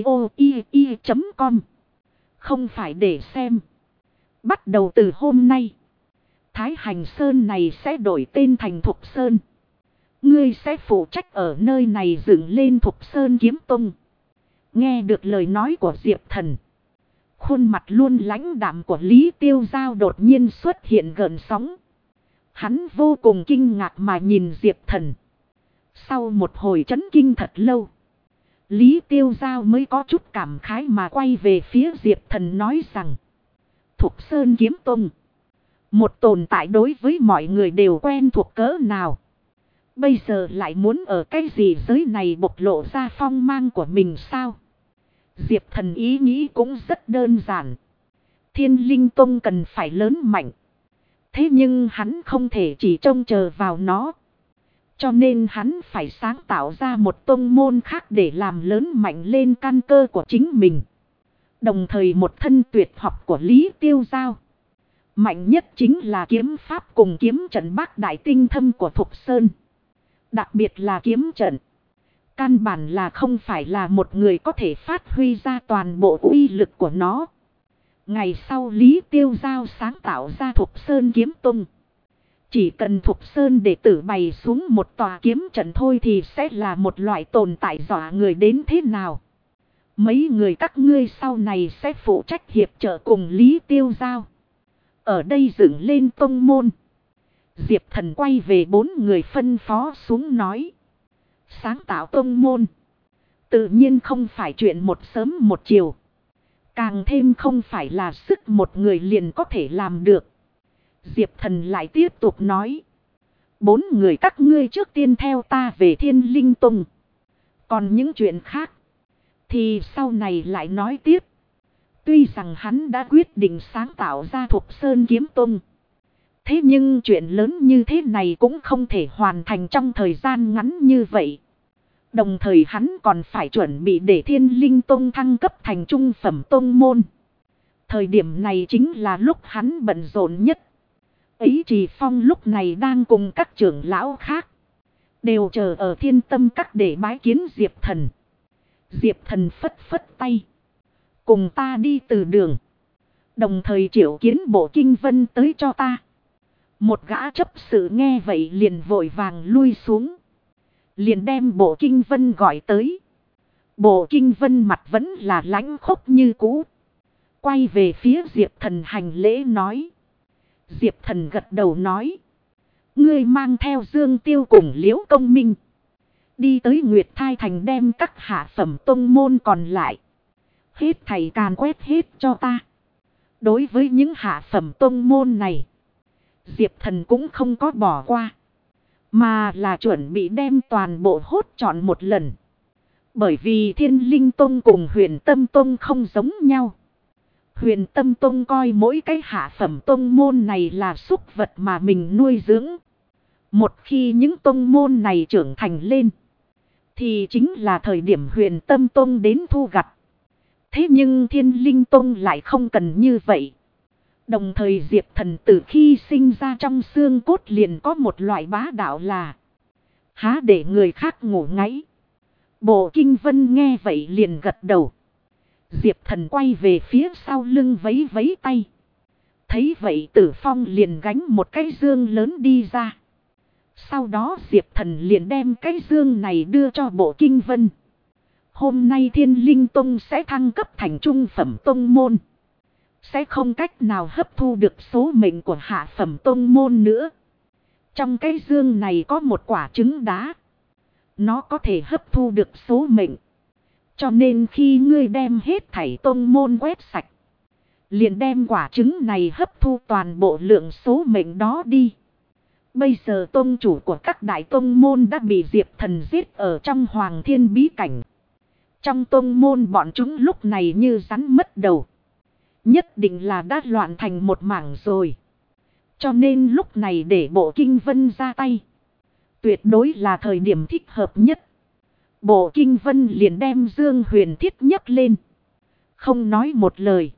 audio.com. Không phải để xem. Bắt đầu từ hôm nay, Thái Hành Sơn này sẽ đổi tên thành Thục Sơn. Ngươi sẽ phụ trách ở nơi này dựng lên Thục Sơn Kiếm Tông. Nghe được lời nói của Diệp Thần, khuôn mặt luôn lãnh đạm của Lý Tiêu Giao đột nhiên xuất hiện gợn sóng. Hắn vô cùng kinh ngạc mà nhìn Diệp Thần. Sau một hồi chấn kinh thật lâu, Lý Tiêu Giao mới có chút cảm khái mà quay về phía Diệp Thần nói rằng. Thục Sơn Kiếm Tông, một tồn tại đối với mọi người đều quen thuộc cỡ nào. Bây giờ lại muốn ở cái gì giới này bộc lộ ra phong mang của mình sao? Diệp Thần ý nghĩ cũng rất đơn giản. Thiên Linh Tông cần phải lớn mạnh. Thế nhưng hắn không thể chỉ trông chờ vào nó. Cho nên hắn phải sáng tạo ra một tông môn khác để làm lớn mạnh lên căn cơ của chính mình. Đồng thời một thân tuyệt học của Lý Tiêu Giao. Mạnh nhất chính là kiếm pháp cùng kiếm trận bát đại tinh thâm của Thục Sơn. Đặc biệt là kiếm trận. Căn bản là không phải là một người có thể phát huy ra toàn bộ uy lực của nó. Ngày sau Lý Tiêu Giao sáng tạo ra Thục Sơn Kiếm Tông. Chỉ cần Thục Sơn đệ tử bày xuống một tòa kiếm trận thôi thì sẽ là một loại tồn tại dọa người đến thế nào. Mấy người các ngươi sau này sẽ phụ trách hiệp trợ cùng Lý Tiêu Giao. Ở đây dựng lên tông môn. Diệp Thần quay về 4 người phân phó xuống nói. Sáng tạo tông môn, tự nhiên không phải chuyện một sớm một chiều. Càng thêm không phải là sức một người liền có thể làm được. Diệp Thần lại tiếp tục nói. 4 người các ngươi trước tiên theo ta về Thiên Linh Tông. Còn những chuyện khác thì sau này lại nói tiếp. Tuy rằng hắn đã quyết định sáng tạo ra Thục Sơn Kiếm Tông. Thế nhưng chuyện lớn như thế này cũng không thể hoàn thành trong thời gian ngắn như vậy. Đồng thời hắn còn phải chuẩn bị để Thiên Linh Tông thăng cấp thành trung phẩm tông môn. Thời điểm này chính là lúc hắn bận rộn nhất. Ý Trì Phong lúc này đang cùng các trưởng lão khác. Đều chờ ở Thiên Tâm Các để bái kiến Diệp Thần. Diệp Thần phất phất tay. Cùng ta đi từ đường. Đồng thời triệu kiến Bộ Kinh Vân tới cho ta. Một gã chấp sự nghe vậy liền vội vàng lui xuống. Liền đem Bộ Kinh Vân gọi tới. Bộ Kinh Vân mặt vẫn là lãnh khốc như cũ. Quay về phía Diệp Thần hành lễ nói. Diệp Thần gật đầu nói. Ngươi mang theo Dương Tiêu cùng Liễu Công Minh. Đi tới Nguyệt Thai Thành đem các hạ phẩm tông môn còn lại. Hết thầy càn quét hết cho ta. Đối với những hạ phẩm tông môn này, Diệp Thần cũng không có bỏ qua. Mà là chuẩn bị đem toàn bộ hốt trọn một lần. Bởi vì Thiên Linh Tông cùng Huyền Tâm Tông không giống nhau. Huyền Tâm Tông coi mỗi cái hạ phẩm tông môn này là súc vật mà mình nuôi dưỡng. Một khi những tông môn này trưởng thành lên, thì chính là thời điểm Huyền Tâm Tông đến thu gặt. Thế nhưng Thiên Linh Tông lại không cần như vậy. Đồng thời Diệp Thần từ khi sinh ra trong xương cốt liền có một loại bá đạo là há để người khác ngủ ngáy. Bộ Kinh Vân nghe vậy liền gật đầu. Diệp Thần quay về phía sau lưng vấy vấy tay. Thấy vậy Tử Phong liền gánh một cái dương lớn đi ra. Sau đó Diệp Thần liền đem cái dương này đưa cho Bộ Kinh Vân. Hôm nay Thiên Linh Tông sẽ thăng cấp thành trung phẩm tông môn. Sẽ không cách nào hấp thu được số mệnh của hạ phẩm tông môn nữa. Trong cái dương này có một quả trứng đá. Nó có thể hấp thu được số mệnh. Cho nên khi ngươi đem hết thảy tông môn quét sạch, liền đem quả trứng này hấp thu toàn bộ lượng số mệnh đó đi. Bây giờ tông chủ của các đại tông môn đã bị Diệp Thần giết ở trong Hoàng Thiên bí cảnh. Trong tông môn bọn chúng lúc này như rắn mất đầu. Nhất định là đã loạn thành một mảng rồi. Cho nên lúc này để Bộ Kinh Vân ra tay, tuyệt đối là thời điểm thích hợp nhất. Bộ Kinh Vân liền đem Dương Huyền Thiết nhấc lên, không nói một lời,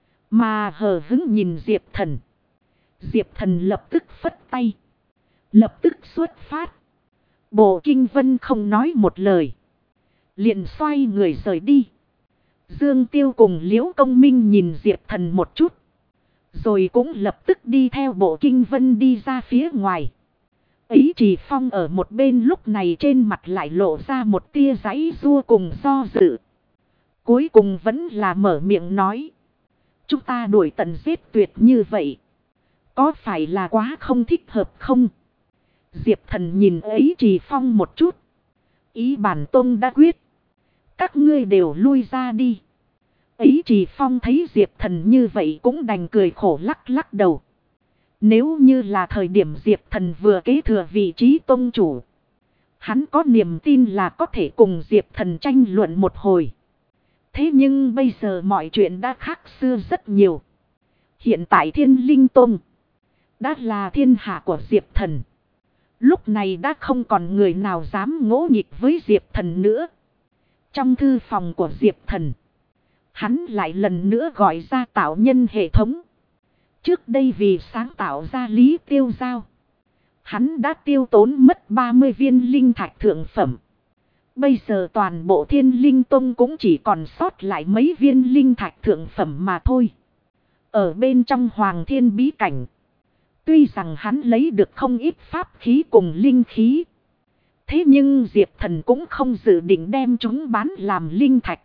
mà hờ hững nhìn Diệp Thần. Diệp Thần lập tức phất tay, lập tức xuất phát. Bộ Kinh Vân không nói một lời, liền xoay người rời đi. Dương Tiêu cùng Liễu Công Minh nhìn Diệp Thần một chút, rồi cũng lập tức đi theo Bộ Kinh Vân đi ra phía ngoài. Ý Chỉ Phong ở một bên lúc này trên mặt lại lộ ra một tia giãy giụa cùng do dự. Cuối cùng vẫn là mở miệng nói: chúng ta đuổi tận giết tuyệt như vậy, có phải là quá không thích hợp không? Diệp Thần nhìn Ý Chỉ Phong một chút. Ý bản tông đã quyết, các ngươi đều lui ra đi. Ý Chỉ Phong thấy Diệp Thần như vậy cũng đành cười khổ lắc lắc đầu. Nếu như là thời điểm Diệp Thần vừa kế thừa vị trí tông chủ, hắn có niềm tin là có thể cùng Diệp Thần tranh luận một hồi. Thế nhưng bây giờ mọi chuyện đã khác xưa rất nhiều. Hiện tại Thiên Linh Tông đã là thiên hạ của Diệp Thần. Lúc này đã không còn người nào dám ngỗ nghịch với Diệp Thần nữa. Trong thư phòng của Diệp Thần, hắn lại lần nữa gọi ra tạo nhân hệ thống. Trước đây vì sáng tạo ra Lý Tiêu Giao, hắn đã tiêu tốn mất 30 viên linh thạch thượng phẩm. Bây giờ toàn bộ Thiên Linh Tông cũng chỉ còn sót lại mấy viên linh thạch thượng phẩm mà thôi. Ở bên trong Hoàng Thiên bí cảnh, tuy rằng hắn lấy được không ít pháp khí cùng linh khí, thế nhưng Diệp Thần cũng không dự định đem chúng bán làm linh thạch,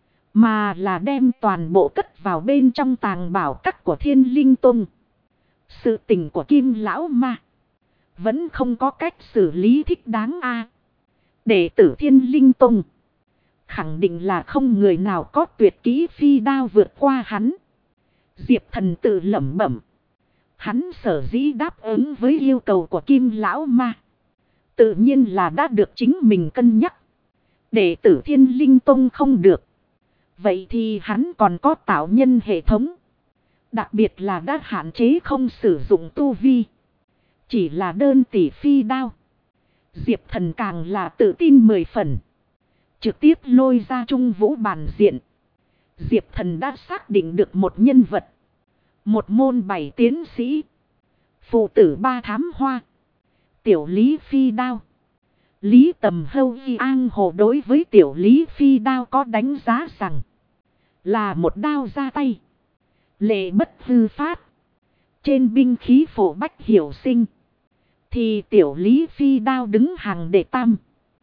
mà là đem toàn bộ cất vào bên trong tàng bảo các của Thiên Linh Tông. Sự tình của Kim Lão Ma vẫn không có cách xử lý thích đáng a. Đệ tử Thiên Linh Tông khẳng định là không người nào có tuyệt kỹ phi đao vượt qua hắn. Diệp Thần tự lẩm bẩm. Hắn sở dĩ đáp ứng với yêu cầu của Kim Lão Ma, tự nhiên là đã được chính mình cân nhắc. Đệ tử Thiên Linh Tông không được, vậy thì hắn còn có tạo nhân hệ thống. Đặc biệt là đã hạn chế không sử dụng tu vi, chỉ là đơn tỷ phi đao. Diệp Thần càng là tự tin 10 phần. Trực tiếp lôi ra Trung Vũ bản diện. Diệp Thần đã xác định được một nhân vật, một môn 7 tiến sĩ, phụ tử 3 thám hoa, tiểu Lý phi đao. Lý Tầm Hâu Y An Hồ đối với tiểu Lý phi đao có đánh giá rằng là một đao ra tay, lệ bất hư phát. Trên binh khí phổ bách hiểu sinh, thì tiểu Lý phi đao đứng hàng đệ tam.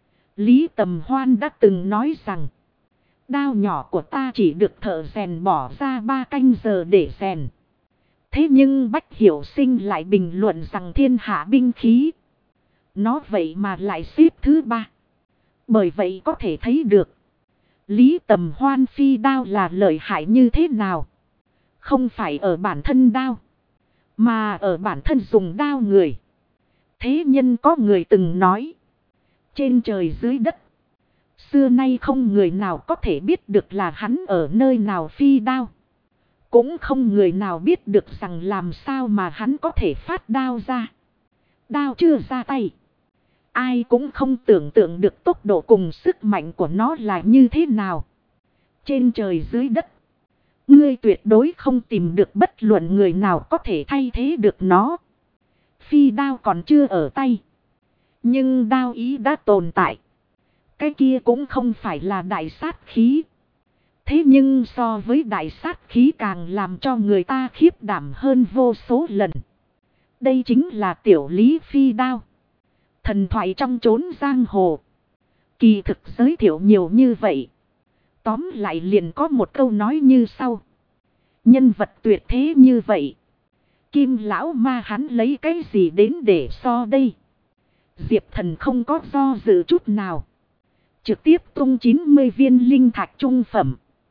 Lý Tầm Hoan đã từng nói rằng đao nhỏ của ta chỉ được thợ rèn bỏ ra 3 canh giờ để rèn. Thế nhưng Bách Hiểu Sinh lại bình luận rằng thiên hạ binh khí, nó vậy mà lại xếp thứ 3. Bởi vậy có thể thấy được Lý Tầm Hoan phi đao là lợi hại như thế nào. Không phải ở bản thân đao, mà ở bản thân dùng đao người. Thế nhân có người từng nói, trên trời dưới đất, xưa nay không người nào có thể biết được là hắn ở nơi nào phi đao. Cũng không người nào biết được rằng làm sao mà hắn có thể phát đao ra. Đao chưa ra tay, ai cũng không tưởng tượng được tốc độ cùng sức mạnh của nó là như thế nào. Trên trời dưới đất, ngươi tuyệt đối không tìm được bất luận người nào có thể thay thế được nó. Phi đao còn chưa ở tay, nhưng đao ý đã tồn tại. Cái kia cũng không phải là đại sát khí. Thế nhưng so với đại sát khí càng làm cho người ta khiếp đảm hơn vô số lần. Đây chính là tiểu Lý phi đao. Thần thoại trong chốn giang hồ, kỳ thực giới thiệu nhiều như vậy. Tóm lại liền có một câu nói như sau. Nhân vật tuyệt thế như vậy, Kim Lão Ma hắn lấy cái gì đến để so đây? Diệp Thần không có do dự chút nào, trực tiếp tung 90 viên linh thạch trung phẩm.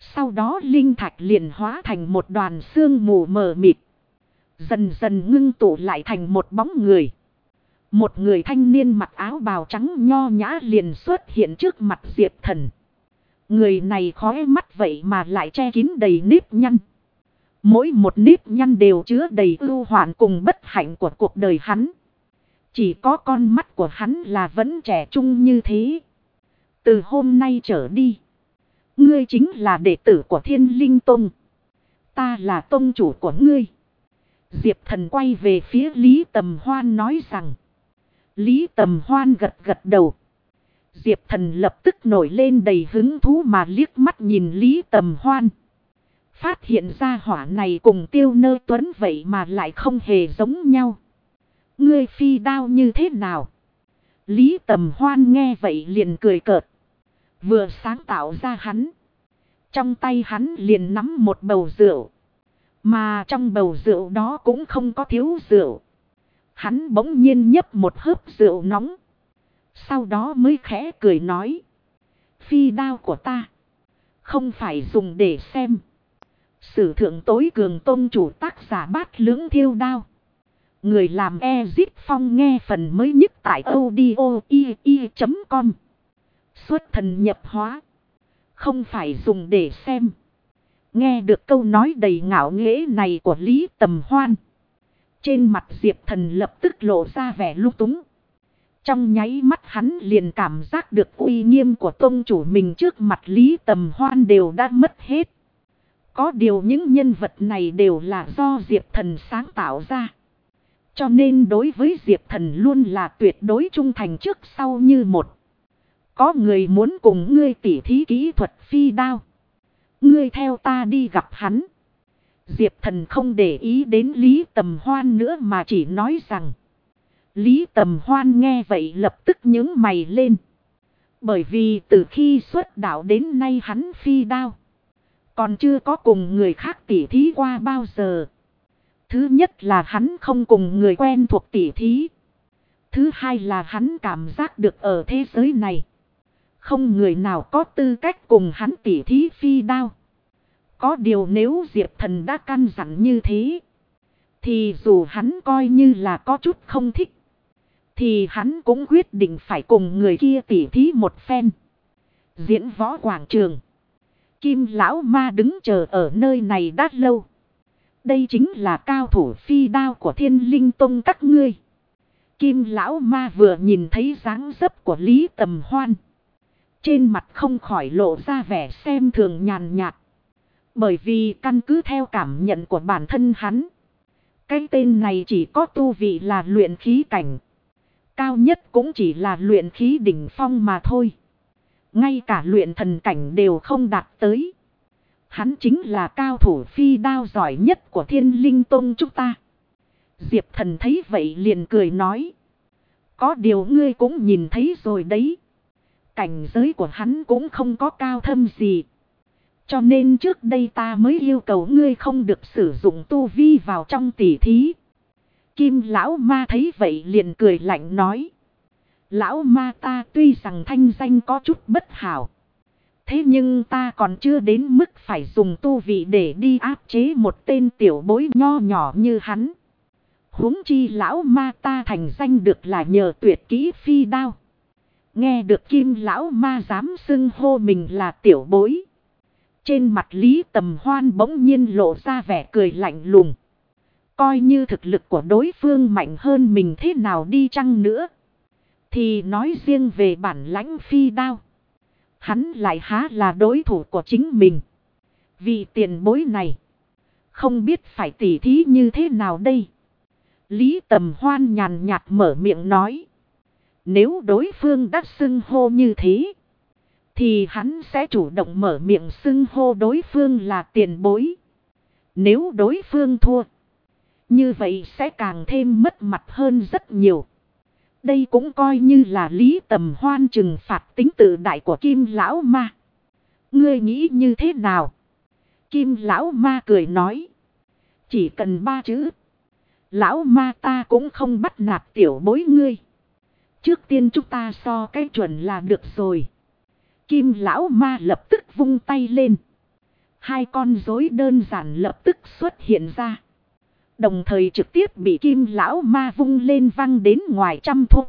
Sau đó linh thạch liền hóa thành một đoàn sương mù mờ mịt. Dần dần ngưng tụ lại thành một bóng người. Một người thanh niên mặc áo bào trắng nho nhã liền xuất hiện trước mặt Diệp Thần. Người này khóe mắt vậy mà lại che kín đầy nếp nhăn. Mỗi một nếp nhăn đều chứa đầy ưu hoạn cùng bất hạnh của cuộc đời hắn. Chỉ có con mắt của hắn là vẫn trẻ trung như thế. Từ hôm nay trở đi, ngươi chính là đệ tử của Thiên Linh Tông. Ta là tông chủ của ngươi. Diệp Thần quay về phía Lý Tầm Hoan nói rằng. Lý Tầm Hoan gật gật đầu. Diệp Thần lập tức nổi lên đầy hứng thú mà liếc mắt nhìn Lý Tầm Hoan. Phát hiện ra hỏa này cùng Tiêu Nơ Tuấn vậy mà lại không hề giống nhau. Ngươi phi đao như thế nào? Lý Tầm Hoan nghe vậy liền cười cợt. Vừa sáng tạo ra hắn. Trong tay hắn liền nắm một bầu rượu. Mà trong bầu rượu đó cũng không có thiếu rượu. Hắn bỗng nhiên nhấp một hớp rượu nóng. Sau đó mới khẽ cười nói. Phi đao của ta không phải dùng để xem. Sử thượng tối cường tôn chủ tác giả Bát Lưỡng Thiêu Đao. Người làm Ezip Phong nghe phần mới nhất tại audio.com. Xuất thần nhập hóa. Không phải dùng để xem. Nghe được câu nói đầy ngạo nghễ này của Lý Tầm Hoan. Trên mặt Diệp Thần lập tức lộ ra vẻ lung túng. Trong nháy mắt hắn liền cảm giác được uy nghiêm của tông chủ mình trước mặt Lý Tầm Hoan đều đã mất hết. Có điều những nhân vật này đều là do Diệp Thần sáng tạo ra. Cho nên đối với Diệp Thần luôn là tuyệt đối trung thành trước sau như một. Có người muốn cùng ngươi tỉ thí kỹ thuật phi đao. Ngươi theo ta đi gặp hắn. Diệp Thần không để ý đến Lý Tầm Hoan nữa mà chỉ nói rằng. Lý Tầm Hoan nghe vậy lập tức nhướng mày lên. Bởi vì từ khi xuất đạo đến nay hắn phi đao. Còn chưa có cùng người khác tỉ thí qua bao giờ. Thứ nhất là hắn không cùng người quen thuộc tỉ thí. Thứ hai là hắn cảm giác được ở thế giới này. Không người nào có tư cách cùng hắn tỉ thí phi đao. Có điều nếu Diệp Thần đã căn dặn như thế. Thì dù hắn coi như là có chút không thích. Thì hắn cũng quyết định phải cùng người kia tỉ thí một phen. Diễn võ quảng trường. Kim lão ma đứng chờ ở nơi này đã lâu. Đây chính là cao thủ phi đao của Thiên Linh Tông các ngươi. Kim lão ma vừa nhìn thấy dáng dấp của Lý Tầm Hoan. Trên mặt không khỏi lộ ra vẻ xem thường nhàn nhạt. Bởi vì căn cứ theo cảm nhận của bản thân hắn. Cái tên này chỉ có tu vị là luyện khí cảnh. Cao nhất cũng chỉ là luyện khí đỉnh phong mà thôi. Ngay cả luyện thần cảnh đều không đạt tới. Hắn chính là cao thủ phi đao giỏi nhất của Thiên Linh Tông chúng ta. Diệp Thần thấy vậy liền cười nói. Có điều ngươi cũng nhìn thấy rồi đấy. Cảnh giới của hắn cũng không có cao thâm gì. Cho nên trước đây ta mới yêu cầu ngươi không được sử dụng tu vi vào trong tỉ thí. Kim lão ma thấy vậy liền cười lạnh nói. Lão ma ta tuy rằng thanh danh có chút bất hảo. Thế nhưng ta còn chưa đến mức phải dùng tu vị để đi áp chế một tên tiểu bối nho nhỏ như hắn. Huống chi lão ma ta thành danh được là nhờ tuyệt kỹ phi đao. Nghe được Kim lão ma dám xưng hô mình là tiểu bối. Trên mặt Lý Tầm Hoan bỗng nhiên lộ ra vẻ cười lạnh lùng. Coi như thực lực của đối phương mạnh hơn mình thế nào đi chăng nữa. Thì nói riêng về bản lãnh phi đao. Hắn lại há là đối thủ của chính mình. Vì tiền bối này. Không biết phải tỉ thí như thế nào đây. Lý Tầm Hoan nhàn nhạt mở miệng nói. Nếu đối phương đã xưng hô như thế. Thì hắn sẽ chủ động mở miệng xưng hô đối phương là tiền bối. Nếu đối phương thua. Như vậy sẽ càng thêm mất mặt hơn rất nhiều. Đây cũng coi như là Lý Tầm Hoan trừng phạt tính tự đại của Kim lão ma. Ngươi nghĩ như thế nào? Kim lão ma cười nói. Chỉ cần 3 chữ. Lão ma ta cũng không bắt nạt tiểu bối ngươi. Trước tiên chúng ta so cái chuẩn là được rồi. Kim lão ma lập tức vung tay lên. Hai con rối đơn giản lập tức xuất hiện ra. Đồng thời trực tiếp bị Kim lão ma vung lên văng đến ngoài trăm thước.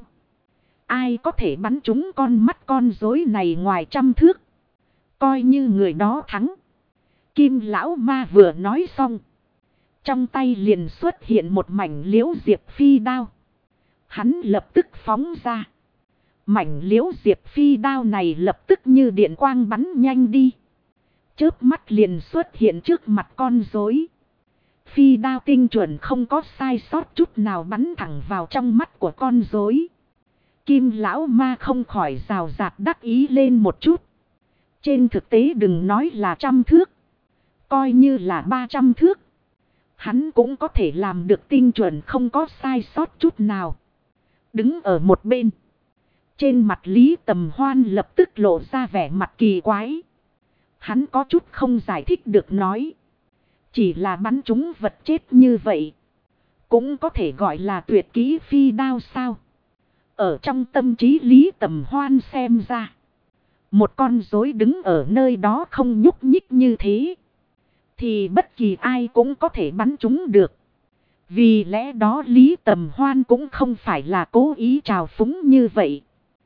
Ai có thể bắn trúng con mắt con rối này ngoài trăm thước, coi như người đó thắng. Kim lão ma vừa nói xong, trong tay liền xuất hiện một mảnh liễu diệp phi đao. Hắn lập tức phóng ra. Mảnh liễu diệp phi đao này lập tức như điện quang bắn nhanh đi. Chớp mắt liền xuất hiện trước mặt con rối. Phi đao tinh chuẩn không có sai sót chút nào bắn thẳng vào trong mắt của con rối. Kim lão ma không khỏi rào rạt đắc ý lên một chút. Trên thực tế đừng nói là 100 thước, coi như là 300 thước, hắn cũng có thể làm được tinh chuẩn không có sai sót chút nào. Đứng ở một bên, trên mặt Lý Tầm Hoan lập tức lộ ra vẻ mặt kỳ quái. Hắn có chút không giải thích được nói. Chỉ là bắn trúng vật chết như vậy, cũng có thể gọi là tuyệt kỹ phi đao sao? Ở trong tâm trí Lý Tầm Hoan xem ra, một con rối đứng ở nơi đó không nhúc nhích như thế, thì bất kỳ ai cũng có thể bắn trúng được. Vì lẽ đó Lý Tầm Hoan cũng không phải là cố ý trào phúng như vậy,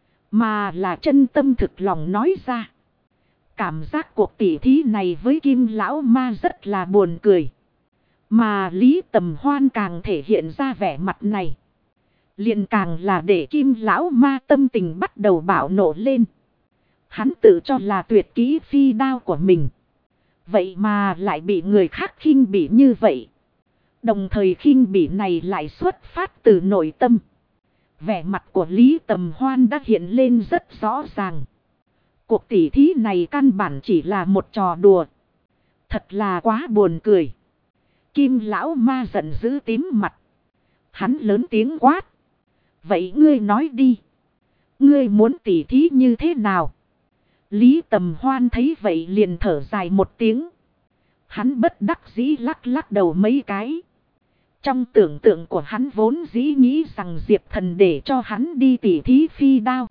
mà là chân tâm thực lòng nói ra. Cảm giác cuộc tỉ thí này với Kim lão ma rất là buồn cười. Mà Lý Tầm Hoan càng thể hiện ra vẻ mặt này, liền càng là để Kim lão ma tâm tình bắt đầu bạo nộ lên. Hắn tự cho là tuyệt kỹ phi đao của mình, vậy mà lại bị người khác khinh bỉ như vậy. Đồng thời khinh bỉ này lại xuất phát từ nội tâm. Vẻ mặt của Lý Tầm Hoan đã hiện lên rất rõ ràng. Cuộc tỉ thí này căn bản chỉ là một trò đùa. Thật là quá buồn cười. Kim lão ma giận dữ tím mặt. Hắn lớn tiếng quát. Vậy ngươi nói đi. Ngươi muốn tỉ thí như thế nào? Lý Tầm Hoan thấy vậy liền thở dài một tiếng. Hắn bất đắc dĩ lắc lắc đầu mấy cái. Trong tưởng tượng của hắn vốn dĩ nghĩ rằng Diệp Thần để cho hắn đi tỉ thí phi đao,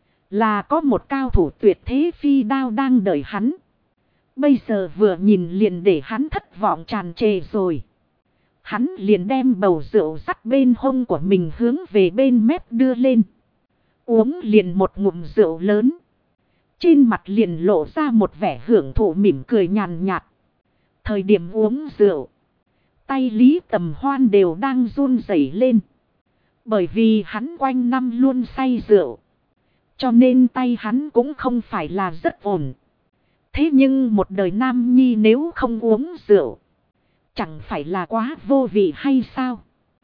là có một cao thủ tuyệt thế phi đao đang đợi hắn. Bây giờ vừa nhìn liền để hắn thất vọng tràn trề rồi. Hắn liền đem bầu rượu sắt bên hông của mình hướng về bên mép đưa lên. Uống liền một ngụm rượu lớn. Trên mặt liền lộ ra một vẻ hưởng thụ mỉm cười nhàn nhạt. Thời điểm uống rượu, tay Lý Tầm Hoan đều đang run rẩy lên. Bởi vì hắn quanh năm luôn say rượu, cho nên tay hắn cũng không phải là rất ổn. Thế nhưng một đời nam nhi nếu không uống rượu, chẳng phải là quá vô vị hay sao?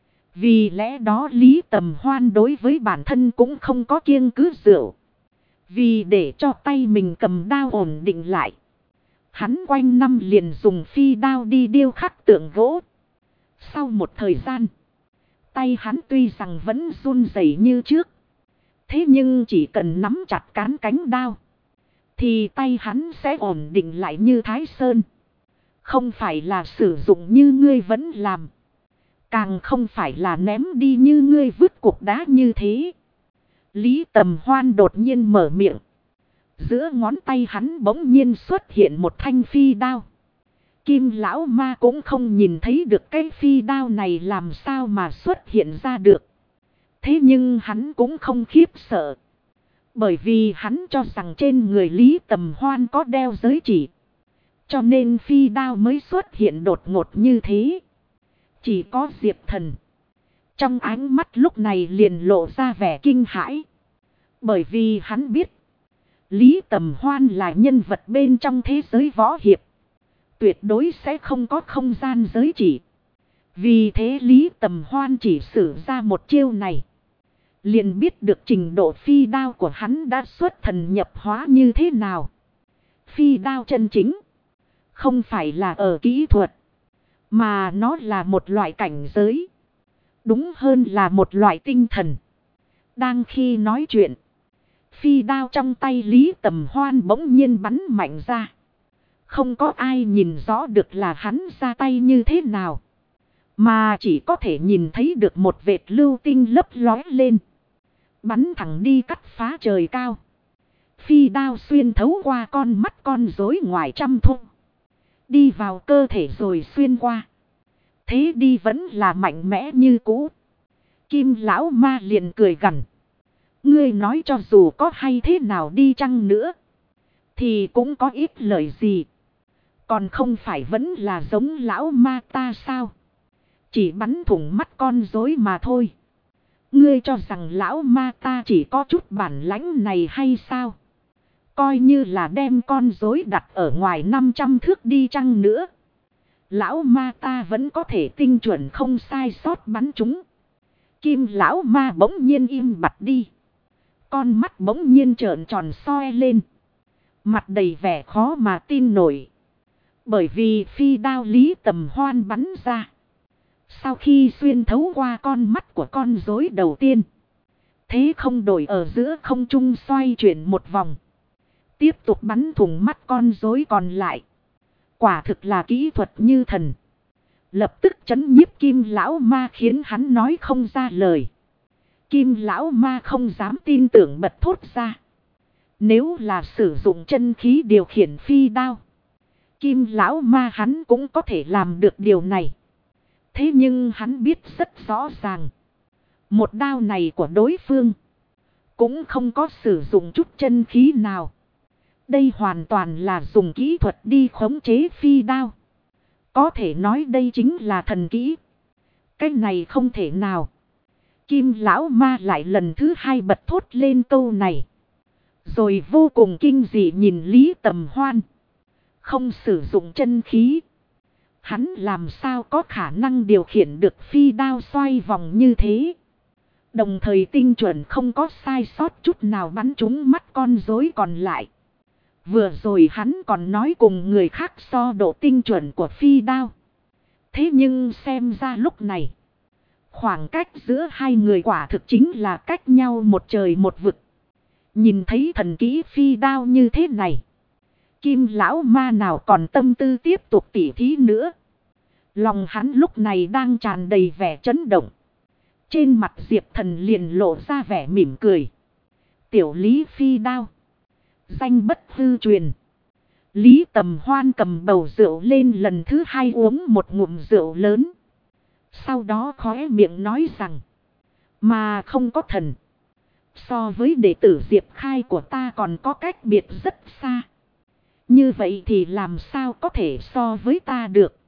Vì lẽ đó Lý Tầm Hoan đối với bản thân cũng không có kiêng cứ rượu. Vì để cho tay mình cầm đao ổn định lại, hắn quanh năm liền dùng phi đao đi điêu khắc tượng gỗ. Sau một thời gian, tay hắn tuy rằng vẫn run rẩy như trước, thế nhưng chỉ cần nắm chặt cán cánh đao, thì tay hắn sẽ ổn định lại như Thái Sơn. Không phải là sử dụng như ngươi vẫn làm, càng không phải là ném đi như ngươi vứt cục đá như thế. Lý Tầm Hoan đột nhiên mở miệng. Giữa ngón tay hắn bỗng nhiên xuất hiện một thanh phi đao. Kim lão ma cũng không nhìn thấy được cái phi đao này làm sao mà xuất hiện ra được. Thế nhưng hắn cũng không khiếp sợ, bởi vì hắn cho rằng trên người Lý Tầm Hoan có đeo giới chỉ, cho nên phi đao mới xuất hiện đột ngột như thế. Chỉ có Diệp Thần, trong ánh mắt lúc này liền lộ ra vẻ kinh hãi. Bởi vì hắn biết, Lý Tầm Hoan là nhân vật bên trong thế giới võ hiệp, tuyệt đối sẽ không có không gian giới chỉ. Vì thế Lý Tầm Hoan chỉ sử ra một chiêu này, liền biết được trình độ phi đao của hắn đã xuất thần nhập hóa như thế nào. Phi đao chân chính, không phải là ở kỹ thuật, mà nó là một loại cảnh giới. Đúng hơn là một loại tinh thần. Đang khi nói chuyện, phi đao trong tay Lý Tầm Hoan bỗng nhiên bắn mạnh ra. Không có ai nhìn rõ được là hắn ra tay như thế nào, mà chỉ có thể nhìn thấy được một vệt lưu tinh lấp lóe lên, bắn thẳng đi cắt phá trời cao. Phi đao xuyên thấu qua con mắt con rối ngoài trăm thung. đi vào cơ thể rồi xuyên qua. Thế đi vẫn là mạnh mẽ như cũ. Kim lão ma liền cười gằn. Ngươi nói cho dù có hay thế nào đi chăng nữa, thì cũng có ít lời gì. Còn không phải vẫn là giống lão ma ta sao? Chỉ bắn thủng mắt con rối mà thôi. Ngươi cho rằng lão ma ta chỉ có chút bản lãnh này hay sao? Coi như là đem con rối đặt ở ngoài 500 thước đi chăng nữa, lão ma ta vẫn có thể tinh chuẩn không sai sót bắn chúng. Kim lão ma bỗng nhiên im bặt đi. Con mắt bỗng nhiên trợn tròn soi lên. Mặt đầy vẻ khó mà tin nổi. Bởi vì phi đao Lý Tầm Hoan bắn ra, sau khi xuyên thấu qua con mắt của con rối đầu tiên, thế không đổi ở giữa không trung xoay chuyển một vòng, tiếp tục bắn thủng mắt con rối còn lại. Quả thực là kỹ thuật như thần. Lập tức chấn nhiếp Kim lão ma khiến hắn nói không ra lời. Kim lão ma không dám tin tưởng bật thốt ra. Nếu là sử dụng chân khí điều khiển phi đao, Kim lão ma hắn cũng có thể làm được điều này. Thế nhưng hắn biết rất rõ ràng, một đao này của đối phương cũng không có sử dụng chút chân khí nào. Đây hoàn toàn là dùng kỹ thuật đi khống chế phi đao. Có thể nói đây chính là thần kỹ. Cái này không thể nào. Kim lão ma lại lần thứ hai bật thốt lên câu này. Rồi vô cùng kinh dị nhìn Lý Tầm Hoan. Không sử dụng chân khí, hắn làm sao có khả năng điều khiển được phi đao xoay vòng như thế. Đồng thời tinh chuẩn không có sai sót chút nào bắn trúng mắt con rối còn lại. Vừa rồi hắn còn nói cùng người khác so độ tinh chuẩn của phi đao. Thế nhưng xem ra lúc này, khoảng cách giữa hai người quả thực chính là cách nhau một trời một vực. Nhìn thấy thần kỹ phi đao như thế này, Kim lão ma nào còn tâm tư tiếp tục tỉ thí nữa. Lòng hắn lúc này đang tràn đầy vẻ chấn động. Trên mặt Diệp Thần liền lộ ra vẻ mỉm cười. Tiểu Lý phi đao, danh bất hư truyền. Lý Tầm Hoan cầm bầu rượu lên lần thứ hai uống một ngụm rượu lớn. Sau đó khóe miệng nói rằng, mà không có thần, so với đệ tử Diệp Khai của ta còn có cách biệt rất xa. Như vậy thì làm sao có thể so với ta được.